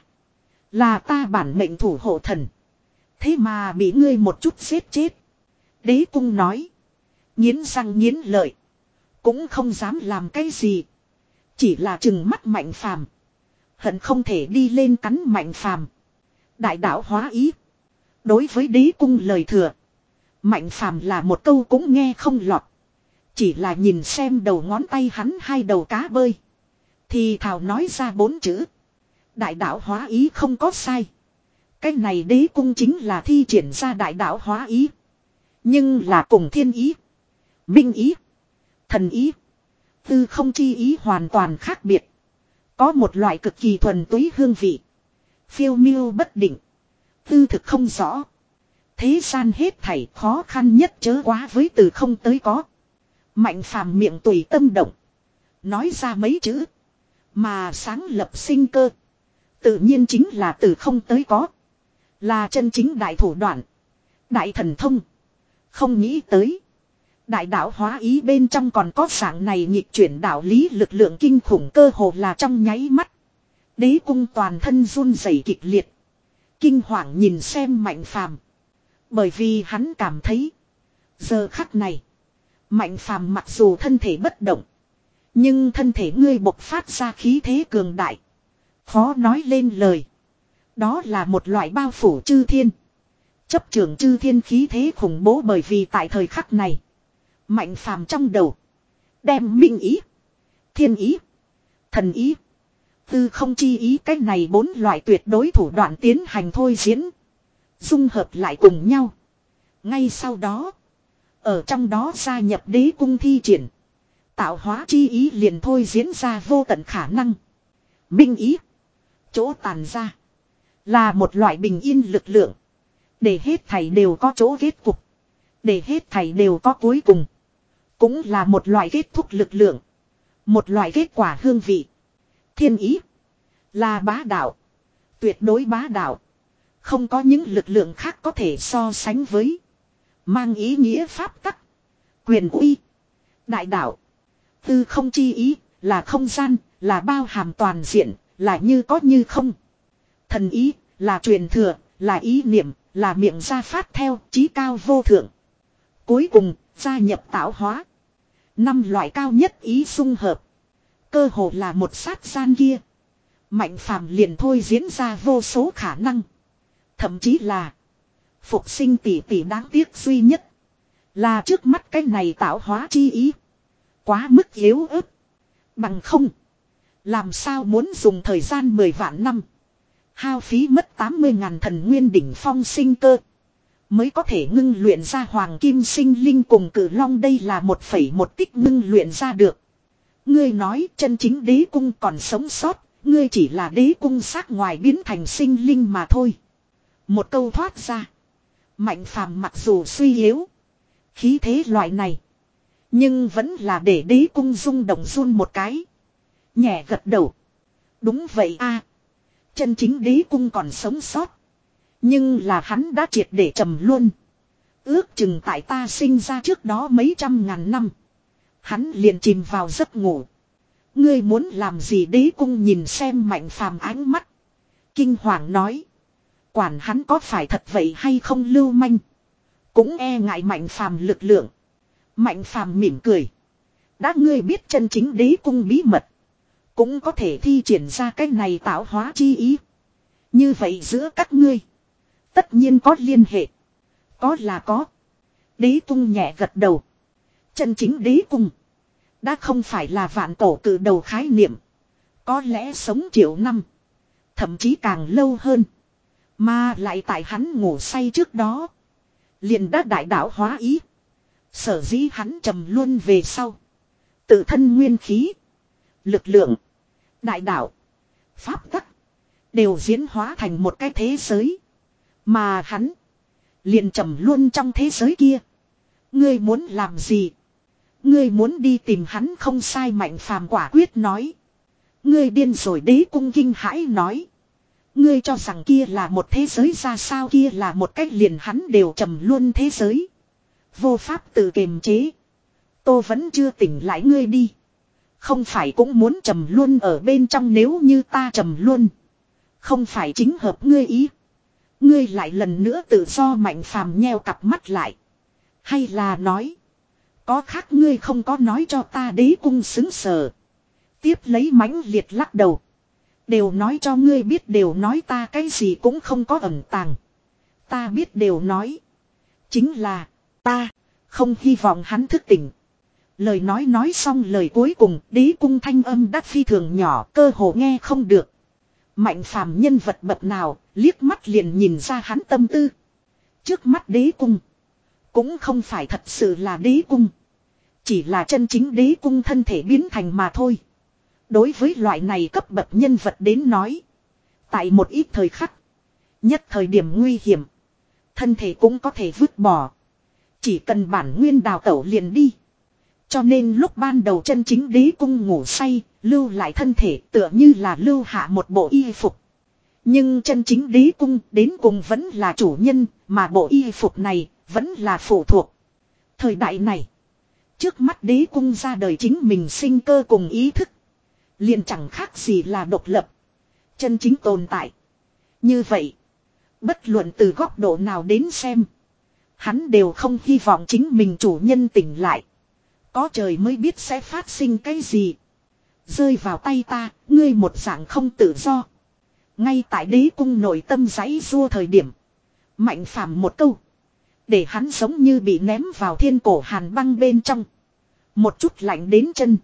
Là ta bản mệnh thủ hộ thần. Thế mà bị ngươi một chút giết chết. Đế cung nói. Nghiến răng nghiến lợi. Cũng không dám làm cái gì. Chỉ là trừng mắt Mạnh Phàm. Hận không thể đi lên cắn Mạnh Phàm. Đại đạo hóa ý. Đối với đế cung lời thừa. Mạnh Phàm là một câu cũng nghe không lọt. Chỉ là nhìn xem đầu ngón tay hắn hai đầu cá bơi. Thì thảo nói ra bốn chữ. Đại đạo hóa ý không có sai. Cái này đế cung chính là thi triển ra đại đạo hóa ý. Nhưng là cùng thiên ý. Minh ý. Thần ý. Tư không chi ý hoàn toàn khác biệt. Có một loại cực kỳ thuần túy hương vị. Phiêu miêu bất định. Tư thực không rõ. Thế gian hết thảy khó khăn nhất chớ quá với từ không tới có. Mạnh phàm miệng tùy tâm động. Nói ra mấy chữ. Mà sáng lập sinh cơ. Tự nhiên chính là từ không tới có. Là chân chính đại thủ đoạn. Đại thần thông. Không nghĩ tới. Đại đạo hóa ý bên trong còn có dạng này nhịp chuyển đạo lý lực lượng kinh khủng cơ hồ là trong nháy mắt. Đế cung toàn thân run rẩy kịch liệt. Kinh hoàng nhìn xem Mạnh Phàm. Bởi vì hắn cảm thấy. Giờ khắc này. Mạnh Phàm mặc dù thân thể bất động. Nhưng thân thể ngươi bộc phát ra khí thế cường đại. Khó nói lên lời. Đó là một loại bao phủ chư thiên. Chấp trường chư thiên khí thế khủng bố bởi vì tại thời khắc này. Mạnh Phàm trong đầu. Đem minh ý. Thiên ý. Thần ý. Tư không chi ý cách này bốn loại tuyệt đối thủ đoạn tiến hành thôi diễn. Dung hợp lại cùng nhau. Ngay sau đó. Ở trong đó gia nhập đế cung thi triển. Tạo hóa chi ý liền thôi diễn ra vô tận khả năng. Minh ý. Chỗ tàn ra. Là một loại bình yên lực lượng. Để hết thảy đều có chỗ kết cục. Để hết thảy đều có cuối cùng. Cũng là một loại kết thúc lực lượng. Một loại kết quả hương vị. Thiên ý. Là bá đạo. Tuyệt đối bá đạo. Không có những lực lượng khác có thể so sánh với. Mang ý nghĩa pháp tắc. Quyền uy. Đại đạo. Tư không chi ý. Là không gian. Là bao hàm toàn diện. Là như có như không. Thần ý. Là truyền thừa. Là ý niệm. Là miệng ra phát theo. Chí cao vô thượng. Cuối cùng. Gia nhập tạo hóa. Năm loại cao nhất ý dung hợp. Cơ hồ là một sát gian kia. Mạnh Phàm liền thôi diễn ra vô số khả năng. Thậm chí là. Phục sinh tỷ tỷ đáng tiếc duy nhất. Là trước mắt cái này tạo hóa chi ý. Quá mức yếu ớt. Bằng không. Làm sao muốn dùng thời gian mười vạn năm. Hao phí mất tám mươi ngàn thần nguyên đỉnh phong sinh cơ. Mới có thể ngưng luyện ra hoàng kim sinh linh cùng cử long đây là một phẩy một tích ngưng luyện ra được. Ngươi nói chân chính đế cung còn sống sót. Ngươi chỉ là đế cung xác ngoài biến thành sinh linh mà thôi. Một câu thoát ra. Mạnh Phàm mặc dù suy yếu. Khí thế loại này. Nhưng vẫn là để đế cung rung động run một cái. Nhẹ gật đầu. Đúng vậy a, chân chính đế cung còn sống sót. Nhưng là hắn đã triệt để trầm luôn. Ước chừng tại ta sinh ra trước đó mấy trăm ngàn năm. Hắn liền chìm vào giấc ngủ. Ngươi muốn làm gì đế cung nhìn xem Mạnh Phàm ánh mắt. Kinh hoàng nói. Quản hắn có phải thật vậy hay không lưu manh. cũng e ngại Mạnh Phàm lực lượng. Mạnh Phàm mỉm cười. Đã ngươi biết chân chính đế cung bí mật. Cũng có thể thi triển ra cái này tạo hóa chi ý. Như vậy giữa các ngươi. Tất nhiên có liên hệ. Có là có. Đế cung nhẹ gật đầu. Chân chính đế cung. Đã không phải là vạn cổ cử đầu khái niệm. Có lẽ sống triệu năm. Thậm chí càng lâu hơn. Mà lại tại hắn ngủ say trước đó. Liền đã đại đạo hóa ý. Sở dĩ hắn trầm luôn về sau. Tự thân nguyên khí. Lực lượng. Đại đạo. Pháp tắc. Đều diễn hóa thành một cái thế giới. Mà hắn. Liền trầm luôn trong thế giới kia. Ngươi muốn làm gì? Ngươi muốn đi tìm hắn không sai Mạnh Phàm quả quyết nói. Ngươi điên rồi đế cung kinh hãi nói. Ngươi cho rằng kia là một thế giới ra sao kia là một cách liền hắn đều trầm luôn thế giới. Vô pháp tự kiềm chế. Tô vẫn chưa tỉnh lại ngươi đi. Không phải cũng muốn trầm luôn ở bên trong nếu như ta trầm luôn. Không phải chính hợp ngươi ý. Ngươi lại lần nữa tự do Mạnh Phàm nheo cặp mắt lại. Hay là nói. Có khác ngươi không có nói cho ta đế cung xứng sờ. Tiếp lấy mãnh liệt lắc đầu. Đều nói cho ngươi biết đều nói ta cái gì cũng không có ẩn tàng. Ta biết đều nói. Chính là ta không hy vọng hắn thức tỉnh. Lời nói nói xong lời cuối cùng đế cung thanh âm đắt phi thường nhỏ cơ hồ nghe không được. Mạnh Phàm nhân vật bậc nào liếc mắt liền nhìn ra hắn tâm tư. Trước mắt đế cung. Cũng không phải thật sự là đế cung. Chỉ là chân chính đế cung thân thể biến thành mà thôi. Đối với loại này cấp bậc nhân vật đến nói. Tại một ít thời khắc. Nhất thời điểm nguy hiểm. Thân thể cũng có thể vứt bỏ. Chỉ cần bản nguyên đào tẩu liền đi. Cho nên lúc ban đầu chân chính đế cung ngủ say. Lưu lại thân thể tựa như là lưu hạ một bộ y phục. Nhưng chân chính đế cung đến cùng vẫn là chủ nhân. Mà bộ y phục này vẫn là phụ thuộc. Thời đại này. Trước mắt đế cung ra đời chính mình sinh cơ cùng ý thức. Liền chẳng khác gì là độc lập. Chân chính tồn tại. Như vậy. Bất luận từ góc độ nào đến xem. Hắn đều không hy vọng chính mình chủ nhân tỉnh lại. Có trời mới biết sẽ phát sinh cái gì. Rơi vào tay ta, ngươi một dạng không tự do. Ngay tại đế cung nội tâm giãy rua thời điểm. Mạnh Phàm một câu. Để hắn giống như bị ném vào thiên cổ hàn băng bên trong. Một chút lạnh đến chân.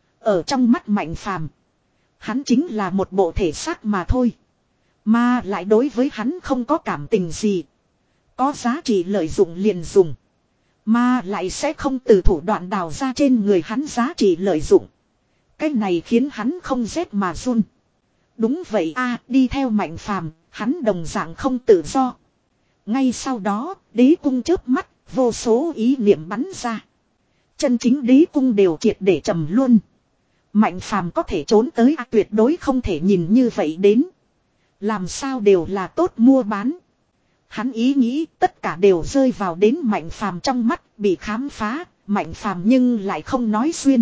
Ở trong mắt Mạnh Phàm, hắn chính là một bộ thể xác mà thôi. Mà lại đối với hắn không có cảm tình gì. Có giá trị lợi dụng liền dùng. Mà lại sẽ không từ thủ đoạn đào ra trên người hắn giá trị lợi dụng. Cái này khiến hắn không rét mà run. Đúng vậy a, đi theo Mạnh Phàm, hắn đồng dạng không tự do. Ngay sau đó, đế cung chớp mắt, vô số ý niệm bắn ra. Chân chính đế cung đều triệt để trầm luôn. Mạnh Phàm có thể trốn tới à, tuyệt đối không thể nhìn như vậy đến. Làm sao đều là tốt mua bán. Hắn ý nghĩ tất cả đều rơi vào đến Mạnh Phàm trong mắt bị khám phá. Mạnh Phàm nhưng lại không nói xuyên.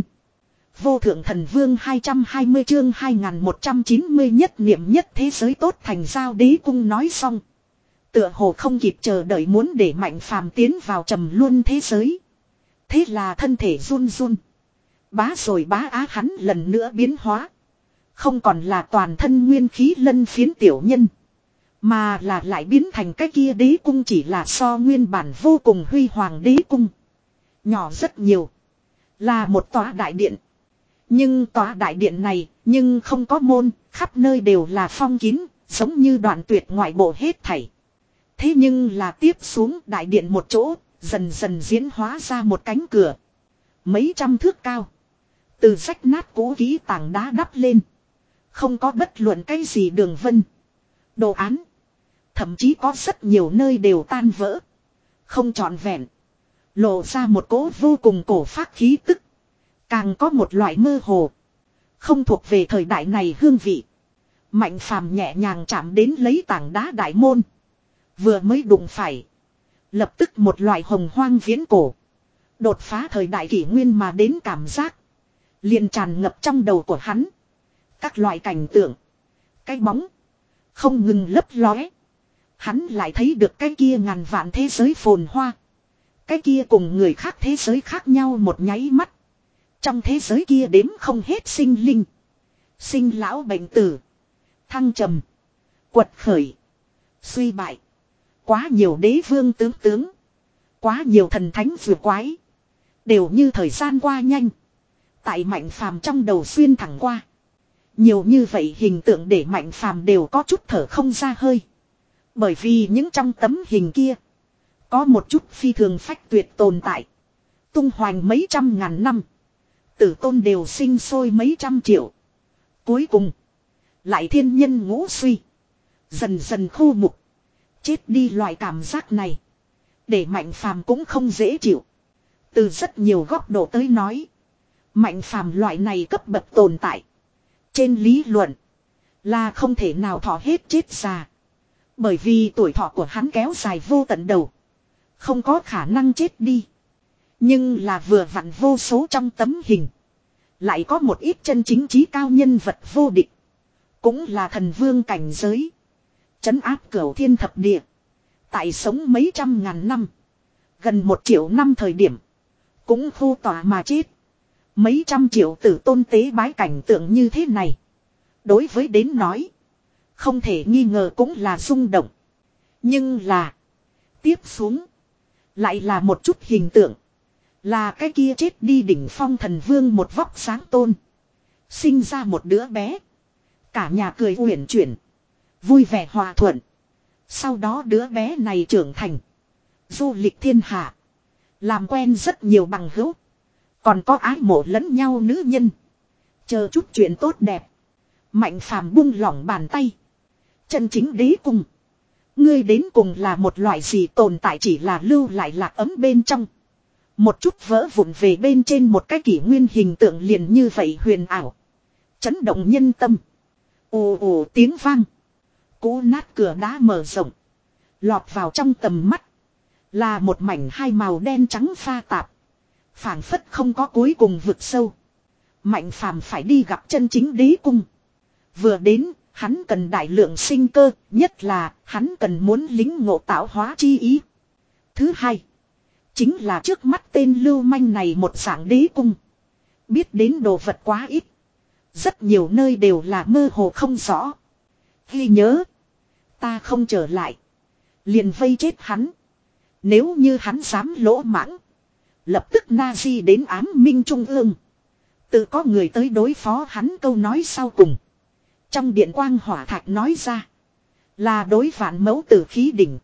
Vô thượng thần vương hai trăm hai mươi chương hai nghìn một trăm chín mươi nhất niệm nhất thế giới tốt thành giao đế cung nói xong. Tựa hồ không kịp chờ đợi muốn để Mạnh Phàm tiến vào trầm luân thế giới. Thế là thân thể run run. Bá rồi bá á hắn lần nữa biến hóa. Không còn là toàn thân nguyên khí lân phiến tiểu nhân. Mà là lại biến thành cái kia đế cung chỉ là so nguyên bản vô cùng huy hoàng đế cung. Nhỏ rất nhiều. Là một tòa đại điện. Nhưng tòa đại điện này nhưng không có môn, khắp nơi đều là phong kín, giống như đoạn tuyệt ngoại bộ hết thảy. Thế nhưng là tiếp xuống đại điện một chỗ, dần dần diễn hóa ra một cánh cửa. Mấy trăm thước cao. Từ rách nát cũ kỹ tảng đá đắp lên. Không có bất luận cái gì đường vân. Đồ án. Thậm chí có rất nhiều nơi đều tan vỡ. Không trọn vẹn. Lộ ra một cỗ vô cùng cổ phác khí tức. Càng có một loại mơ hồ. Không thuộc về thời đại này hương vị. Mạnh Phàm nhẹ nhàng chạm đến lấy tảng đá đại môn. Vừa mới đụng phải. Lập tức một loại hồng hoang viễn cổ. Đột phá thời đại kỷ nguyên mà đến cảm giác. Liền tràn ngập trong đầu của hắn. Các loại cảnh tượng. Cái bóng. Không ngừng lấp lóe. Hắn lại thấy được cái kia ngàn vạn thế giới phồn hoa. Cái kia cùng người khác thế giới khác nhau một nháy mắt. Trong thế giới kia đếm không hết sinh linh. Sinh lão bệnh tử. Thăng trầm. Quật khởi. Suy bại. Quá nhiều đế vương tướng tướng. Quá nhiều thần thánh vừa quái. Đều như thời gian qua nhanh. Tại Mạnh Phàm trong đầu xuyên thẳng qua. Nhiều như vậy hình tượng để Mạnh Phàm đều có chút thở không ra hơi. Bởi vì những trong tấm hình kia. Có một chút phi thường phách tuyệt tồn tại. Tung hoành mấy trăm ngàn năm. Tử tôn đều sinh sôi mấy trăm triệu. Cuối cùng. Lại thiên nhân ngũ suy. Dần dần khô mục. Chết đi loại cảm giác này. Để Mạnh Phàm cũng không dễ chịu. Từ rất nhiều góc độ tới nói. Mạnh Phàm loại này cấp bậc tồn tại. Trên lý luận. Là không thể nào thọ hết chết già. Bởi vì tuổi thọ của hắn kéo dài vô tận đầu. Không có khả năng chết đi. Nhưng là vừa vặn vô số trong tấm hình. Lại có một ít chân chính trí cao nhân vật vô địch. Cũng là thần vương cảnh giới. Trấn áp cửu thiên thập địa. Tại sống mấy trăm ngàn năm. Gần một triệu năm thời điểm. Cũng khô tỏa mà chết. Mấy trăm triệu tử tôn tế bái cảnh tượng như thế này. Đối với đến nói. Không thể nghi ngờ cũng là rung động. Nhưng là. Tiếp xuống. Lại là một chút hình tượng. Là cái kia chết đi đỉnh phong thần vương một vóc sáng tôn. Sinh ra một đứa bé. Cả nhà cười uyển chuyển. Vui vẻ hòa thuận. Sau đó đứa bé này trưởng thành. Du lịch thiên hạ. Làm quen rất nhiều bằng hữu. Còn có ái mộ lẫn nhau nữ nhân. Chờ chút chuyện tốt đẹp. Mạnh Phàm buông lỏng bàn tay. Chân chính đế cung. Ngươi đến cùng là một loại gì tồn tại chỉ là lưu lại lạc ấm bên trong. Một chút vỡ vụn về bên trên một cái kỷ nguyên hình tượng liền như vậy huyền ảo. Chấn động nhân tâm. Ồ ồ tiếng vang. Cú nát cửa đá mở rộng. Lọt vào trong tầm mắt. Là một mảnh hai màu đen trắng pha tạp. Phảng phất không có cuối cùng vực sâu. Mạnh Phàm phải đi gặp chân chính đế cung. Vừa đến, hắn cần đại lượng sinh cơ, nhất là hắn cần muốn lính ngộ tạo hóa chi ý. Thứ hai, chính là trước mắt tên lưu manh này một dạng đế cung. Biết đến đồ vật quá ít. Rất nhiều nơi đều là mơ hồ không rõ. Ghi nhớ, ta không trở lại. Liền vây chết hắn. Nếu như hắn dám lỗ mãng. Lập tức Nazi đến ám minh trung ương. Tự có người tới đối phó hắn câu nói sau cùng. Trong điện quang hỏa thạch nói ra. Là đối vạn mẫu tử khí đỉnh.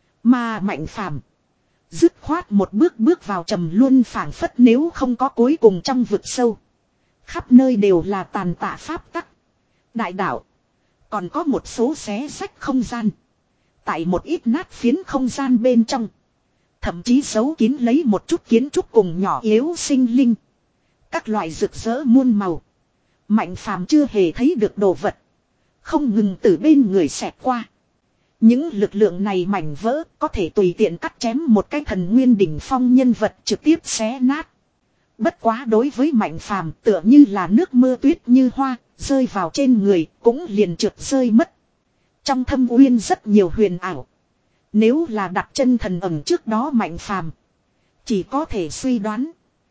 Mà Mạnh Phàm dứt khoát một bước bước vào trầm luân phảng phất nếu không có cuối cùng trong vực sâu. Khắp nơi đều là tàn tạ pháp tắc. Đại đạo. Còn có một số xé sách không gian. Tại một ít nát phiến không gian bên trong. Thậm chí giấu kín lấy một chút kiến trúc cùng nhỏ yếu sinh linh. Các loại rực rỡ muôn màu. Mạnh Phàm chưa hề thấy được đồ vật. Không ngừng từ bên người xẹt qua. Những lực lượng này mảnh vỡ có thể tùy tiện cắt chém một cái thần nguyên đỉnh phong nhân vật trực tiếp xé nát. Bất quá đối với Mạnh Phàm tựa như là nước mưa tuyết như hoa, rơi vào trên người cũng liền trượt rơi mất. Trong thâm uyên rất nhiều huyền ảo. Nếu là đặt chân thần ẩm trước đó Mạnh Phàm chỉ có thể suy đoán.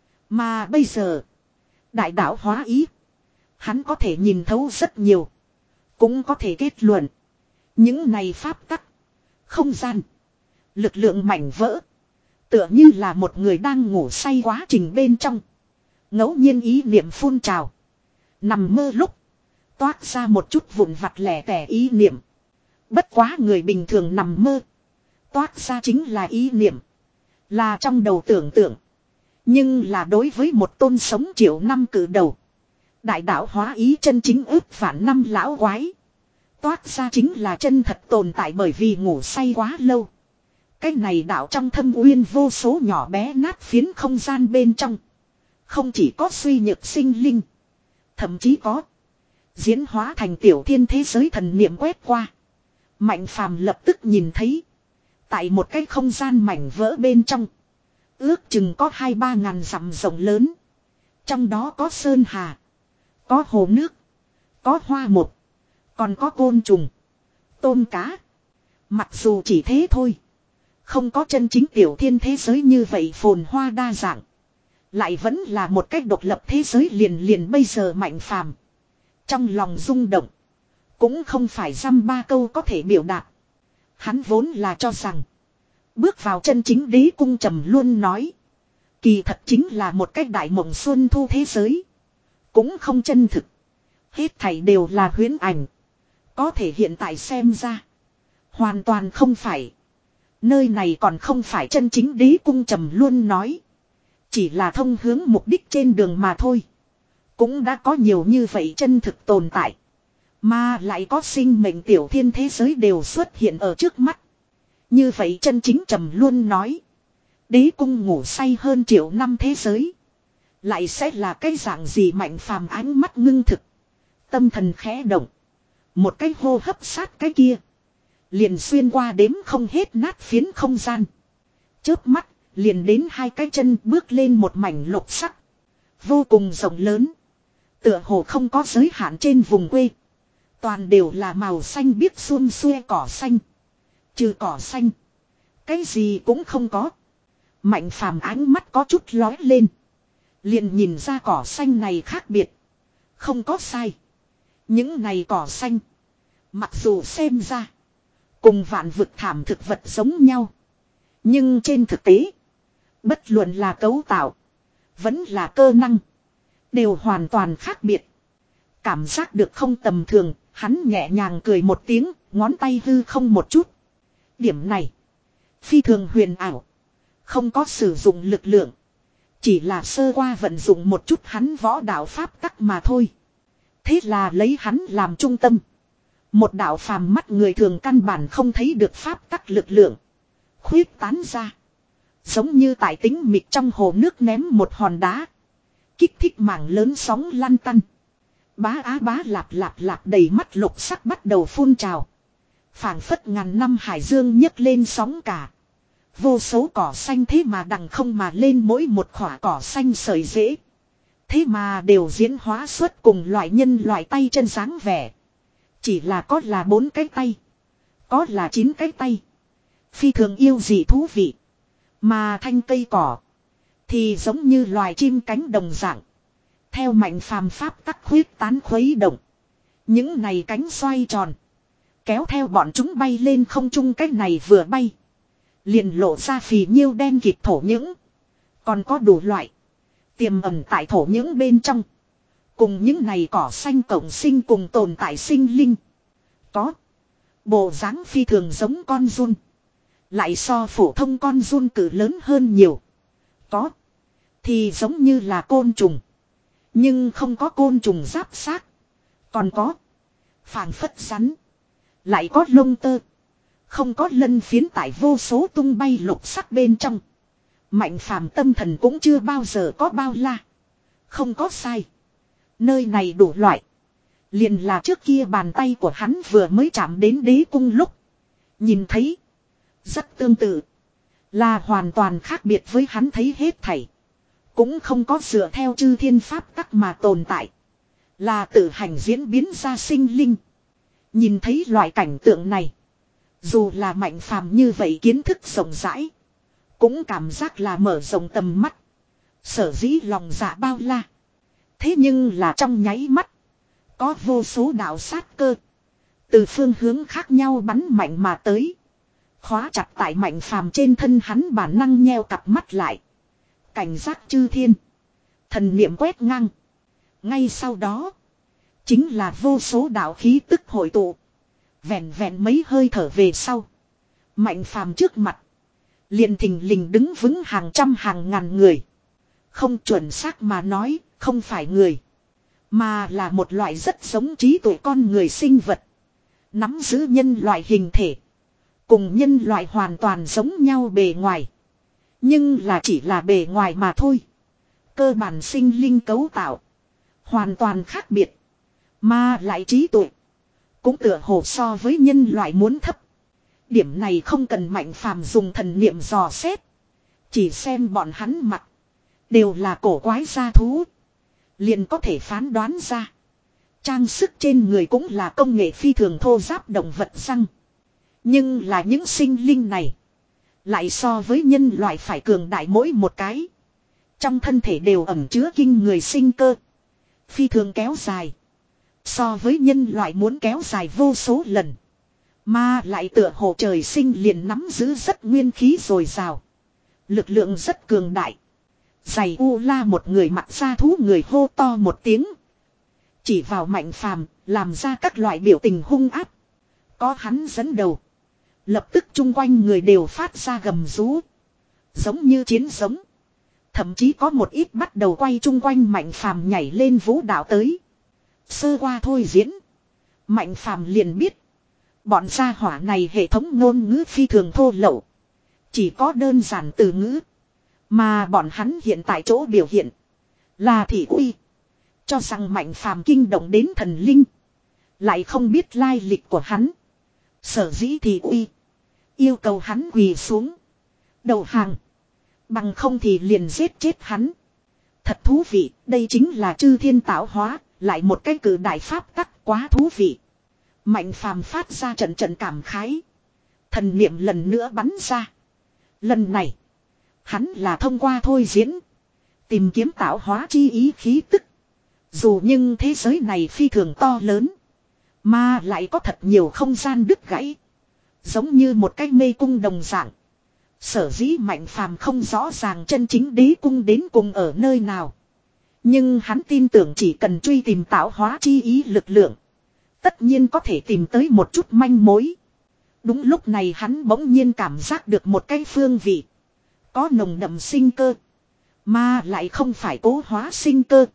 Mà bây giờ, đại đạo hóa ý. Hắn có thể nhìn thấu rất nhiều. Cũng có thể kết luận. Những này pháp tắc, không gian, lực lượng mảnh vỡ. Tựa như là một người đang ngủ say quá trình bên trong. Ngẫu nhiên ý niệm phun trào. Nằm mơ lúc. Toát ra một chút vụn vặt lẻ tẻ ý niệm. Bất quá người bình thường nằm mơ. Toát ra chính là ý niệm. Là trong đầu tưởng tượng. Nhưng là đối với một tôn sống triệu năm cử đầu. Đại đạo hóa ý chân chính ước vạn năm lão quái. Toát ra chính là chân thật tồn tại bởi vì ngủ say quá lâu. Cái này đạo trong thâm uyên vô số nhỏ bé nát phiến không gian bên trong. Không chỉ có suy nhược sinh linh. Thậm chí có. Diễn hóa thành tiểu thiên thế giới thần niệm quét qua. Mạnh Phàm lập tức nhìn thấy. Tại một cái không gian mảnh vỡ bên trong. Ước chừng có hai ba ngàn dặm rộng lớn. Trong đó có sơn hà. Có hồ nước. Có hoa mộc. Còn có côn trùng. Tôm cá. Mặc dù chỉ thế thôi. Không có chân chính tiểu thiên thế giới như vậy phồn hoa đa dạng. Lại vẫn là một cách độc lập thế giới liền liền bây giờ Mạnh Phàm trong lòng rung động. Cũng không phải dăm ba câu có thể biểu đạt. Hắn vốn là cho rằng. Bước vào chân chính đế cung trầm luôn nói. Kỳ thật chính là một cách đại mộng xuân thu thế giới. Cũng không chân thực. Hết thảy đều là huyễn ảnh. Có thể hiện tại xem ra. Hoàn toàn không phải. Nơi này còn không phải chân chính đế cung trầm luôn nói. Chỉ là thông hướng mục đích trên đường mà thôi. Cũng đã có nhiều như vậy chân thực tồn tại. Mà lại có sinh mệnh tiểu thiên thế giới đều xuất hiện ở trước mắt. Như vậy chân chính trầm luôn nói. Đế cung ngủ say hơn triệu năm thế giới. Lại sẽ là cái dạng gì Mạnh Phàm ánh mắt ngưng thực. Tâm thần khẽ động. Một cái hô hấp sát cái kia. Liền xuyên qua đếm không hết nát phiến không gian. Chớp mắt, liền đến hai cái chân bước lên một mảnh lục sắc. Vô cùng rộng lớn. Tựa hồ không có giới hạn trên vùng quê. Toàn đều là màu xanh biếc xuông xuê cỏ xanh. Trừ cỏ xanh. Cái gì cũng không có. Mạnh Phàm ánh mắt có chút lói lên. Liền nhìn ra cỏ xanh này khác biệt. Không có sai. Những này cỏ xanh. Mặc dù xem ra. Cùng vạn vực thảm thực vật giống nhau. Nhưng trên thực tế. Bất luận là cấu tạo. Vẫn là cơ năng. Đều hoàn toàn khác biệt. Cảm giác được không tầm thường. Hắn nhẹ nhàng cười một tiếng. Ngón tay hư không một chút. Điểm này. Phi thường huyền ảo. Không có sử dụng lực lượng. Chỉ là sơ qua vận dụng một chút hắn võ đạo pháp tắc mà thôi. Thế là lấy hắn làm trung tâm. Một đạo phàm mắt người thường căn bản không thấy được pháp tắc lực lượng. Khuyết tán ra. Giống như tại tĩnh mịch trong hồ nước ném một hòn đá. Kích thích mảng lớn sóng lăn tăn. Bá á bá lạp lạp lạp đầy mắt lục sắc bắt đầu phun trào. Phảng phất ngàn năm hải dương nhấc lên sóng cả. Vô số cỏ xanh thế mà đằng không mà lên mỗi một khỏa cỏ xanh sợi rễ. Thế mà đều diễn hóa xuất cùng loại nhân loại tay chân dáng vẻ. Chỉ là có là bốn cái tay. Có là chín cái tay. Phi thường yêu gì thú vị. Mà thanh cây cỏ. Thì giống như loài chim cánh đồng dạng. Theo Mạnh Phàm pháp tắc huyết tán khuấy động. Những này cánh xoay tròn. Kéo theo bọn chúng bay lên không trung, cái này vừa bay. Liền lộ ra phì nhiêu đen kịt thổ nhưỡng. Còn có đủ loại. Tiềm ẩn tại thổ nhưỡng bên trong. Cùng những này cỏ xanh cộng sinh cùng tồn tại sinh linh. Có. Bộ dáng phi thường giống con giun. Lại so phổ thông con giun cử lớn hơn nhiều. Có. Thì giống như là côn trùng. Nhưng không có côn trùng giáp xác. Còn có. Phảng phất rắn. Lại có lông tơ. Không có lân phiến tại vô số tung bay lục sắc bên trong. Mạnh Phàm tâm thần cũng chưa bao giờ có bao la. Không có sai. Nơi này đủ loại. Liền là trước kia bàn tay của hắn vừa mới chạm đến đế cung lúc. Nhìn thấy. Rất tương tự. Là hoàn toàn khác biệt với hắn thấy hết thảy. Cũng không có dựa theo chư thiên pháp tắc mà tồn tại. Là tự hành diễn biến ra sinh linh. Nhìn thấy loại cảnh tượng này. Dù là Mạnh Phàm như vậy kiến thức rộng rãi. Cũng cảm giác là mở rộng tầm mắt. Sở dĩ lòng dạ bao la. Thế nhưng là trong nháy mắt. Có vô số đạo sát cơ. Từ phương hướng khác nhau bắn mạnh mà tới. Khóa chặt tại Mạnh Phàm trên thân hắn bản năng nheo cặp mắt lại. Cảnh giác chư thiên. Thần niệm quét ngang. Ngay sau đó. Chính là vô số đạo khí tức hội tụ. Vẹn vẹn mấy hơi thở về sau. Mạnh Phàm trước mặt. Liền thình lình đứng vững hàng trăm hàng ngàn người. Không chuẩn xác mà nói, không phải người. Mà là một loại rất giống trí tuệ con người sinh vật. Nắm giữ nhân loại hình thể. Cùng nhân loại hoàn toàn giống nhau bề ngoài. Nhưng là chỉ là bề ngoài mà thôi. Cơ bản sinh linh cấu tạo. Hoàn toàn khác biệt. Mà lại trí tuệ. Cũng tựa hồ so với nhân loại muốn thấp. Điểm này không cần Mạnh Phàm dùng thần niệm dò xét. Chỉ xem bọn hắn mặc. Đều là cổ quái gia thú. Liền có thể phán đoán ra. Trang sức trên người cũng là công nghệ phi thường thô ráp động vật răng. Nhưng là những sinh linh này. Lại so với nhân loại phải cường đại mỗi một cái. Trong thân thể đều ẩn chứa kinh người sinh cơ. Phi thường kéo dài. So với nhân loại muốn kéo dài vô số lần. Mà lại tựa hồ trời sinh liền nắm giữ rất nguyên khí dồi dào. Lực lượng rất cường đại. Giày u la một người mặc ra thú người hô to một tiếng. Chỉ vào Mạnh Phàm làm ra các loại biểu tình hung áp. Có hắn dẫn đầu. Lập tức chung quanh người đều phát ra gầm rú. Giống như chiến giống. Thậm chí có một ít bắt đầu quay chung quanh Mạnh Phàm nhảy lên vũ đạo tới. Sơ qua thôi diễn. Mạnh Phàm liền biết. Bọn gia hỏa này hệ thống ngôn ngữ phi thường thô lậu. Chỉ có đơn giản từ ngữ. Mà bọn hắn hiện tại chỗ biểu hiện. Là thị uy. Cho rằng Mạnh Phàm kinh động đến thần linh. Lại không biết lai lịch của hắn. Sở dĩ thị uy. Yêu cầu hắn quỳ xuống. Đầu hàng. Bằng không thì liền giết chết hắn. Thật thú vị. Đây chính là chư thiên tạo hóa. Lại một cái cử đại pháp tắc quá thú vị. Mạnh Phàm phát ra trận trận cảm khái. Thần niệm lần nữa bắn ra. Lần này. Hắn là thông qua thôi diễn. Tìm kiếm tạo hóa chi ý khí tức. Dù nhưng thế giới này phi thường to lớn. Mà lại có thật nhiều không gian đứt gãy. Giống như một cái mê cung đồng dạng. Sở dĩ Mạnh Phàm không rõ ràng chân chính đế cung đến cùng ở nơi nào. Nhưng hắn tin tưởng chỉ cần truy tìm tạo hóa chi ý lực lượng. Tất nhiên có thể tìm tới một chút manh mối. Đúng lúc này hắn bỗng nhiên cảm giác được một cái phương vị. Có nồng đậm sinh cơ. Mà lại không phải cố hóa sinh cơ.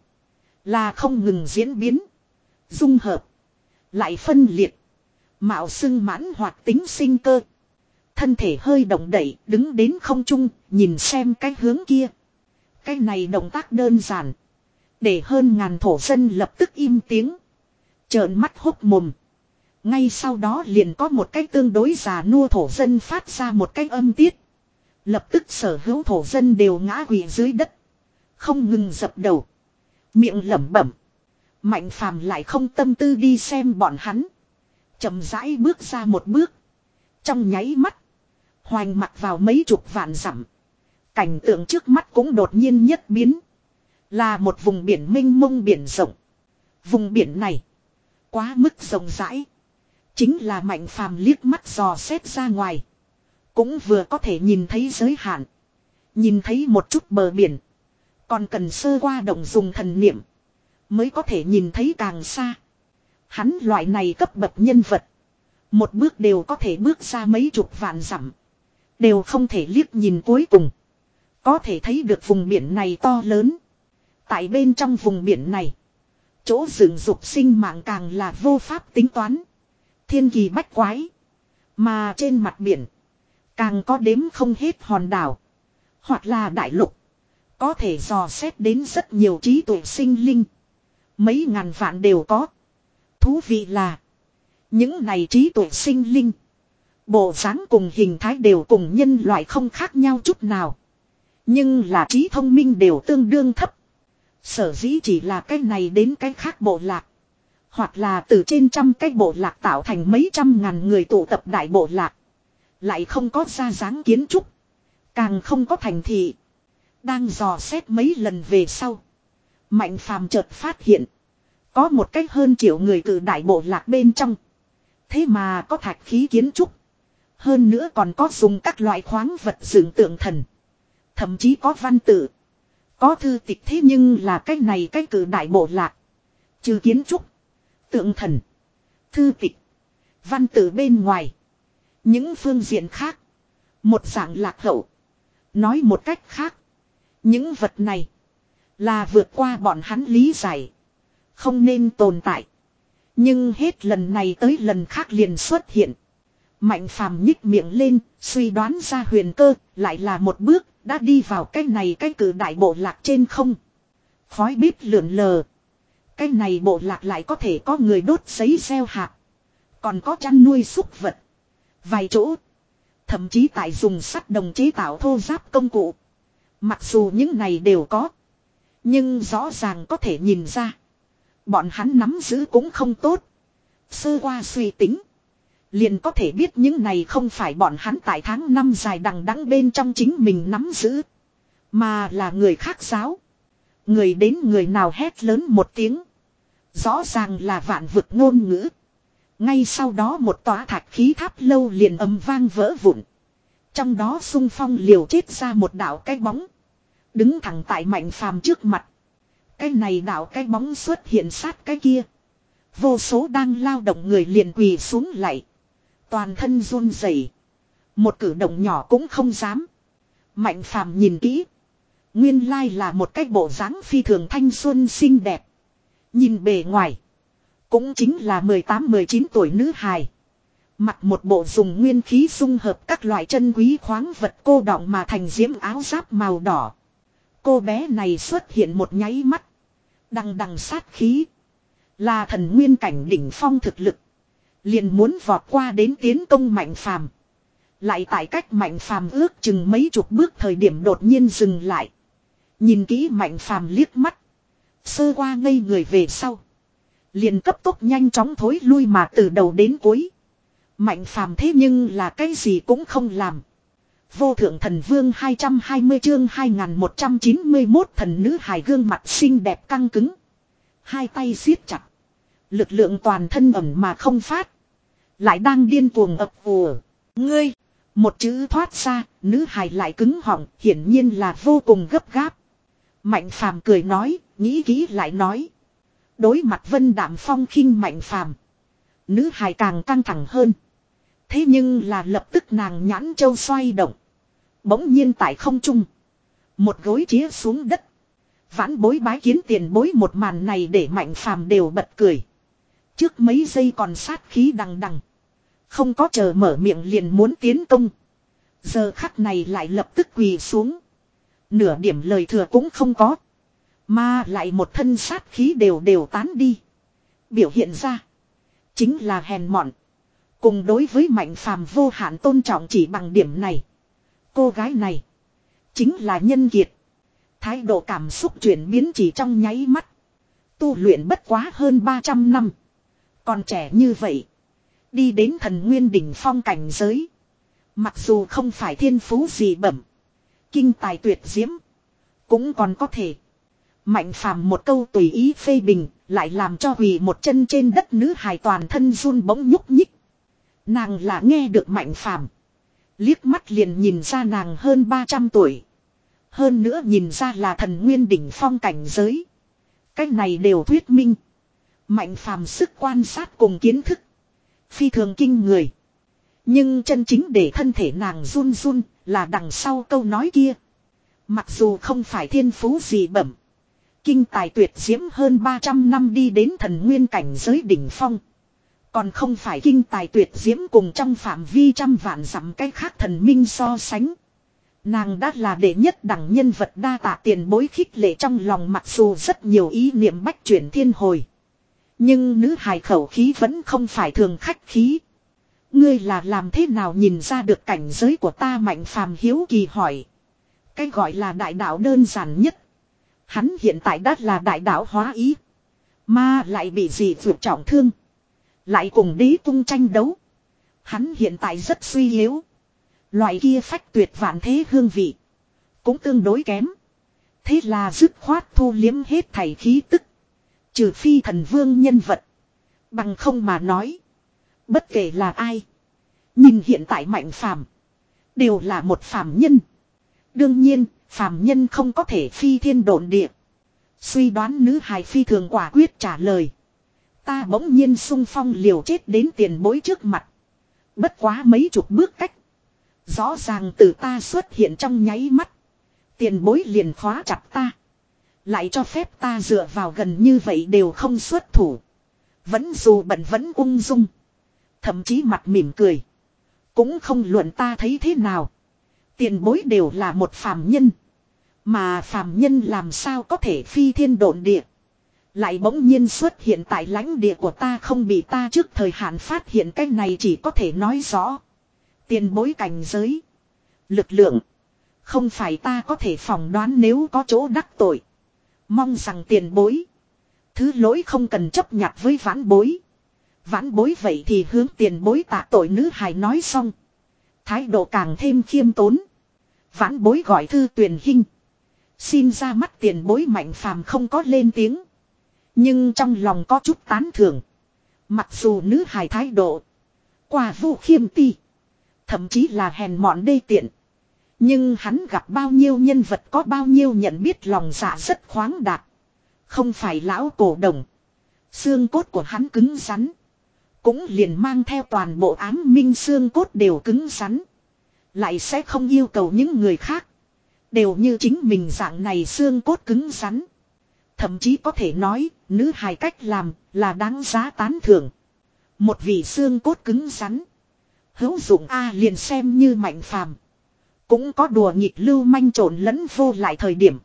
Là không ngừng diễn biến. Dung hợp. Lại phân liệt. Mạo xưng mãn hoạt tính sinh cơ. Thân thể hơi động đẩy đứng đến không trung. Nhìn xem cái hướng kia. Cái này động tác đơn giản. Để hơn ngàn thổ dân lập tức im tiếng. Trợn mắt hốc mồm. Ngay sau đó liền có một cái tương đối già nua thổ dân phát ra một cái âm tiết. Lập tức sở hữu thổ dân đều ngã quỵ dưới đất. Không ngừng dập đầu. Miệng lẩm bẩm. Mạnh Phàm lại không tâm tư đi xem bọn hắn. Chậm rãi bước ra một bước. Trong nháy mắt. Hoành mặc vào mấy chục vạn dặm. Cảnh tượng trước mắt cũng đột nhiên nhất biến. Là một vùng biển mênh mông biển rộng. Vùng biển này. Quá mức rộng rãi. Chính là Mạnh Phàm liếc mắt dò xét ra ngoài. Cũng vừa có thể nhìn thấy giới hạn. Nhìn thấy một chút bờ biển. Còn cần sơ qua động dùng thần niệm. Mới có thể nhìn thấy càng xa. Hắn loại này cấp bậc nhân vật. Một bước đều có thể bước ra mấy chục vạn dặm. Đều không thể liếc nhìn cuối cùng. Có thể thấy được vùng biển này to lớn. Tại bên trong vùng biển này. Chỗ rừng dục sinh mạng càng là vô pháp tính toán. Thiên kỳ bách quái. Mà trên mặt biển. Càng có đếm không hết hòn đảo. Hoặc là đại lục. Có thể dò xét đến rất nhiều trí tuệ sinh linh. Mấy ngàn vạn đều có. Thú vị là. Những này trí tuệ sinh linh. Bộ dáng cùng hình thái đều cùng nhân loại không khác nhau chút nào. Nhưng là trí thông minh đều tương đương thấp. Sở dĩ chỉ là cái này đến cái khác bộ lạc. Hoặc là từ trên trăm cái bộ lạc tạo thành mấy trăm ngàn người tụ tập đại bộ lạc. Lại không có ra dáng kiến trúc. Càng không có thành thị. Đang dò xét mấy lần về sau. Mạnh Phàm chợt phát hiện. Có một cách hơn triệu người cử đại bộ lạc bên trong. Thế mà có thạch khí kiến trúc. Hơn nữa còn có dùng các loại khoáng vật dựng tượng thần. Thậm chí có văn tự. Có thư tịch thế nhưng là cái này cái cử đại bộ lạc. Trừ kiến trúc. Tượng thần. Thư tịch. Văn tự bên ngoài. Những phương diện khác. Một dạng lạc hậu. Nói một cách khác. Những vật này. Là vượt qua bọn hắn lý giải. Không nên tồn tại. Nhưng hết lần này tới lần khác liền xuất hiện. Mạnh Phàm nhích miệng lên. Suy đoán ra huyền cơ. Lại là một bước. Đã đi vào cái này cái cử đại bộ lạc trên không. Khói bếp lượn lờ. Cái này bộ lạc lại có thể có người đốt giấy gieo hạt. Còn có chăn nuôi súc vật. Vài chỗ. Thậm chí tại dùng sắt đồng chế tạo thô giáp công cụ. Mặc dù những này đều có. Nhưng rõ ràng có thể nhìn ra. Bọn hắn nắm giữ cũng không tốt. Sơ qua suy tính. Liền có thể biết những này không phải bọn hắn tại tháng năm dài đằng đẵng bên trong chính mình nắm giữ. Mà là người khác giáo. Người đến người nào hét lớn một tiếng. Rõ ràng là vạn vực ngôn ngữ. Ngay sau đó một tòa thạch khí tháp lâu liền ầm vang vỡ vụn. Trong đó xung phong liều chết ra một đạo cái bóng. Đứng thẳng tại Mạnh Phàm trước mặt. Cái này đạo cái bóng xuất hiện sát cái kia. Vô số đang lao động người liền quỳ xuống lại. Toàn thân run rẩy, một cử động nhỏ cũng không dám. Mạnh Phàm nhìn kỹ. Nguyên lai là một cái bộ dáng phi thường thanh xuân xinh đẹp. Nhìn bề ngoài. Cũng chính là mười tám mười chín tuổi nữ hài. Mặc một bộ dùng nguyên khí dung hợp các loại chân quý khoáng vật cô đọng mà thành diễm áo giáp màu đỏ. Cô bé này xuất hiện một nháy mắt. Đằng đằng sát khí. Là thần nguyên cảnh đỉnh phong thực lực. Liền muốn vọt qua đến tiến công Mạnh Phàm. Lại tại cách Mạnh Phàm ước chừng mấy chục bước thời điểm đột nhiên dừng lại. Nhìn kỹ Mạnh Phàm liếc mắt. Sơ qua ngây người về sau. Liền cấp tốc nhanh chóng thối lui mà từ đầu đến cuối. Mạnh Phàm thế nhưng là cái gì cũng không làm. Vô thượng thần vương hai trăm hai mươi chương hai nghìn một trăm chín mươi mốt thần nữ hài gương mặt xinh đẹp căng cứng. Hai tay siết chặt. Lực lượng toàn thân ẩm mà không phát. Lại đang điên cuồng ập ùa. Ngươi. Một chữ thoát ra. Nữ hài lại cứng họng. Hiển nhiên là vô cùng gấp gáp. Mạnh Phàm cười nói. Nghĩ kỹ lại nói. Đối mặt Vân Đạm Phong khinh Mạnh Phàm. Nữ hài càng căng thẳng hơn. Thế nhưng là lập tức nàng nhãn châu xoay động. Bỗng nhiên tại không trung. Một gối chĩa xuống đất. Vãn bối bái kiến tiền bối một màn này để Mạnh Phàm đều bật cười. Trước mấy giây còn sát khí đằng đằng. Không có chờ mở miệng liền muốn tiến công. Giờ khắc này lại lập tức quỳ xuống. Nửa điểm lời thừa cũng không có. Mà lại một thân sát khí đều đều tán đi. Biểu hiện ra. Chính là hèn mọn. Cùng đối với Mạnh Phàm vô hạn tôn trọng chỉ bằng điểm này. Cô gái này. Chính là nhân kiệt. Thái độ cảm xúc chuyển biến chỉ trong nháy mắt. Tu luyện bất quá hơn ba trăm năm. Còn trẻ như vậy. Đi đến thần nguyên đỉnh phong cảnh giới. Mặc dù không phải thiên phú gì bẩm. Kinh tài tuyệt diễm. Cũng còn có thể. Mạnh Phàm một câu tùy ý phê bình. Lại làm cho quỳ một chân trên đất nữ hài toàn thân run bỗng nhúc nhích. Nàng là nghe được Mạnh Phàm. Liếc mắt liền nhìn ra nàng hơn ba trăm tuổi. Hơn nữa nhìn ra là thần nguyên đỉnh phong cảnh giới. Cách này đều thuyết minh. Mạnh Phàm sức quan sát cùng kiến thức. Phi thường kinh người. Nhưng chân chính để thân thể nàng run run là đằng sau câu nói kia. Mặc dù không phải thiên phú gì bẩm. Kinh tài tuyệt diễm hơn ba trăm năm đi đến thần nguyên cảnh giới đỉnh phong. Còn không phải kinh tài tuyệt diễm cùng trong phạm vi trăm vạn dặm cái khác thần minh so sánh. Nàng đã là đệ nhất đẳng nhân vật đa tạ tiền bối khích lệ trong lòng mặc dù rất nhiều ý niệm bách chuyển thiên hồi. Nhưng nữ hài khẩu khí vẫn không phải thường khách khí. Ngươi là làm thế nào nhìn ra được cảnh giới của ta Mạnh Phàm hiếu kỳ hỏi. Cái gọi là đại đạo đơn giản nhất. Hắn hiện tại đã là đại đạo hóa ý. Mà lại bị gì vượt trọng thương. Lại cùng đế cung tranh đấu. Hắn hiện tại rất suy yếu. Loại kia phách tuyệt vạn thế hương vị. Cũng tương đối kém. Thế là dứt khoát thu liếm hết thảy khí tức. Trừ phi thần vương nhân vật. Bằng không mà nói. Bất kể là ai. Nhìn hiện tại Mạnh Phàm. Đều là một phàm nhân. Đương nhiên, phàm nhân không có thể phi thiên độn địa. Suy đoán nữ hài phi thường quả quyết trả lời. Ta bỗng nhiên xung phong liều chết đến tiền bối trước mặt. Bất quá mấy chục bước cách. Rõ ràng từ ta xuất hiện trong nháy mắt. Tiền bối liền khóa chặt ta. Lại cho phép ta dựa vào gần như vậy đều không xuất thủ. Vẫn dù bận vẫn ung dung. Thậm chí mặt mỉm cười. Cũng không luận ta thấy thế nào. Tiền bối đều là một phàm nhân. Mà phàm nhân làm sao có thể phi thiên độn địa. Lại bỗng nhiên xuất hiện tại lãnh địa của ta không bị ta trước thời hạn phát hiện cái này chỉ có thể nói rõ. Tiền bối cảnh giới. Lực lượng. Không phải ta có thể phỏng đoán nếu có chỗ đắc tội. Mong rằng tiền bối. Thứ lỗi không cần chấp nhặt với vãn bối. Vãn bối vậy thì hướng tiền bối tạ tội nữ hài nói xong. Thái độ càng thêm khiêm tốn. Vãn bối gọi Thư Tuyền Hinh. Xin ra mắt tiền bối. Mạnh phàm không có lên tiếng. Nhưng trong lòng có chút tán thưởng. Mặc dù nữ hài thái độ quả vô khiêm ti, thậm chí là hèn mọn đê tiện, nhưng hắn gặp bao nhiêu nhân vật có bao nhiêu nhận biết lòng dạ rất khoáng đạt. Không phải lão cổ đồng, xương cốt của hắn cứng rắn, cũng liền mang theo toàn bộ ám minh xương cốt đều cứng rắn. Lại sẽ không yêu cầu những người khác đều như chính mình dạng này xương cốt cứng rắn. Thậm chí có thể nói, nữ hài cách làm là đáng giá tán thưởng. Một vị xương cốt cứng rắn, hữu dụng a liền xem như Mạnh phàm cũng có đùa nghịch lưu manh trộn lẫn vô lại thời điểm.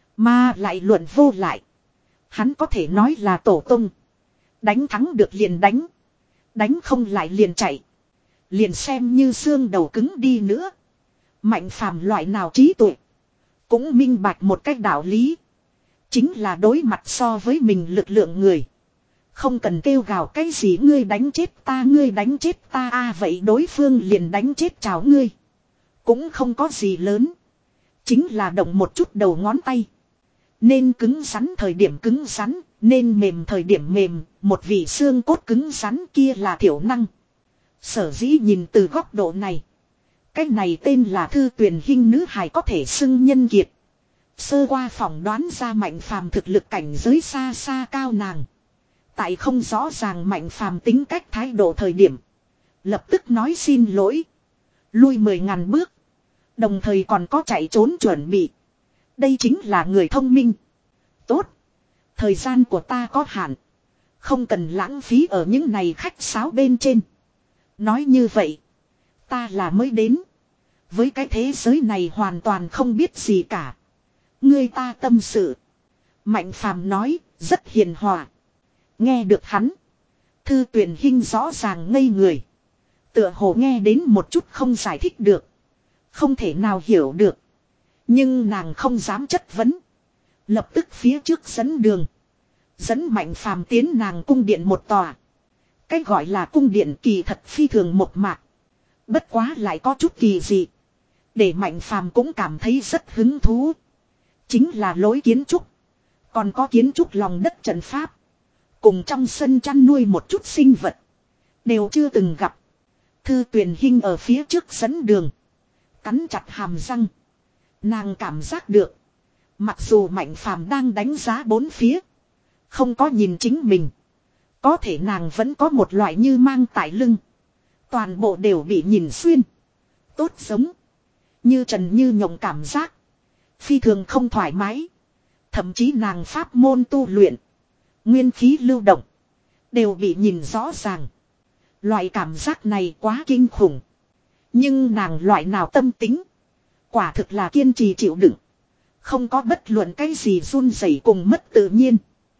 Mà lại luận vô lại, hắn có thể nói là tổ tông. Đánh thắng được liền đánh, đánh không lại liền chạy. Liền xem như xương đầu cứng đi nữa, Mạnh phàm loại nào trí tuệ cũng minh bạch một cách đạo lý. Chính là đối mặt so với mình lực lượng người, không cần kêu gào cái gì ngươi đánh chết ta ngươi đánh chết ta a à, vậy đối phương liền đánh chết chào ngươi. Cũng không có gì lớn, chính là động một chút đầu ngón tay. Nên cứng rắn thời điểm cứng rắn, nên mềm thời điểm mềm. Một vị xương cốt cứng rắn kia là thiểu năng. Sở dĩ nhìn từ góc độ này, cái này tên là Thư Tuyền Hinh nữ hài có thể xưng nhân kiệt. Sơ qua phỏng đoán ra Mạnh phàm thực lực cảnh giới xa xa cao nàng. Tại không rõ ràng Mạnh phàm tính cách thái độ thời điểm, lập tức nói xin lỗi, lui mười ngàn bước, đồng thời còn có chạy trốn chuẩn bị. Đây chính là người thông minh. Tốt, thời gian của ta có hạn, không cần lãng phí ở những này khách sáo bên trên. Nói như vậy, ta là mới đến, với cái thế giới này hoàn toàn không biết gì cả. Ngươi ta tâm sự. Mạnh phàm nói, rất hiền hòa. Nghe được hắn, Thư Tuyền Hinh rõ ràng ngây người. Tựa hồ nghe đến một chút không giải thích được, không thể nào hiểu được. Nhưng nàng không dám chất vấn, lập tức phía trước dẫn đường, dẫn Mạnh phàm tiến nàng cung điện một tòa. Cái gọi là cung điện kỳ thật phi thường một mạc, bất quá lại có chút kỳ dị, để Mạnh phàm cũng cảm thấy rất hứng thú. Chính là lối kiến trúc, còn có kiến trúc lòng đất trận pháp, cùng trong sân chăn nuôi một chút sinh vật, đều chưa từng gặp. Thư Tuyền Hinh ở phía trước dẫn đường, cắn chặt hàm răng. Nàng cảm giác được, mặc dù Mạnh phàm đang đánh giá bốn phía, không có nhìn chính mình, có thể nàng vẫn có một loại như mang tại lưng, toàn bộ đều bị nhìn xuyên. Tốt giống như trần như nhộng cảm giác, phi thường không thoải mái. Thậm chí nàng pháp môn tu luyện, nguyên khí lưu động, đều bị nhìn rõ ràng. Loại cảm giác này quá kinh khủng. Nhưng nàng loại nào tâm tính, quả thực là kiên trì chịu đựng, không có bất luận cái gì run rẩy cùng mất tự nhiên.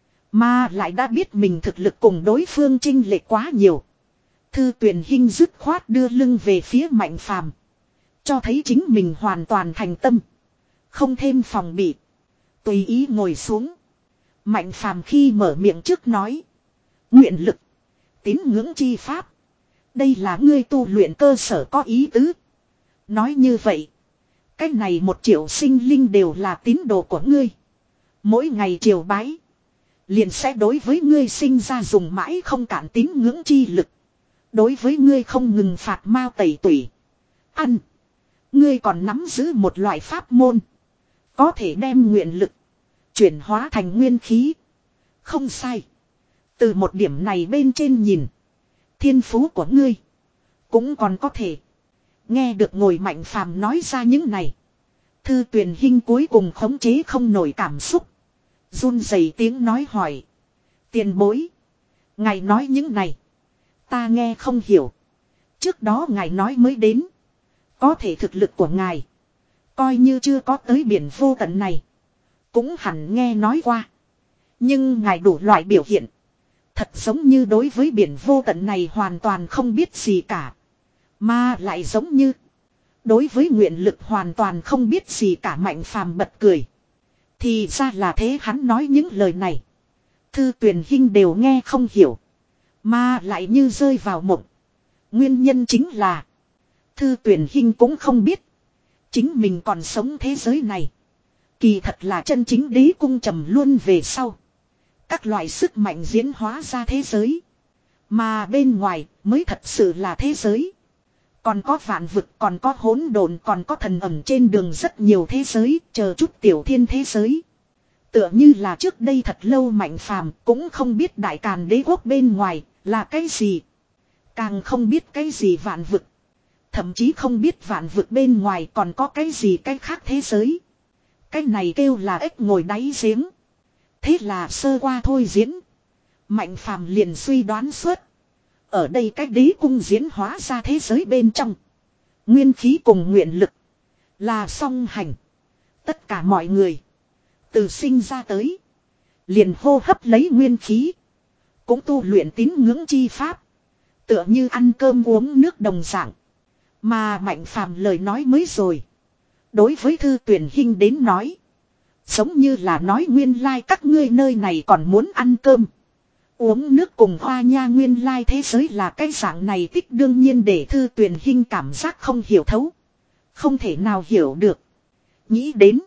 Mà lại đã biết mình thực lực cùng đối phương chênh lệch quá nhiều. Thư Tuyền Hinh dứt khoát đưa lưng về phía Mạnh phàm, cho thấy chính mình hoàn toàn thành tâm, không thêm phòng bị, tùy ý ngồi xuống. Mạnh phàm khi mở miệng trước nói, nguyện lực, tín ngưỡng chi pháp, đây là ngươi tu luyện cơ sở có ý tứ. Nói như vậy, cái này một triệu sinh linh đều là tín đồ của ngươi. Mỗi ngày triều bái, liền sẽ đối với ngươi sinh ra dùng mãi không cạn tín ngưỡng chi lực. Đối với ngươi không ngừng phạt mao tẩy tủy. Ăn, ngươi còn nắm giữ một loại pháp môn, có thể đem nguyện lực chuyển hóa thành nguyên khí. Không sai. Từ một điểm này bên trên nhìn, thiên phú của ngươi cũng còn có thể. Nghe được ngồi Mạnh phàm nói ra những này, Thư Tuyền Hinh cuối cùng khống chế không nổi cảm xúc, run rẩy tiếng nói hỏi, tiền bối, ngài nói những này ta nghe không hiểu. Trước đó ngài nói mới đến, có thể thực lực của ngài coi như chưa có tới biển vô tận này, cũng hẳn nghe nói qua. Nhưng ngài đủ loại biểu hiện, thật giống như đối với biển vô tận này hoàn toàn không biết gì cả. Mà lại giống như đối với nguyện lực hoàn toàn không biết gì cả. Mạnh phàm bật cười. Thì ra là thế, hắn nói những lời này Thư Tuyền Hinh đều nghe không hiểu. Mà lại như rơi vào mộng. Nguyên nhân chính là Thư Tuyển Hinh cũng không biết chính mình còn sống thế giới này. Kỳ thật là chân chính đế cung trầm luân về sau. Các loại sức mạnh diễn hóa ra thế giới. Mà bên ngoài mới thật sự là thế giới. Còn có vạn vực, còn có hỗn độn, còn có thần ẩn trên đường rất nhiều thế giới, chờ chút tiểu thiên thế giới. Tựa như là trước đây thật lâu Mạnh Phàm cũng không biết đại càn đế quốc bên ngoài là cái gì. Càng không biết cái gì vạn vực. Thậm chí không biết vạn vực bên ngoài còn có cái gì cái khác thế giới. Cái này kêu là ếch ngồi đáy giếng. Thế là sơ qua thôi diễn. Mạnh Phàm liền suy đoán suốt. Ở đây cái đế cung diễn hóa ra thế giới bên trong. Nguyên khí cùng nguyện lực. Là song hành. Tất cả mọi người. Từ sinh ra tới. Liền hô hấp lấy nguyên khí. Cũng tu luyện tín ngưỡng chi pháp. Tựa như ăn cơm uống nước đồng dạng. Mà Mạnh Phàm lời nói mới rồi. Đối với Thư Tuyển Hinh đến nói. Giống như là nói nguyên lai các ngươi nơi này còn muốn ăn cơm. Uống nước cùng hoa nha, nguyên lai thế giới là cái dạng này tích, đương nhiên để Thư Tuyển Hinh cảm giác không hiểu thấu. Không thể nào hiểu được. Nghĩ đến.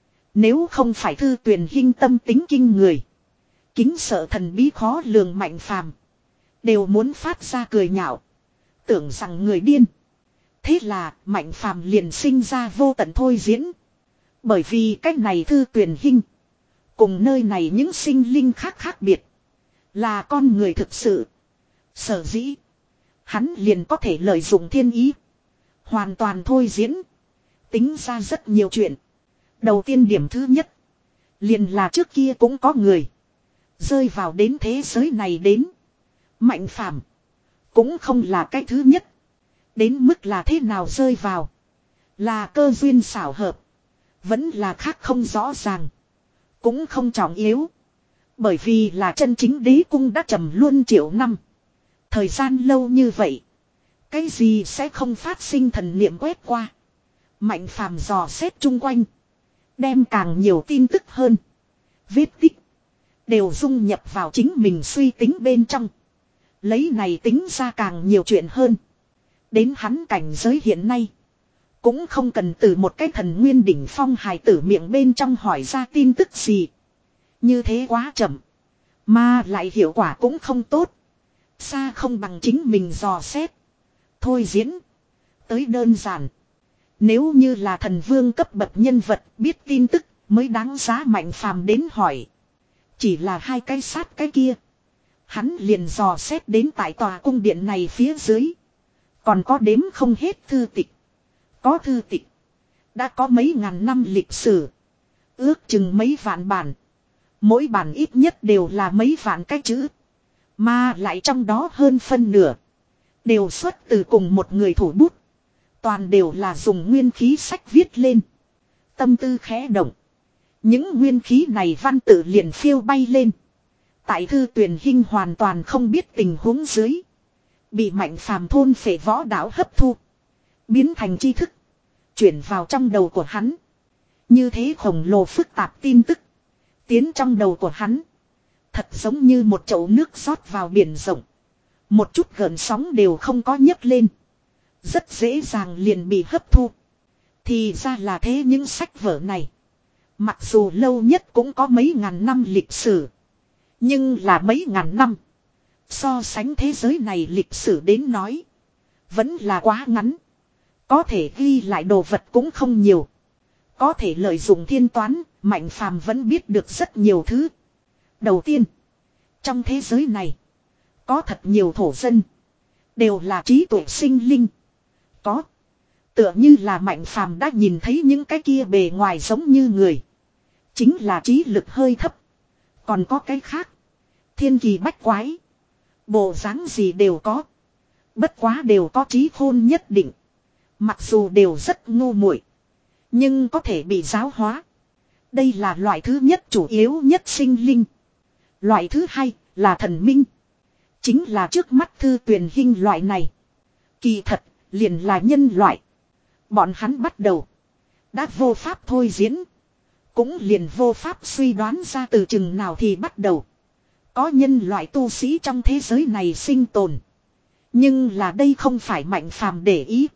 Nếu không phải Thư Tuyển Hinh tâm tính kinh người. Kính sợ thần bí khó lường Mạnh Phàm đều muốn phát ra cười nhạo. Tưởng rằng người điên. Thế là Mạnh Phàm liền sinh ra vô tận thôi diễn. Bởi vì cách này Thư Tuyển Hinh cùng nơi này những sinh linh khác khác biệt. Là con người thực sự. Sở dĩ hắn liền có thể lợi dụng thiên ý. Hoàn toàn thôi diễn. Tính ra rất nhiều chuyện. Đầu tiên điểm thứ nhất. Liền là trước kia cũng có người rơi vào đến thế giới này đến. Mạnh Phàm cũng không là cái thứ nhất. Đến mức là thế nào rơi vào. Là cơ duyên xảo hợp. Vẫn là khác không rõ ràng. Cũng không trọng yếu. Bởi vì là chân chính đế cung đã trầm luân triệu năm. Thời gian lâu như vậy. Cái gì sẽ không phát sinh thần niệm quét qua. Mạnh Phàm dò xét chung quanh. Đem càng nhiều tin tức hơn. Vết tích. Đều dung nhập vào chính mình suy tính bên trong. Lấy này tính ra càng nhiều chuyện hơn. Đến hắn cảnh giới hiện nay. Cũng không cần từ một cái thần nguyên đỉnh phong hài tử miệng bên trong hỏi ra tin tức gì. Như thế quá chậm. Mà lại hiệu quả cũng không tốt. Xa không bằng chính mình dò xét. Thôi diễn. Tới đơn giản. Nếu như là thần vương cấp bậc nhân vật biết tin tức mới đáng giá Mạnh Phàm đến hỏi. Chỉ là hai cái sát cái kia. Hắn liền dò xét đến tại tòa cung điện này phía dưới. Còn có đếm không hết thư tịch. Có thư tịch. Đã có mấy ngàn năm lịch sử. Ước chừng mấy vạn bản. Mỗi bản ít nhất đều là mấy vạn cái chữ. Mà lại trong đó hơn phân nửa. Đều xuất từ cùng một người thủ bút. Toàn đều là dùng nguyên khí sách viết lên. Tâm tư khẽ động. Những nguyên khí này văn tự liền phiêu bay lên. Tại Thư Tuyển Hinh hoàn toàn không biết tình huống dưới. Bị Mạnh Phàm thôn phệ võ đạo hấp thu. Biến thành tri thức. Chuyển vào trong đầu của hắn. Như thế khổng lồ phức tạp tin tức. Tiến trong đầu của hắn. Thật giống như một chậu nước rót vào biển rộng. Một chút gợn sóng đều không có nhấc lên. Rất dễ dàng liền bị hấp thu. Thì ra là thế, những sách vở này. Mặc dù lâu nhất cũng có mấy ngàn năm lịch sử. Nhưng là mấy ngàn năm. So sánh thế giới này lịch sử đến nói. Vẫn là quá ngắn. Có thể ghi lại đồ vật cũng không nhiều. Có thể lợi dụng thiên toán. Mạnh Phàm vẫn biết được rất nhiều thứ. Đầu tiên. Trong thế giới này. Có thật nhiều thổ dân. Đều là trí tuệ sinh linh. Có. Tựa như là Mạnh Phàm đã nhìn thấy những cái kia bề ngoài giống như người. Chính là trí lực hơi thấp. Còn có cái khác. Thiên kỳ bách quái. Bộ dáng gì đều có. Bất quá đều có trí khôn nhất định. Mặc dù đều rất ngu muội, nhưng có thể bị giáo hóa. Đây là loại thứ nhất, chủ yếu nhất sinh linh. Loại thứ hai là thần minh. Chính là trước mắt Thư Tuyển Hinh loại này. Kỳ thật liền là nhân loại. Bọn hắn bắt đầu đã vô pháp thôi diễn. Cũng liền vô pháp suy đoán ra từ chừng nào thì bắt đầu. Có nhân loại tu sĩ trong thế giới này sinh tồn. Nhưng là đây không phải Mạnh Phàm để ý.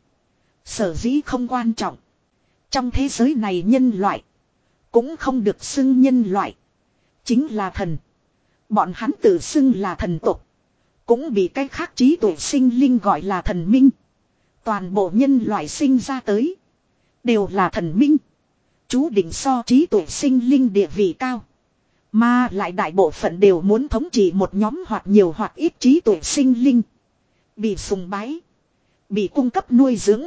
Sở dĩ không quan trọng. Trong thế giới này nhân loại. Cũng không được xưng nhân loại. Chính là thần. Bọn hắn tự xưng là thần tộc. Cũng bị cái khác trí tuệ sinh linh gọi là thần minh. Toàn bộ nhân loại sinh ra tới. Đều là thần minh. Chú định so trí tuệ sinh linh địa vị cao. Mà lại đại bộ phận đều muốn thống trị một nhóm hoặc nhiều hoặc ít trí tuệ sinh linh. Bị sùng bái. Bị cung cấp nuôi dưỡng.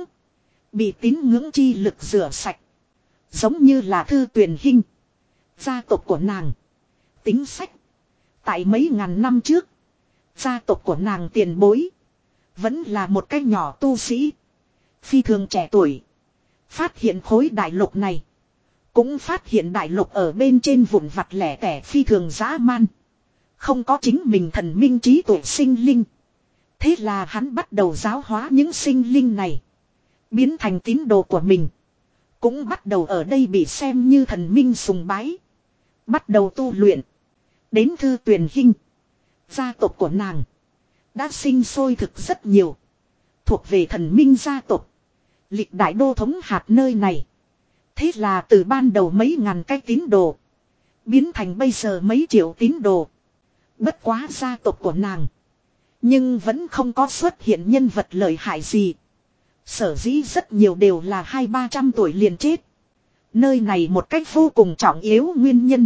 Bị tín ngưỡng chi lực rửa sạch. Giống như là Thư Tuyền Hinh. Gia tộc của nàng. Tính sách. Tại mấy ngàn năm trước. Gia tộc của nàng tiền bối. Vẫn là một cái nhỏ tu sĩ. Phi thường trẻ tuổi. Phát hiện khối đại lục này. Cũng phát hiện đại lục ở bên trên vụn vặt lẻ tẻ phi thường dã man. Không có chính mình thần minh trí tuệ sinh linh. Thế là hắn bắt đầu giáo hóa những sinh linh này. Biến thành tín đồ của mình. Cũng bắt đầu ở đây bị xem như thần minh sùng bái. Bắt đầu tu luyện. Đến Thư Tuyền Hinh. Gia tộc của nàng. Đã sinh sôi thực rất nhiều. Thuộc về thần minh gia tộc. Lịch đại đô thống hạt nơi này. Thế là từ ban đầu mấy ngàn cái tín đồ. Biến thành bây giờ mấy triệu tín đồ. Bất quá gia tộc của nàng. Nhưng vẫn không có xuất hiện nhân vật lợi hại gì. Sở dĩ rất nhiều đều là hai ba trăm tuổi liền chết. Nơi này một cách vô cùng trọng yếu nguyên nhân.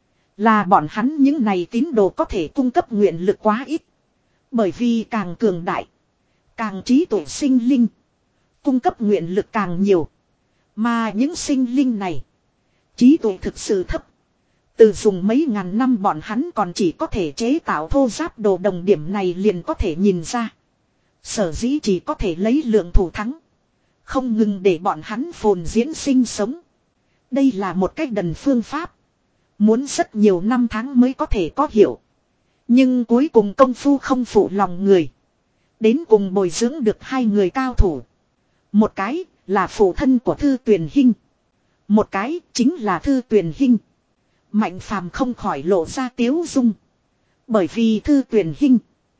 Là bọn hắn những này tín đồ có thể cung cấp nguyện lực quá ít. Bởi vì càng cường đại. Càng trí tuệ sinh linh. Cung cấp nguyện lực càng nhiều. Mà những sinh linh này. Trí tuệ thực sự thấp. Từ dùng mấy ngàn năm bọn hắn còn chỉ có thể chế tạo thô giáp đồ đồng điểm này liền có thể nhìn ra. Sở dĩ chỉ có thể lấy lượng thủ thắng. Không ngừng để bọn hắn phồn diễn sinh sống. Đây là một cách đần phương pháp. Muốn rất nhiều năm tháng mới có thể có hiểu. Nhưng cuối cùng công phu không phụ lòng người. Đến cùng bồi dưỡng được hai người cao thủ. Một cái là phụ thân của Thư Tuyền Hinh. Một cái chính là Thư Tuyền Hinh. Mạnh Phàm không khỏi lộ ra tiếu dung. Bởi vì Thư Tuyền Hinh.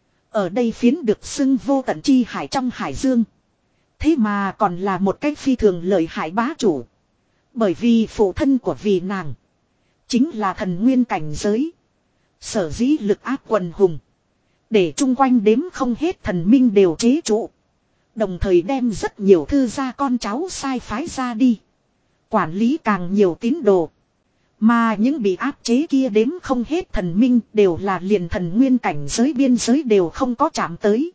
Ở đây phiến được xưng vô tận chi hải trong hải dương. Thế mà còn là một cái phi thường lợi hại bá chủ. Bởi vì phụ thân của vì nàng. Chính là thần nguyên cảnh giới. Sở dĩ lực áp quần hùng. Để chung quanh đếm không hết thần minh đều chế trụ. Đồng thời đem rất nhiều thư gia con cháu sai phái ra đi. Quản lý càng nhiều tín đồ. Mà những bị áp chế kia đếm không hết thần minh đều là liền thần nguyên cảnh giới biên giới đều không có chạm tới.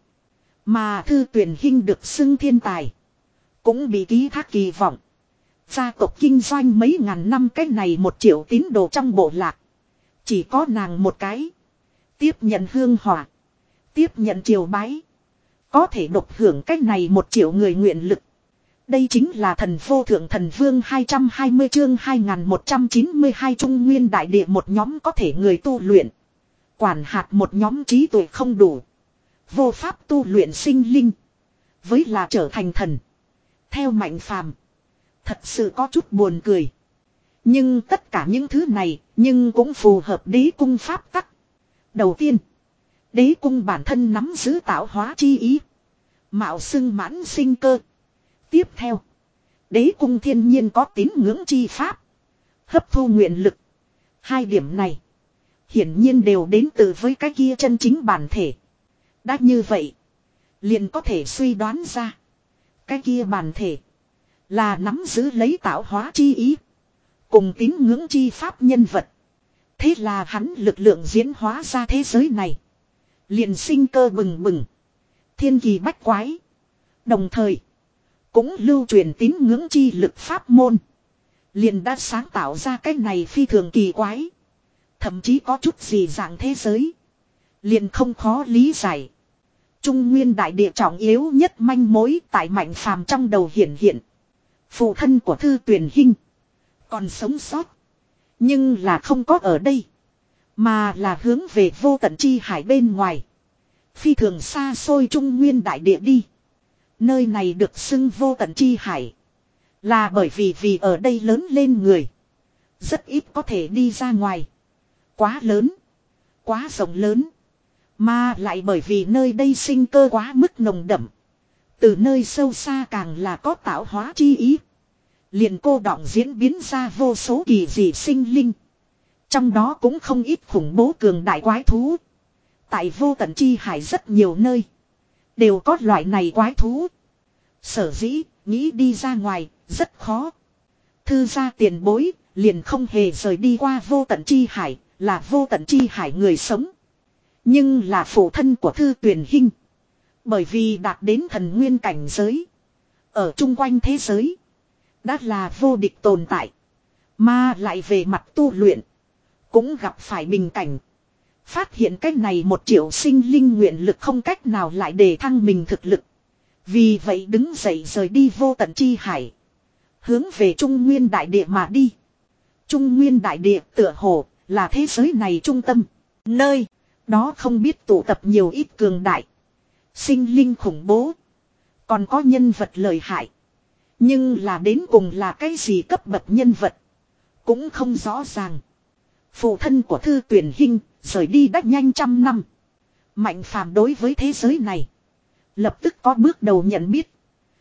Mà Thư Tuyền Hinh được xưng thiên tài. Cũng bị ký thác kỳ vọng. Gia tộc kinh doanh mấy ngàn năm cái này một triệu tín đồ trong bộ lạc. Chỉ có nàng một cái. Tiếp nhận hương hỏa. Tiếp nhận triều bái. Có thể độc hưởng cái này một triệu người nguyện lực. Đây chính là thần vô thượng thần vương hai trăm hai mươi chương hai nghìn một trăm chín mươi hai trung nguyên đại địa một nhóm có thể người tu luyện. Quản hạt một nhóm trí tuệ không đủ. Vô pháp tu luyện sinh linh. Với là trở thành thần. Theo Mạnh Phàm. Thật sự có chút buồn cười. Nhưng tất cả những thứ này nhưng cũng phù hợp đế cung pháp tắc. Đầu tiên. Đế cung bản thân nắm giữ tạo hóa chi ý. Mạo xưng mãn sinh cơ. Tiếp theo. Đế cung thiên nhiên có tín ngưỡng chi pháp. Hấp thu nguyện lực. Hai điểm này. Hiển nhiên đều đến từ với cái kia chân chính bản thể. Đã như vậy. Liền có thể suy đoán ra. Cái kia bản thể. Là nắm giữ lấy tạo hóa chi ý. Cùng tín ngưỡng chi pháp nhân vật. Thế là hắn lực lượng diễn hóa ra thế giới này. Liền sinh cơ bừng bừng. Thiên kỳ bách quái. Đồng thời. Cũng lưu truyền tín ngưỡng chi lực pháp môn. Liền đã sáng tạo ra cái này phi thường kỳ quái. Thậm chí có chút gì dạng thế giới. Liền không khó lý giải. Trung nguyên đại địa trọng yếu nhất manh mối tại Mạnh Phàm trong đầu hiển hiện. Phụ thân của Thư Tuyền Hinh. Còn sống sót. Nhưng là không có ở đây. Mà là hướng về vô tận chi hải bên ngoài. Phi thường xa xôi trung nguyên đại địa đi. Nơi này được xưng vô tận chi hải. Là bởi vì vì ở đây lớn lên người. Rất ít có thể đi ra ngoài. Quá lớn. quá rộng lớn. Mà lại bởi vì nơi đây sinh cơ quá mức nồng đậm. Từ nơi sâu xa càng là có tạo hóa chi ý. Liền cô đọng diễn biến ra vô số kỳ dị sinh linh. Trong đó cũng không ít khủng bố cường đại quái thú. Tại vô tận chi hải rất nhiều nơi. Đều có loại này quái thú. Sở dĩ, nghĩ đi ra ngoài, rất khó. Thư gia tiền bối, liền không hề rời đi qua vô tận chi hải, là vô tận chi hải người sống. Nhưng là phụ thân của Thư Tuyền Hinh. Bởi vì đạt đến thần nguyên cảnh giới. Ở chung quanh thế giới. Đã là vô địch tồn tại. Mà lại về mặt tu luyện. Cũng gặp phải bình cảnh. Phát hiện cách này một triệu sinh linh nguyện lực không cách nào lại để thăng mình thực lực. Vì vậy đứng dậy rời đi vô tận chi hải. Hướng về Trung Nguyên Đại Địa mà đi. Trung Nguyên Đại Địa tựa hồ là thế giới này trung tâm. Nơi đó không biết tụ tập nhiều ít cường đại. Sinh linh khủng bố. Còn có nhân vật lợi hại. Nhưng là đến cùng là cái gì cấp bậc nhân vật. Cũng không rõ ràng. Phụ thân của Thư Tuyền Hinh rời đi đã nhanh trăm năm. Mạnh phàm đối với thế giới này. Lập tức có bước đầu nhận biết.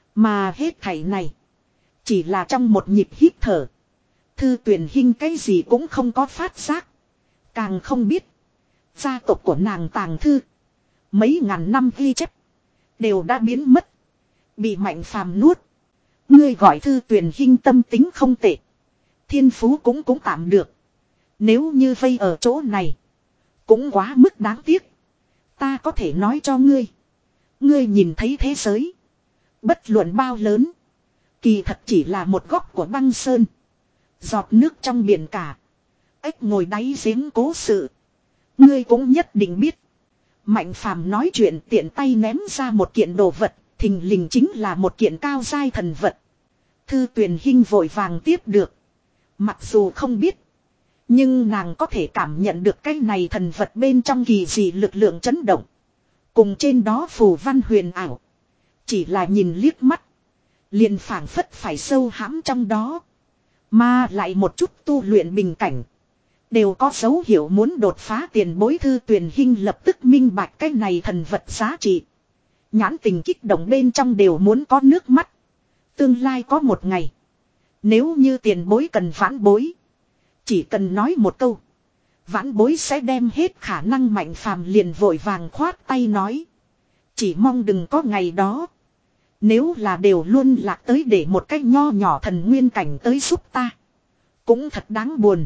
Mà hết thảy này. Chỉ là trong một nhịp hít thở. Thư Tuyền Hinh cái gì cũng không có phát giác. Càng không biết. Gia tộc của nàng tàng thư. Mấy ngàn năm ghi chép. Đều đã biến mất. Bị mạnh phàm nuốt. Ngươi gọi Thư Tuyền Hinh tâm tính không tệ. Thiên phú cũng cũng tạm được. Nếu như vây ở chỗ này. Cũng quá mức đáng tiếc. Ta có thể nói cho ngươi. Ngươi nhìn thấy thế giới. Bất luận bao lớn. Kỳ thật chỉ là một góc của băng sơn. Giọt nước trong biển cả. Ếch ngồi đáy giếng cố sự. Ngươi cũng nhất định biết. Mạnh phàm nói chuyện tiện tay ném ra một kiện đồ vật. Thình lình chính là một kiện cao giai thần vật. Thư Tuyền Hinh vội vàng tiếp được. Mặc dù không biết. Nhưng nàng có thể cảm nhận được cái này thần vật bên trong kỳ dị lực lượng chấn động. Cùng trên đó phù văn huyền ảo. Chỉ là nhìn liếc mắt. Liền phảng phất phải sâu hãm trong đó. Mà lại một chút tu luyện bình cảnh. Đều có dấu hiệu muốn đột phá tiền bối. Thư Tuyền Hinh lập tức minh bạch cái này thần vật giá trị. Nhãn tình kích động bên trong đều muốn có nước mắt. Tương lai có một ngày. Nếu như tiền bối cần vãn bối. Chỉ cần nói một câu. Vãn bối sẽ đem hết khả năng. Mạnh phàm liền vội vàng khoát tay nói. Chỉ mong đừng có ngày đó. Nếu là đều luôn lạc tới để một cách nho nhỏ thần nguyên cảnh tới giúp ta. Cũng thật đáng buồn.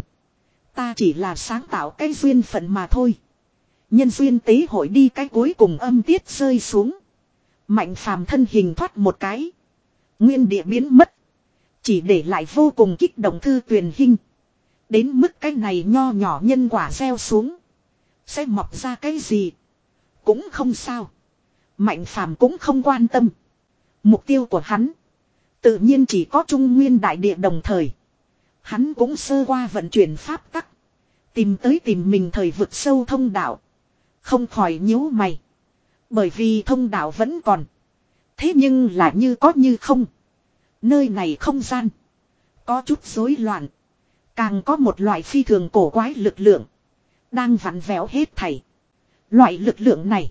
Ta chỉ là sáng tạo cái duyên phận mà thôi. Nhân duyên tế hội đi cái cuối cùng âm tiết rơi xuống. Mạnh phàm thân hình thoát một cái. Nguyên địa biến mất. Chỉ để lại vô cùng kích động Thư Tuyền Hinh. Đến mức cái này nho nhỏ nhân quả gieo xuống. Sẽ mọc ra cái gì. Cũng không sao. Mạnh phàm cũng không quan tâm. Mục tiêu của hắn. Tự nhiên chỉ có Trung Nguyên Đại Địa đồng thời. Hắn cũng sơ qua vận chuyển pháp tắc. Tìm tới tìm mình thời vực sâu thông đạo. Không khỏi nhíu mày. Bởi vì thông đạo vẫn còn. Thế nhưng là như có như không. Nơi này không gian. Có chút rối loạn. Càng có một loại phi thường cổ quái lực lượng. Đang vặn vẹo hết thảy. Loại lực lượng này.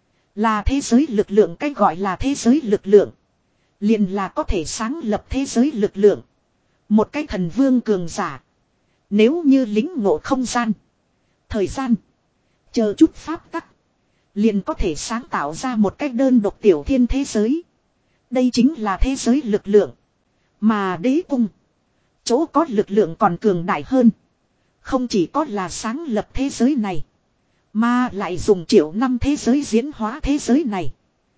Là thế giới lực lượng. Cái gọi là thế giới lực lượng. Liền là có thể sáng lập thế giới lực lượng. Một cái thần vương cường giả. Nếu như lính ngộ không gian. Thời gian. Chờ chút pháp tắc. Liền có thể sáng tạo ra một cách đơn độc tiểu thiên thế giới. Đây chính là thế giới lực lượng. Mà đế cung. Chỗ có lực lượng còn cường đại hơn. Không chỉ có là sáng lập thế giới này. Mà lại dùng triệu năm thế giới diễn hóa thế giới này.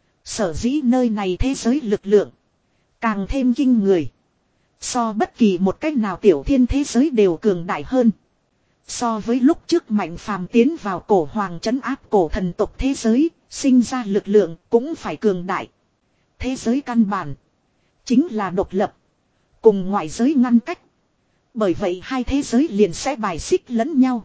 Sở dĩ nơi này thế giới lực lượng. Càng thêm kinh người. So bất kỳ một cách nào tiểu thiên thế giới đều cường đại hơn. So với lúc trước Mạnh phàm tiến vào cổ hoàng trấn áp cổ thần tộc thế giới. Sinh ra lực lượng cũng phải cường đại. Thế giới căn bản. Chính là độc lập. Cùng ngoại giới ngăn cách. Bởi vậy hai thế giới liền sẽ bài xích lẫn nhau.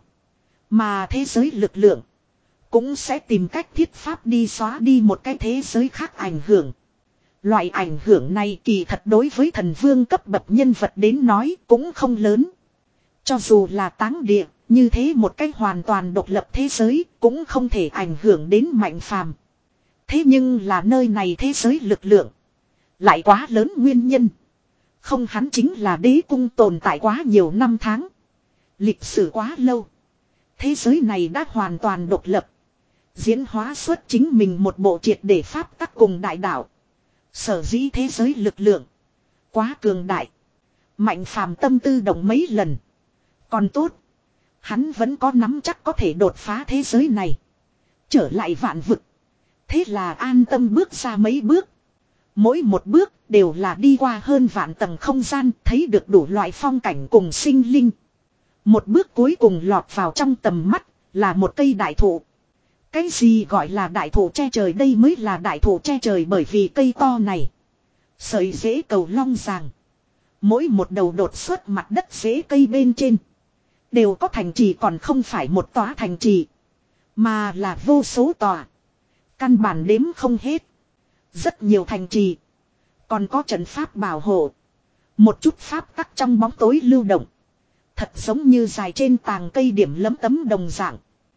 Mà thế giới lực lượng. Cũng sẽ tìm cách thiết pháp đi xóa đi một cái thế giới khác ảnh hưởng. Loại ảnh hưởng này kỳ thật đối với thần vương cấp bậc nhân vật đến nói cũng không lớn. Cho dù là táng địa, Như thế một cách hoàn toàn độc lập thế giới cũng không thể ảnh hưởng đến Mạnh Phàm. Thế nhưng là nơi này thế giới lực lượng lại quá lớn nguyên nhân. Không, hắn chính là đế cung tồn tại quá nhiều năm tháng. Lịch sử quá lâu. Thế giới này đã hoàn toàn độc lập. Diễn hóa xuất chính mình một bộ triệt để pháp tắc cùng đại đạo. Sở dĩ thế giới lực lượng quá cường đại. Mạnh Phàm tâm tư động mấy lần. Còn tốt. Hắn vẫn có nắm chắc có thể đột phá thế giới này. Trở lại vạn vực. Thế là an tâm bước ra mấy bước. Mỗi một bước đều là đi qua hơn vạn tầng không gian, thấy được đủ loại phong cảnh cùng sinh linh. Một bước cuối cùng lọt vào trong tầm mắt là một cây đại thụ. Cái gì gọi là đại thụ che trời, đây mới là đại thụ che trời, bởi vì cây to này sợi rễ cầu long ràng. Mỗi một đầu đột xuất mặt đất rễ cây bên trên đều có thành trì, còn không phải một tòa thành trì, mà là vô số tòa. Căn bản đếm không hết. Rất nhiều thành trì. Còn có trận pháp bảo hộ. Một chút pháp tắc trong bóng tối lưu động. Thật giống như dài trên tàng cây điểm lấm tấm đồng dạng.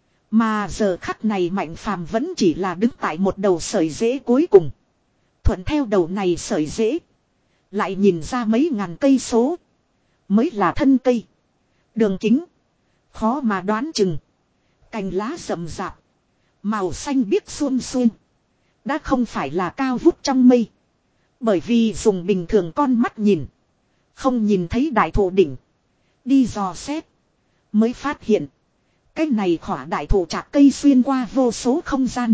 Mà giờ khắc này Mạnh Phàm vẫn chỉ là đứng tại một đầu sợi rễ cuối cùng. Thuận theo đầu này sợi rễ, lại nhìn ra mấy ngàn cây số mới là thân cây. Đường kính khó mà đoán chừng. Cành lá rậm rạp, màu xanh biếc xuôn xuôn, đã không phải là cao vút trong mây. Bởi vì dùng bình thường con mắt nhìn, không nhìn thấy đại thụ đỉnh. Đi dò xét mới phát hiện, cái này khỏa đại thụ chạc cây xuyên qua vô số không gian.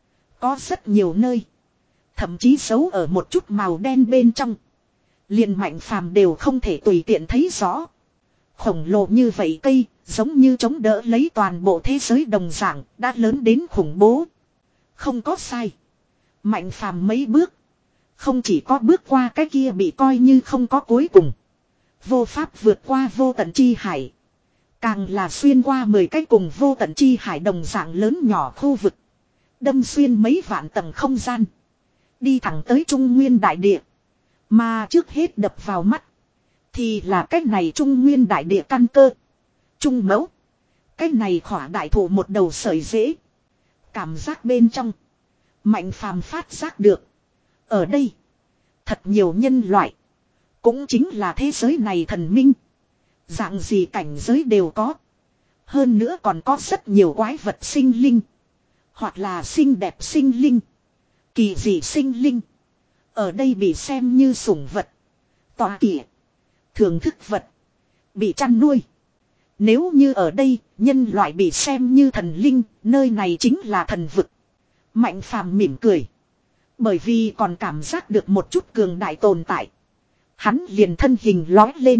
Có rất nhiều nơi thậm chí giấu ở một chút màu đen bên trong. Liền Mạnh Phàm đều không thể tùy tiện thấy rõ. Khổng lồ như vậy cây, giống như chống đỡ lấy toàn bộ thế giới đồng dạng, đã lớn đến khủng bố. Không có sai. Mạnh Phàm mấy bước, không chỉ có bước qua cái kia bị coi như không có cuối cùng, vô pháp vượt qua vô tận chi hải. Càng là xuyên qua mười cái cùng vô tận chi hải đồng dạng lớn nhỏ khu vực. Đâm xuyên mấy vạn tầng không gian. Đi thẳng tới Trung Nguyên đại địa. Mà trước hết đập vào mắt thì là cái này Trung Nguyên đại địa căn cơ. Trung mẫu. Cái này khỏa đại thụ một đầu sợi rễ. Cảm giác bên trong, Mạnh Phàm phát giác được. Ở đây, thật nhiều nhân loại. Cũng chính là thế giới này thần minh. Dạng gì cảnh giới đều có. Hơn nữa còn có rất nhiều quái vật sinh linh. Hoặc là xinh đẹp sinh linh. Kỳ dị sinh linh. Ở đây bị xem như sủng vật. Tọa kỵ. Thưởng thức vật. Bị chăn nuôi. Nếu như ở đây, nhân loại bị xem như thần linh, nơi này chính là thần vực. Mạnh Phàm mỉm cười. Bởi vì còn cảm giác được một chút cường đại tồn tại. Hắn liền thân hình lói lên.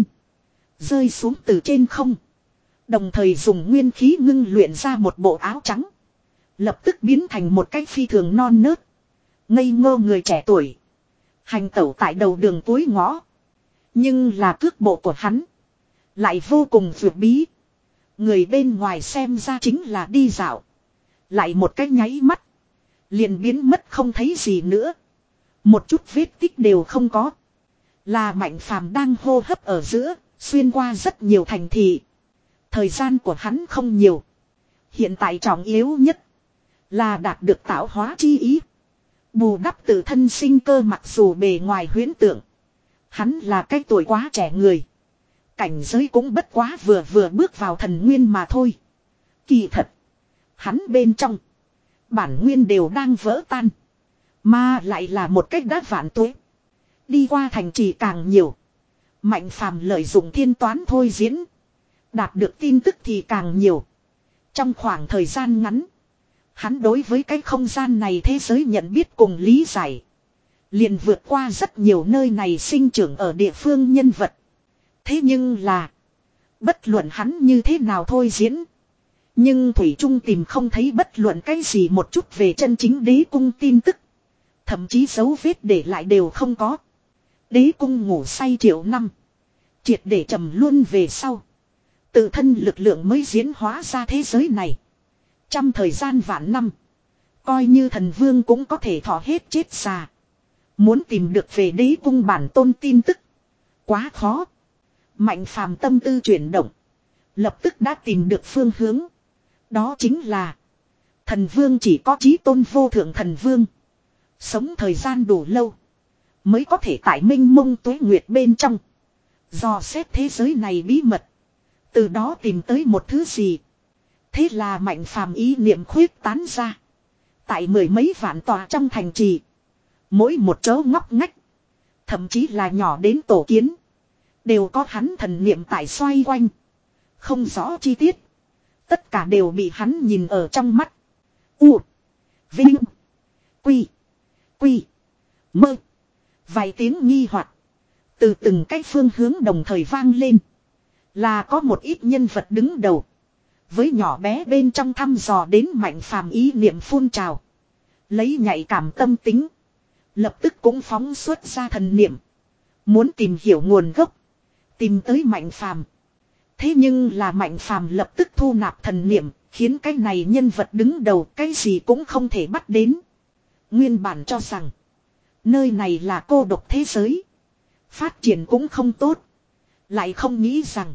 Rơi xuống từ trên không. Đồng thời dùng nguyên khí ngưng luyện ra một bộ áo trắng. Lập tức biến thành một cái phi thường non nớt. Ngây ngô người trẻ tuổi. Hành tẩu tại đầu đường cuối ngõ. Nhưng là cước bộ của hắn lại vô cùng vượt bí. Người bên ngoài xem ra chính là đi dạo. Lại một cái nháy mắt, liền biến mất không thấy gì nữa. Một chút vết tích đều không có. Là Mạnh Phàm đang hô hấp ở giữa, xuyên qua rất nhiều thành thị. Thời gian của hắn không nhiều. Hiện tại trọng yếu nhất là đạt được tạo hóa chi ý. Bù đắp tự thân sinh cơ, mặc dù bề ngoài huyễn tượng. Hắn là cái tuổi quá trẻ người. Cảnh giới cũng bất quá vừa vừa bước vào thần nguyên mà thôi. Kỳ thật, hắn bên trong bản nguyên đều đang vỡ tan. Mà lại là một cách đát vạn tuế. Đi qua thành trì càng nhiều, Mạnh Phàm lợi dụng thiên toán thôi diễn, đạt được tin tức thì càng nhiều. Trong khoảng thời gian ngắn, hắn đối với cái không gian này thế giới nhận biết cùng lý giải, liền vượt qua rất nhiều nơi này sinh trưởng ở địa phương nhân vật. Thế nhưng là, bất luận hắn như thế nào thôi diễn, nhưng thủy chung tìm không thấy bất luận cái gì một chút về chân chính đế cung tin tức. Thậm chí dấu vết để lại đều không có. Đế cung ngủ say triệu năm, triệt để trầm luôn về sau, tự thân lực lượng mới diễn hóa ra thế giới này. Trăm thời gian vạn năm, coi như thần vương cũng có thể thọ hết chết già. Muốn tìm được về đế cung bản tôn tin tức, quá khó. Mạnh Phàm tâm tư chuyển động, Lập tức đã tìm được phương hướng. Đó chính là thần vương chỉ có chí tôn vô thượng thần vương. Sống thời gian đủ lâu. Mới có thể tại minh mông tuế nguyệt bên trong. Dò xét thế giới này bí mật. Từ đó tìm tới một thứ gì. Thế là Mạnh Phàm ý niệm khuyết tán ra. Tại mười mấy vạn tòa trong thành trì. Mỗi một chỗ ngóc ngách. Thậm chí là nhỏ đến tổ kiến. Đều có hắn thần niệm tại xoay quanh. Không rõ chi tiết. Tất cả đều bị hắn nhìn ở trong mắt. U. Vinh. Quy. Quy. Mơ. Vài tiếng nghi hoặc từ từng cái phương hướng đồng thời vang lên. Là có một ít nhân vật đứng đầu. Với nhỏ bé bên trong thăm dò đến Mạnh Phàm ý niệm phun trào. Lấy nhạy cảm tâm tính. Lập tức cũng phóng xuất ra thần niệm. Muốn tìm hiểu nguồn gốc. Tìm tới Mạnh Phàm. Thế nhưng là Mạnh Phàm lập tức thu nạp thần niệm. Khiến cái này nhân vật đứng đầu cái gì cũng không thể bắt đến. Nguyên bản cho rằng. Nơi này là cô độc thế giới. Phát triển cũng không tốt. Lại không nghĩ rằng.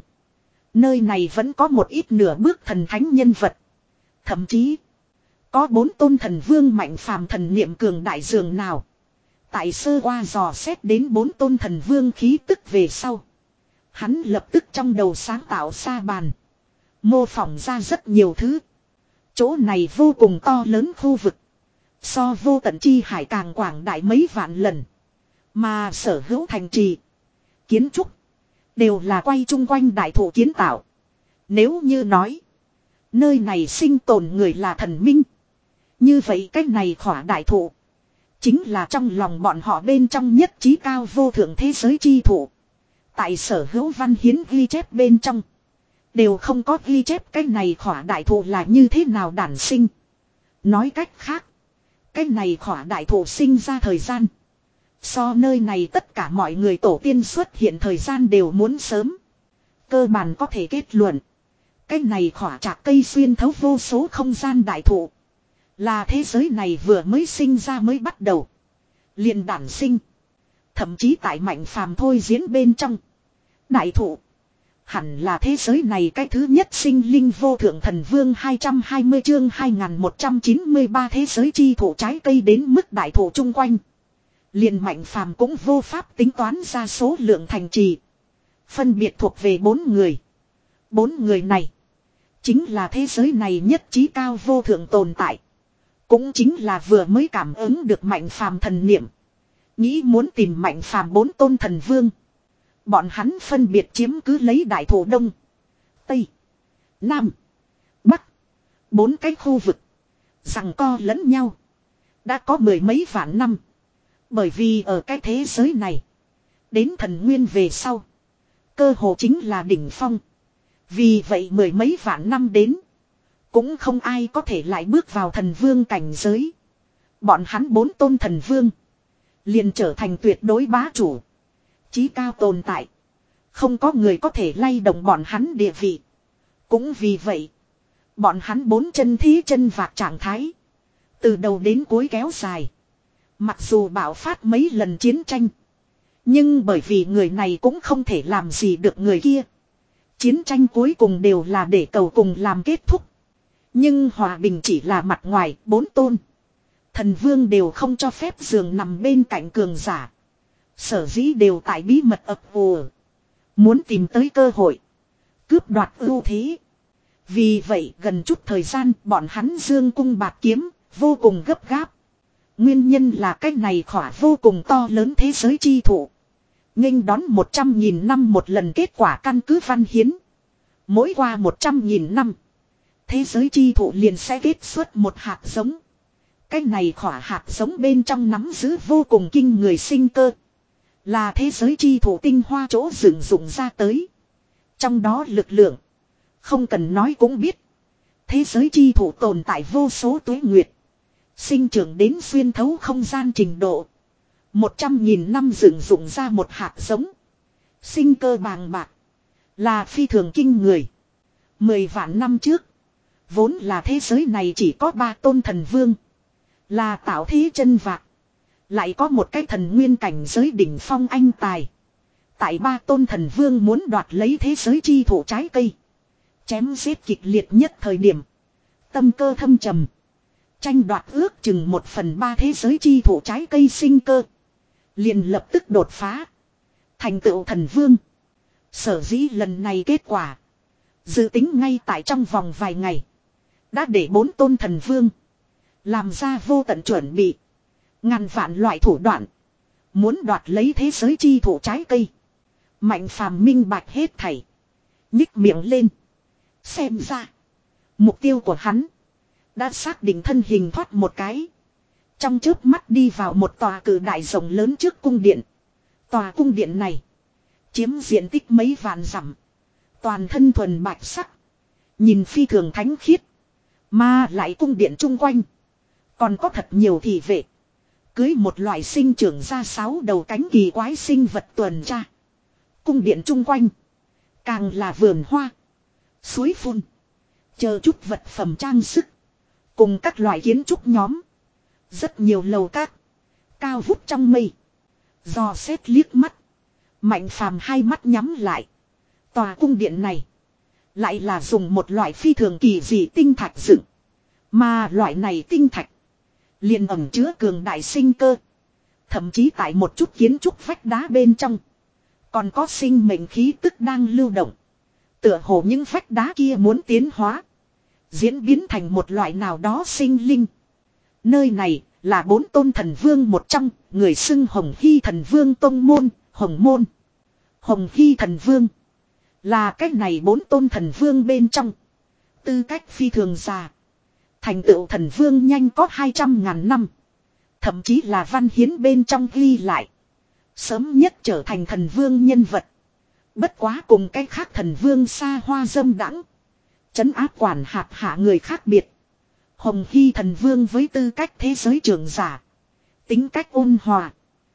Nơi này vẫn có một ít nửa bước thần thánh nhân vật. Thậm chí. Có bốn tôn thần vương Mạnh Phàm thần niệm cường đại dường nào. Tại sơ qua dò xét đến bốn tôn thần vương khí tức về sau. Hắn lập tức trong đầu sáng tạo sa bàn. Mô phỏng ra rất nhiều thứ. Chỗ này vô cùng to lớn khu vực. So vô tận chi hải càng quảng đại mấy vạn lần. Mà sở hữu thành trì. Kiến trúc. Đều là quay chung quanh đại thụ kiến tạo. Nếu như nói. Nơi này sinh tồn người là thần minh. Như vậy cách này khỏa đại thụ. Chính là trong lòng bọn họ bên trong nhất trí cao vô thượng thế giới chi thụ. Tại sở hữu văn hiến ghi chép bên trong. Đều không có ghi chép cách này khỏa đại thụ là như thế nào đản sinh. Nói cách khác. Cách này khỏa đại thụ sinh ra thời gian. So nơi này tất cả mọi người tổ tiên xuất hiện thời gian đều muốn sớm. Cơ bản có thể kết luận. Cách này khỏa trạc cây xuyên thấu vô số không gian đại thụ. Là thế giới này vừa mới sinh ra mới bắt đầu. Liền đản sinh. Thậm chí tại Mạnh Phàm thôi diễn bên trong. Đại thụ. Hẳn là thế giới này cái thứ nhất sinh linh vô thượng thần vương hai trăm hai mươi chương hai nghìn một trăm chín mươi ba thế giới chi thụ trái cây đến mức đại thụ chung quanh. Liền Mạnh Phàm cũng vô pháp tính toán ra số lượng thành trì. Phân biệt thuộc về bốn người. Bốn người này. Chính là thế giới này nhất trí cao vô thượng tồn tại. Cũng chính là vừa mới cảm ứng được Mạnh Phàm thần niệm. Nghĩ muốn tìm Mạnh Phàm bốn tôn thần vương. Bọn hắn phân biệt chiếm cứ lấy đại thổ Đông, Tây, Nam, Bắc. Bốn cái khu vực. Giằng co lẫn nhau. Đã có mười mấy vạn năm. Bởi vì ở cái thế giới này. Đến thần nguyên về sau. Cơ hồ chính là đỉnh phong. Vì vậy mười mấy vạn năm đến. Cũng không ai có thể lại bước vào thần vương cảnh giới. Bọn hắn bốn tôn thần vương. Liền trở thành tuyệt đối bá chủ. Chí cao tồn tại. Không có người có thể lay động bọn hắn địa vị. Cũng vì vậy. Bọn hắn bốn chân thí chân vạc trạng thái. Từ đầu đến cuối kéo dài. Mặc dù bạo phát mấy lần chiến tranh. Nhưng bởi vì người này cũng không thể làm gì được người kia. Chiến tranh cuối cùng đều là để cầu cùng làm kết thúc. Nhưng hòa bình chỉ là mặt ngoài, bốn tôn. Thần vương đều không cho phép giường nằm bên cạnh cường giả. Sở dĩ đều tại bí mật ập ùa. Muốn tìm tới cơ hội. Cướp đoạt ưu thế. Vì vậy gần chút thời gian bọn hắn dương cung bạt kiếm, vô cùng gấp gáp. Nguyên nhân là cái này khỏa vô cùng to lớn thế giới chi thụ. Nghênh đón một trăm nghìn năm một lần kết quả căn cứ văn hiến. Mỗi qua một trăm nghìn năm. Thế giới chi thụ liền sẽ kết xuất một hạt giống. Cái này khỏa hạt giống bên trong nắm giữ vô cùng kinh người sinh cơ. Là thế giới chi thụ tinh hoa chỗ dựng dụng ra tới. Trong đó lực lượng. Không cần nói cũng biết. Thế giới chi thụ tồn tại vô số tuế nguyệt. Sinh trưởng đến xuyên thấu không gian trình độ. Một trăm nghìn năm dựng dụng ra một hạt giống. Sinh cơ bàng bạc. Là phi thường kinh người. Mười vạn năm trước. Vốn là thế giới này chỉ có ba tôn thần vương. Là tạo thế chân vạc. Lại có một cái thần nguyên cảnh giới đỉnh phong anh tài. Tại ba tôn thần vương muốn đoạt lấy thế giới chi thụ trái cây. Chém giết kịch liệt nhất thời điểm. Tâm cơ thâm trầm. Tranh đoạt ước chừng một phần ba thế giới chi thụ trái cây sinh cơ. Liền lập tức đột phá. Thành tựu thần vương. Sở dĩ lần này kết quả. Dự tính ngay tại trong vòng vài ngày. Đã để bốn tôn thần vương. Làm ra vô tận chuẩn bị. Ngàn vạn loại thủ đoạn. Muốn đoạt lấy thế giới chi thụ trái cây. Mạnh phàm minh bạch hết thảy. Nhích miệng lên. Xem ra. Mục tiêu của hắn. Đã xác định thân hình thoát một cái. Trong chớp mắt đi vào một tòa cử đại rộng lớn trước cung điện. Tòa cung điện này. Chiếm diện tích mấy vạn dặm. Toàn thân thuần bạch sắc. Nhìn phi thường thánh khiết. Mà lại cung điện chung quanh. Còn có thật nhiều thị vệ. Cưới một loại sinh trưởng ra sáu đầu cánh kỳ quái sinh vật tuần tra. Cung điện chung quanh. Càng là vườn hoa. Suối phun. Chờ chút vật phẩm trang sức. Cùng các loại kiến trúc nhóm. Rất nhiều lầu các. Cao vút trong mây. Dò xét liếc mắt. Mạnh phàm hai mắt nhắm lại. Tòa cung điện này. Lại là dùng một loại phi thường kỳ dị tinh thạch dựng. Mà loại này tinh thạch. Liền ẩn chứa cường đại sinh cơ. Thậm chí tại một chút kiến trúc vách đá bên trong. Còn có sinh mệnh khí tức đang lưu động. Tựa hồ những vách đá kia muốn tiến hóa. Diễn biến thành một loại nào đó sinh linh. Nơi này là bốn tôn thần vương một trong. Người xưng Hồng Hy thần vương tông môn. Hồng môn. Hồng Hy thần vương. Là cách này bốn tôn thần vương bên trong. Tư cách phi thường già. Thành tựu thần vương nhanh có hai trăm ngàn năm. Thậm chí là văn hiến bên trong ghi lại. Sớm nhất trở thành thần vương nhân vật. Bất quá cùng cái khác thần vương xa hoa dâm đãng. Trấn áp quản hạt hạ người khác biệt. Hồng Hy thần vương với tư cách thế giới trưởng giả. Tính cách ôn hòa.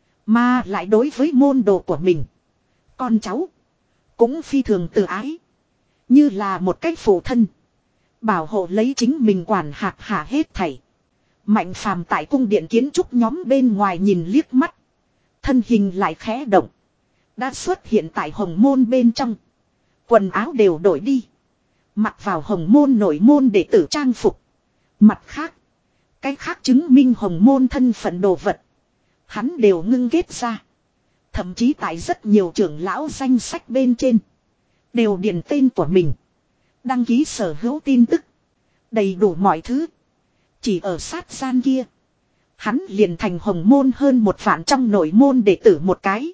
Mà lại đối với môn đồ của mình. Con cháu. Cũng phi thường tự ái. Như là một cách phụ thân. Bảo hộ lấy chính mình quản hạt hạ hết thảy. Mạnh phàm tại cung điện kiến trúc nhóm bên ngoài nhìn liếc mắt. Thân hình lại khẽ động. Đã xuất hiện tại hồng môn bên trong. Quần áo đều đổi đi. Mặc vào hồng môn nội môn để tử trang phục. Mặt khác. Cái khác chứng minh hồng môn thân phận đồ vật. Hắn đều ngưng kết ra. Thậm chí tại rất nhiều trưởng lão danh sách bên trên. Đều điền tên của mình. Đăng ký sở hữu tin tức. Đầy đủ mọi thứ. Chỉ ở sát gian kia. Hắn liền thành hồng môn hơn một vạn trong nội môn đệ tử một cái.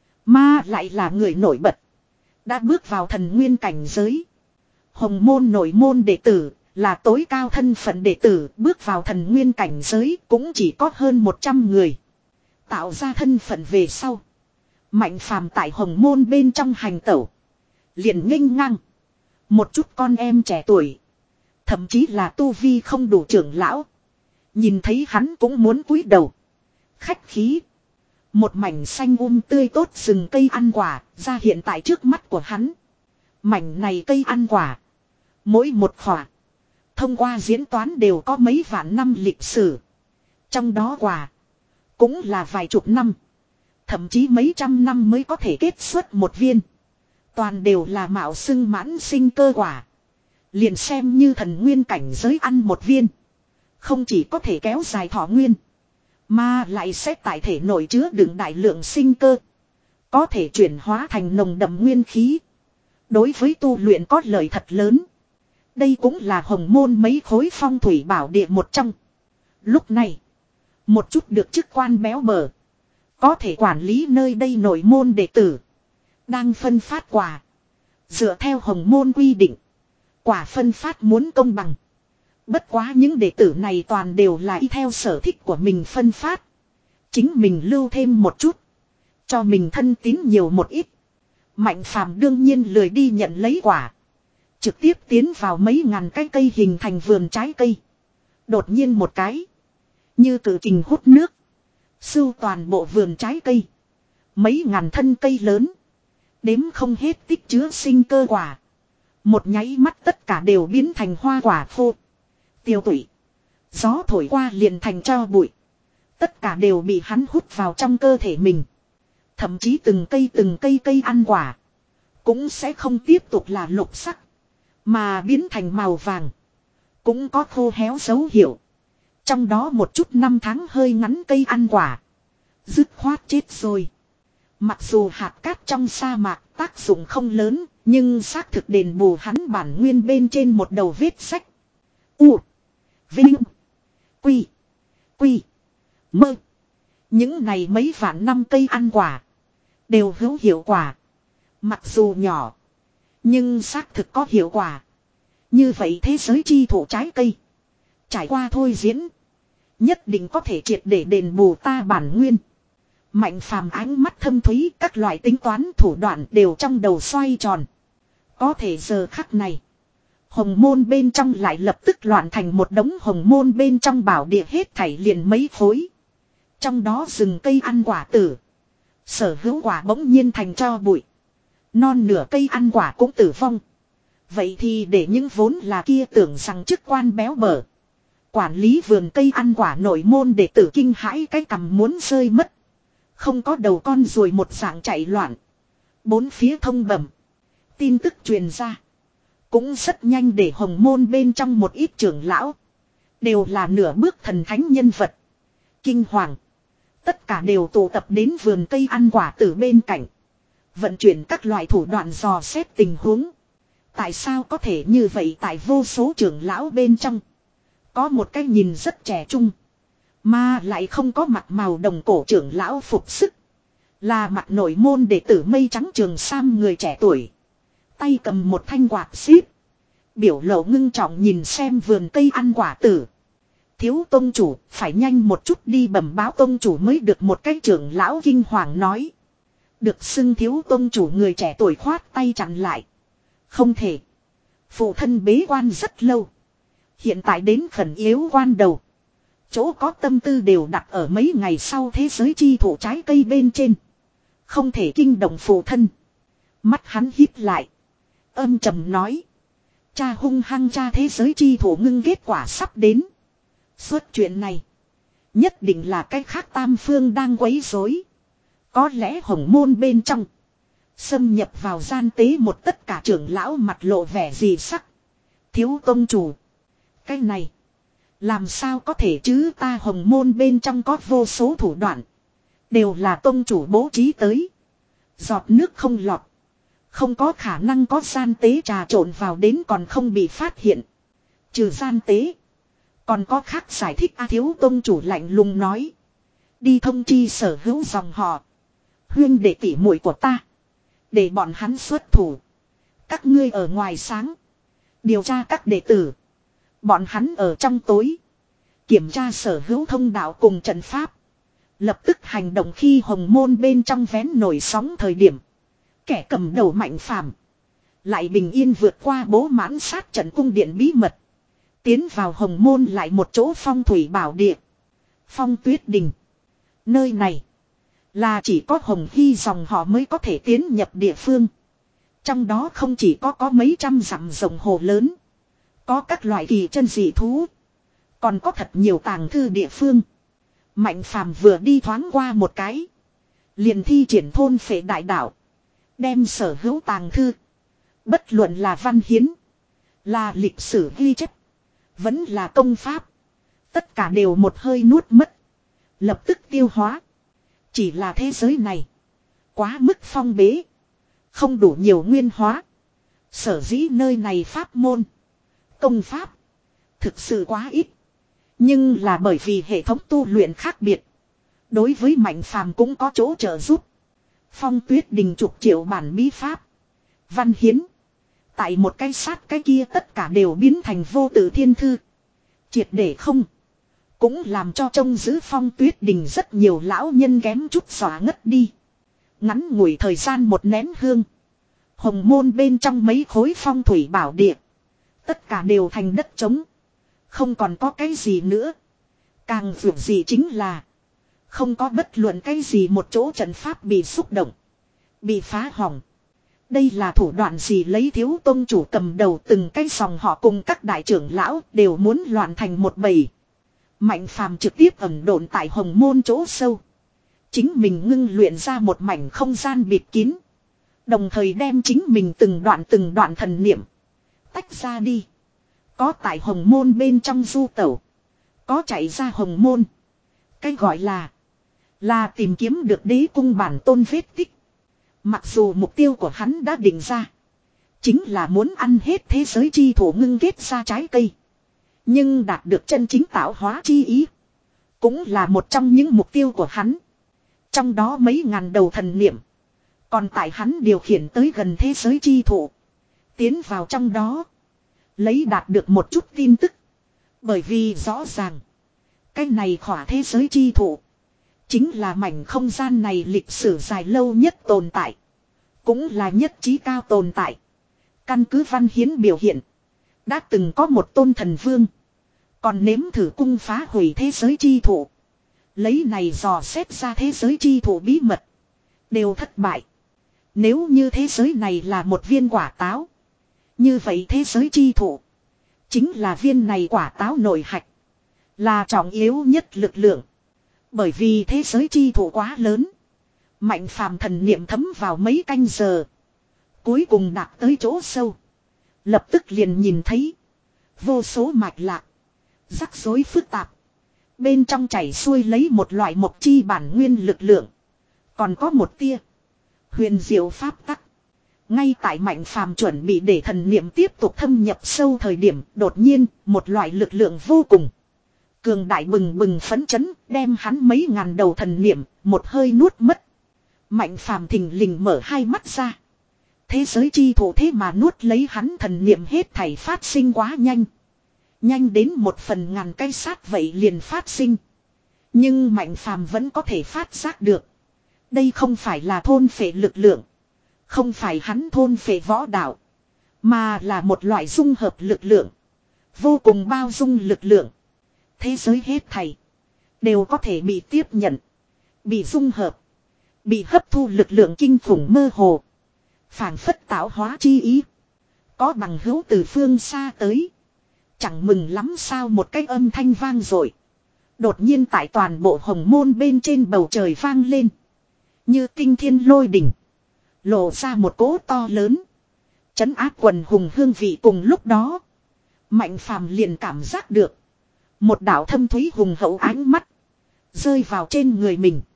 Mà lại là người nổi bật. Đã bước vào thần nguyên cảnh giới. Hồng môn nội môn đệ tử là tối cao thân phận đệ tử. Bước vào thần nguyên cảnh giới cũng chỉ có hơn một trăm người. Tạo ra thân phận về sau. Mạnh phàm tại hồng môn bên trong hành tẩu. Liền nghênh ngang. Một chút con em trẻ tuổi. Thậm chí là tu vi không đủ trưởng lão. Nhìn thấy hắn cũng muốn cúi đầu. Khách khí. Một mảnh xanh um tươi tốt rừng cây ăn quả ra hiện tại trước mắt của hắn. Mảnh này cây ăn quả. Mỗi một khỏa. Thông qua diễn toán đều có mấy vạn năm lịch sử. Trong đó quả. Cũng là vài chục năm. Thậm chí mấy trăm năm mới có thể kết xuất một viên. Toàn đều là mạo xưng mãn sinh cơ quả. Liền xem như thần nguyên cảnh giới ăn một viên. Không chỉ có thể kéo dài thọ nguyên. Mà lại sẽ tại thể nội chứa đựng đại lượng sinh cơ. Có thể chuyển hóa thành nồng đậm nguyên khí. Đối với tu luyện có lợi thật lớn. Đây cũng là hồng môn mấy khối phong thủy bảo địa một trong. Lúc này. Một chút được chức quan béo bở. Có thể quản lý nơi đây nội môn đệ tử. Đang phân phát quà. Dựa theo hồng môn quy định. Quả phân phát muốn công bằng. Bất quá những đệ tử này toàn đều là y theo sở thích của mình phân phát. Chính mình lưu thêm một chút. Cho mình thân tín nhiều một ít. Mạnh phàm đương nhiên lười đi nhận lấy quả. Trực tiếp tiến vào mấy ngàn cái cây hình thành vườn trái cây. Đột nhiên một cái. Như cử kình hút nước. Sưu toàn bộ vườn trái cây. Mấy ngàn thân cây lớn. Đếm không hết tích chứa sinh cơ quả. Một nháy mắt tất cả đều biến thành hoa quả khô. Tiêu tụy. Gió thổi qua liền thành tro bụi. Tất cả đều bị hắn hút vào trong cơ thể mình. Thậm chí từng cây từng cây cây ăn quả. Cũng sẽ không tiếp tục là lục sắc. Mà biến thành màu vàng. Cũng có khô héo dấu hiệu. Trong đó một chút năm tháng hơi ngắn cây ăn quả. Dứt khoát chết rồi. Mặc dù hạt cát trong sa mạc tác dụng không lớn. Nhưng xác thực đền bù hắn bản nguyên bên trên một đầu vết sách. U. Vinh. Quy. Quy. Mơ. Những này mấy vạn năm cây ăn quả. Đều hữu hiệu quả. Mặc dù nhỏ. Nhưng xác thực có hiệu quả. Như vậy thế giới chi thụ trái cây. Trải qua thôi diễn. Nhất định có thể triệt để đền bù ta bản nguyên. Mạnh phàm ánh mắt thâm thúy. Các loại tính toán thủ đoạn đều trong đầu xoay tròn. Có thể giờ khắc này. Hồng môn bên trong lại lập tức loạn thành một đống hồng môn bên trong bảo địa hết thảy liền mấy khối. Trong đó rừng cây ăn quả tử. Sở hữu quả bỗng nhiên thành tro bụi. Non nửa cây ăn quả cũng tử vong. Vậy thì để những vốn là kia tưởng rằng chức quan béo bở. Quản lý vườn cây ăn quả nội môn để tử kinh hãi cái cằm muốn rơi mất. Không có đầu con ruồi một dạng chạy loạn. Bốn phía thông bẩm. Tin tức truyền ra. Cũng rất nhanh để hồng môn bên trong một ít trưởng lão. Đều là nửa bước thần thánh nhân vật. Kinh hoàng. Tất cả đều tụ tập đến vườn cây ăn quả tử bên cạnh. Vận chuyển các loại thủ đoạn dò xét tình huống. Tại sao có thể như vậy tại vô số trưởng lão bên trong. Có một cái nhìn rất trẻ trung. Mà lại không có mặt màu đồng cổ trưởng lão phục sức. Là mặt nội môn đệ tử mây trắng trường sam người trẻ tuổi. Tay cầm một thanh quạt xíp. Biểu lộ ngưng trọng nhìn xem vườn cây ăn quả tử. Thiếu tông chủ phải nhanh một chút đi bẩm báo tông chủ mới được, một cái trưởng lão kinh hoàng nói. Được xưng thiếu tông chủ người trẻ tuổi khoát tay chặn lại. Không thể. Phụ thân bế quan rất lâu. Hiện tại đến khẩn yếu quan đầu. Chỗ có tâm tư đều đặt ở mấy ngày sau thế giới chi thụ trái cây bên trên. Không thể kinh động phụ thân. Mắt hắn híp lại. Âm trầm nói. Cha hung hăng cha thế giới chi thụ ngưng kết quả sắp đến. Suốt chuyện này. Nhất định là cái khác tam phương đang quấy rối. Có lẽ hồng môn bên trong. Xâm nhập vào gian tế một tất cả trưởng lão mặt lộ vẻ gì sắc. Thiếu tông chủ. Cái này. Làm sao có thể chứ, ta hồng môn bên trong có vô số thủ đoạn. Đều là tông chủ bố trí tới. Giọt nước không lọt. Không có khả năng có gian tế trà trộn vào đến còn không bị phát hiện. Trừ gian tế. Còn có khác giải thích a thiếu tông chủ lạnh lùng nói. Đi thông chi sở hữu dòng họ. Huyên đệ tỷ muội của ta. Để bọn hắn xuất thủ. Các ngươi ở ngoài sáng. Điều tra các đệ tử. Bọn hắn ở trong tối. Kiểm tra sở hữu thông đạo cùng trận pháp. Lập tức hành động khi hồng môn bên trong vén nổi sóng thời điểm. Kẻ cầm đầu Mạnh Phàm lại bình yên vượt qua bố mãn sát trận cung điện bí mật. Tiến vào hồng môn lại một chỗ phong thủy bảo địa. Phong Tuyết Đình. Nơi này. Là chỉ có hồng hy dòng họ mới có thể tiến nhập địa phương. Trong đó không chỉ có có mấy trăm dặm rộng hồ lớn. Có các loại kỳ chân dị thú. Còn có thật nhiều tàng thư địa phương. Mạnh Phàm vừa đi thoáng qua một cái. Liền thi triển thôn phệ đại đạo. Đem sở hữu tàng thư. Bất luận là văn hiến. Là lịch sử ghi chép. Vẫn là công pháp. Tất cả đều một hơi nuốt mất. Lập tức tiêu hóa. Chỉ là thế giới này. Quá mức phong bế. Không đủ nhiều nguyên hóa. Sở dĩ nơi này pháp môn. Công pháp. Thực sự quá ít. Nhưng là bởi vì hệ thống tu luyện khác biệt. Đối với Mạnh Phàm cũng có chỗ trợ giúp. Phong Tuyết Đình chục triệu bản bí pháp. Văn hiến. Tại một cái sát cái kia tất cả đều biến thành vô tự thiên thư. Triệt để không. Cũng làm cho trông giữ Phong Tuyết Đình rất nhiều lão nhân kém chút xóa ngất đi. Ngắn ngủi thời gian một nén hương. Hồng môn bên trong mấy khối phong thủy bảo địa. Tất cả đều thành đất trống. Không còn có cái gì nữa. Càng vượt gì chính là. Không có bất luận cái gì một chỗ trận pháp bị xúc động. Bị phá hỏng. Đây là thủ đoạn gì lấy thiếu tôn chủ cầm đầu từng cái dòng họ cùng các đại trưởng lão đều muốn loạn thành một bầy. Mạnh Phàm trực tiếp ẩn độn tại hồng môn chỗ sâu. Chính mình ngưng luyện ra một mảnh không gian bịt kín. Đồng thời đem chính mình từng đoạn từng đoạn thần niệm. tách ra đi. Có tại hồng môn bên trong du tẩu. Có chạy ra hồng môn. Cái gọi là. Là tìm kiếm được đế cung bản tôn vết tích. Mặc dù mục tiêu của hắn đã định ra. Chính là muốn ăn hết thế giới chi thủ ngưng kết ra trái cây. Nhưng đạt được chân chính tạo hóa chi ý. Cũng là một trong những mục tiêu của hắn. Trong đó mấy ngàn đầu thần niệm. Còn tại hắn điều khiển tới gần thế giới chi thủ. Tiến vào trong đó. Lấy đạt được một chút tin tức. Bởi vì rõ ràng. Cái này khỏa thế giới chi thủ. Chính là mảnh không gian này lịch sử dài lâu nhất tồn tại. Cũng là nhất trí cao tồn tại. Căn cứ văn hiến biểu hiện. Đã từng có một tôn thần vương. Còn nếm thử cung phá hủy thế giới chi thủ. Lấy này dò xét ra thế giới chi thủ bí mật. Đều thất bại. Nếu như thế giới này là một viên quả táo. Như vậy thế giới chi thủ. Chính là viên này quả táo nội hạch. Là trọng yếu nhất lực lượng. Bởi vì thế giới chi thủ quá lớn. Mạnh phàm thần niệm thấm vào mấy canh giờ. Cuối cùng đạt tới chỗ sâu. Lập tức liền nhìn thấy. Vô số mạch lạc. Rắc rối phức tạp. Bên trong chảy xuôi lấy một loại mộc chi bản nguyên lực lượng. Còn có một tia. Huyền diệu pháp tắc. Ngay tại mạnh phàm chuẩn bị để thần niệm tiếp tục thâm nhập sâu thời điểm. Đột nhiên một loại lực lượng vô cùng. Cường đại bừng bừng phấn chấn. Đem hắn mấy ngàn đầu thần niệm. Một hơi nuốt mất. Mạnh phàm thình lình mở hai mắt ra. Thế giới chi thủ thế mà nuốt lấy hắn thần niệm hết thảy phát sinh quá nhanh. Nhanh đến một phần ngàn cây sát vậy liền phát sinh. Nhưng mạnh phàm vẫn có thể phát giác được. Đây không phải là thôn phệ lực lượng. Không phải hắn thôn phệ võ đạo. Mà là một loại dung hợp lực lượng. Vô cùng bao dung lực lượng. Thế giới hết thảy. Đều có thể bị tiếp nhận. Bị dung hợp. Bị hấp thu lực lượng kinh khủng mơ hồ. Phảng phất tạo hóa chi ý. Có bằng hữu từ phương xa tới. Chẳng mừng lắm sao một cái âm thanh vang rồi. Đột nhiên tại toàn bộ hồng môn bên trên bầu trời vang lên. Như tinh thiên lôi đỉnh. Lộ ra một cỗ to lớn. Trấn áp quần hùng hương vị cùng lúc đó. Mạnh phàm liền cảm giác được. Một đạo thâm thúy hùng hậu ánh mắt. Rơi vào trên người mình.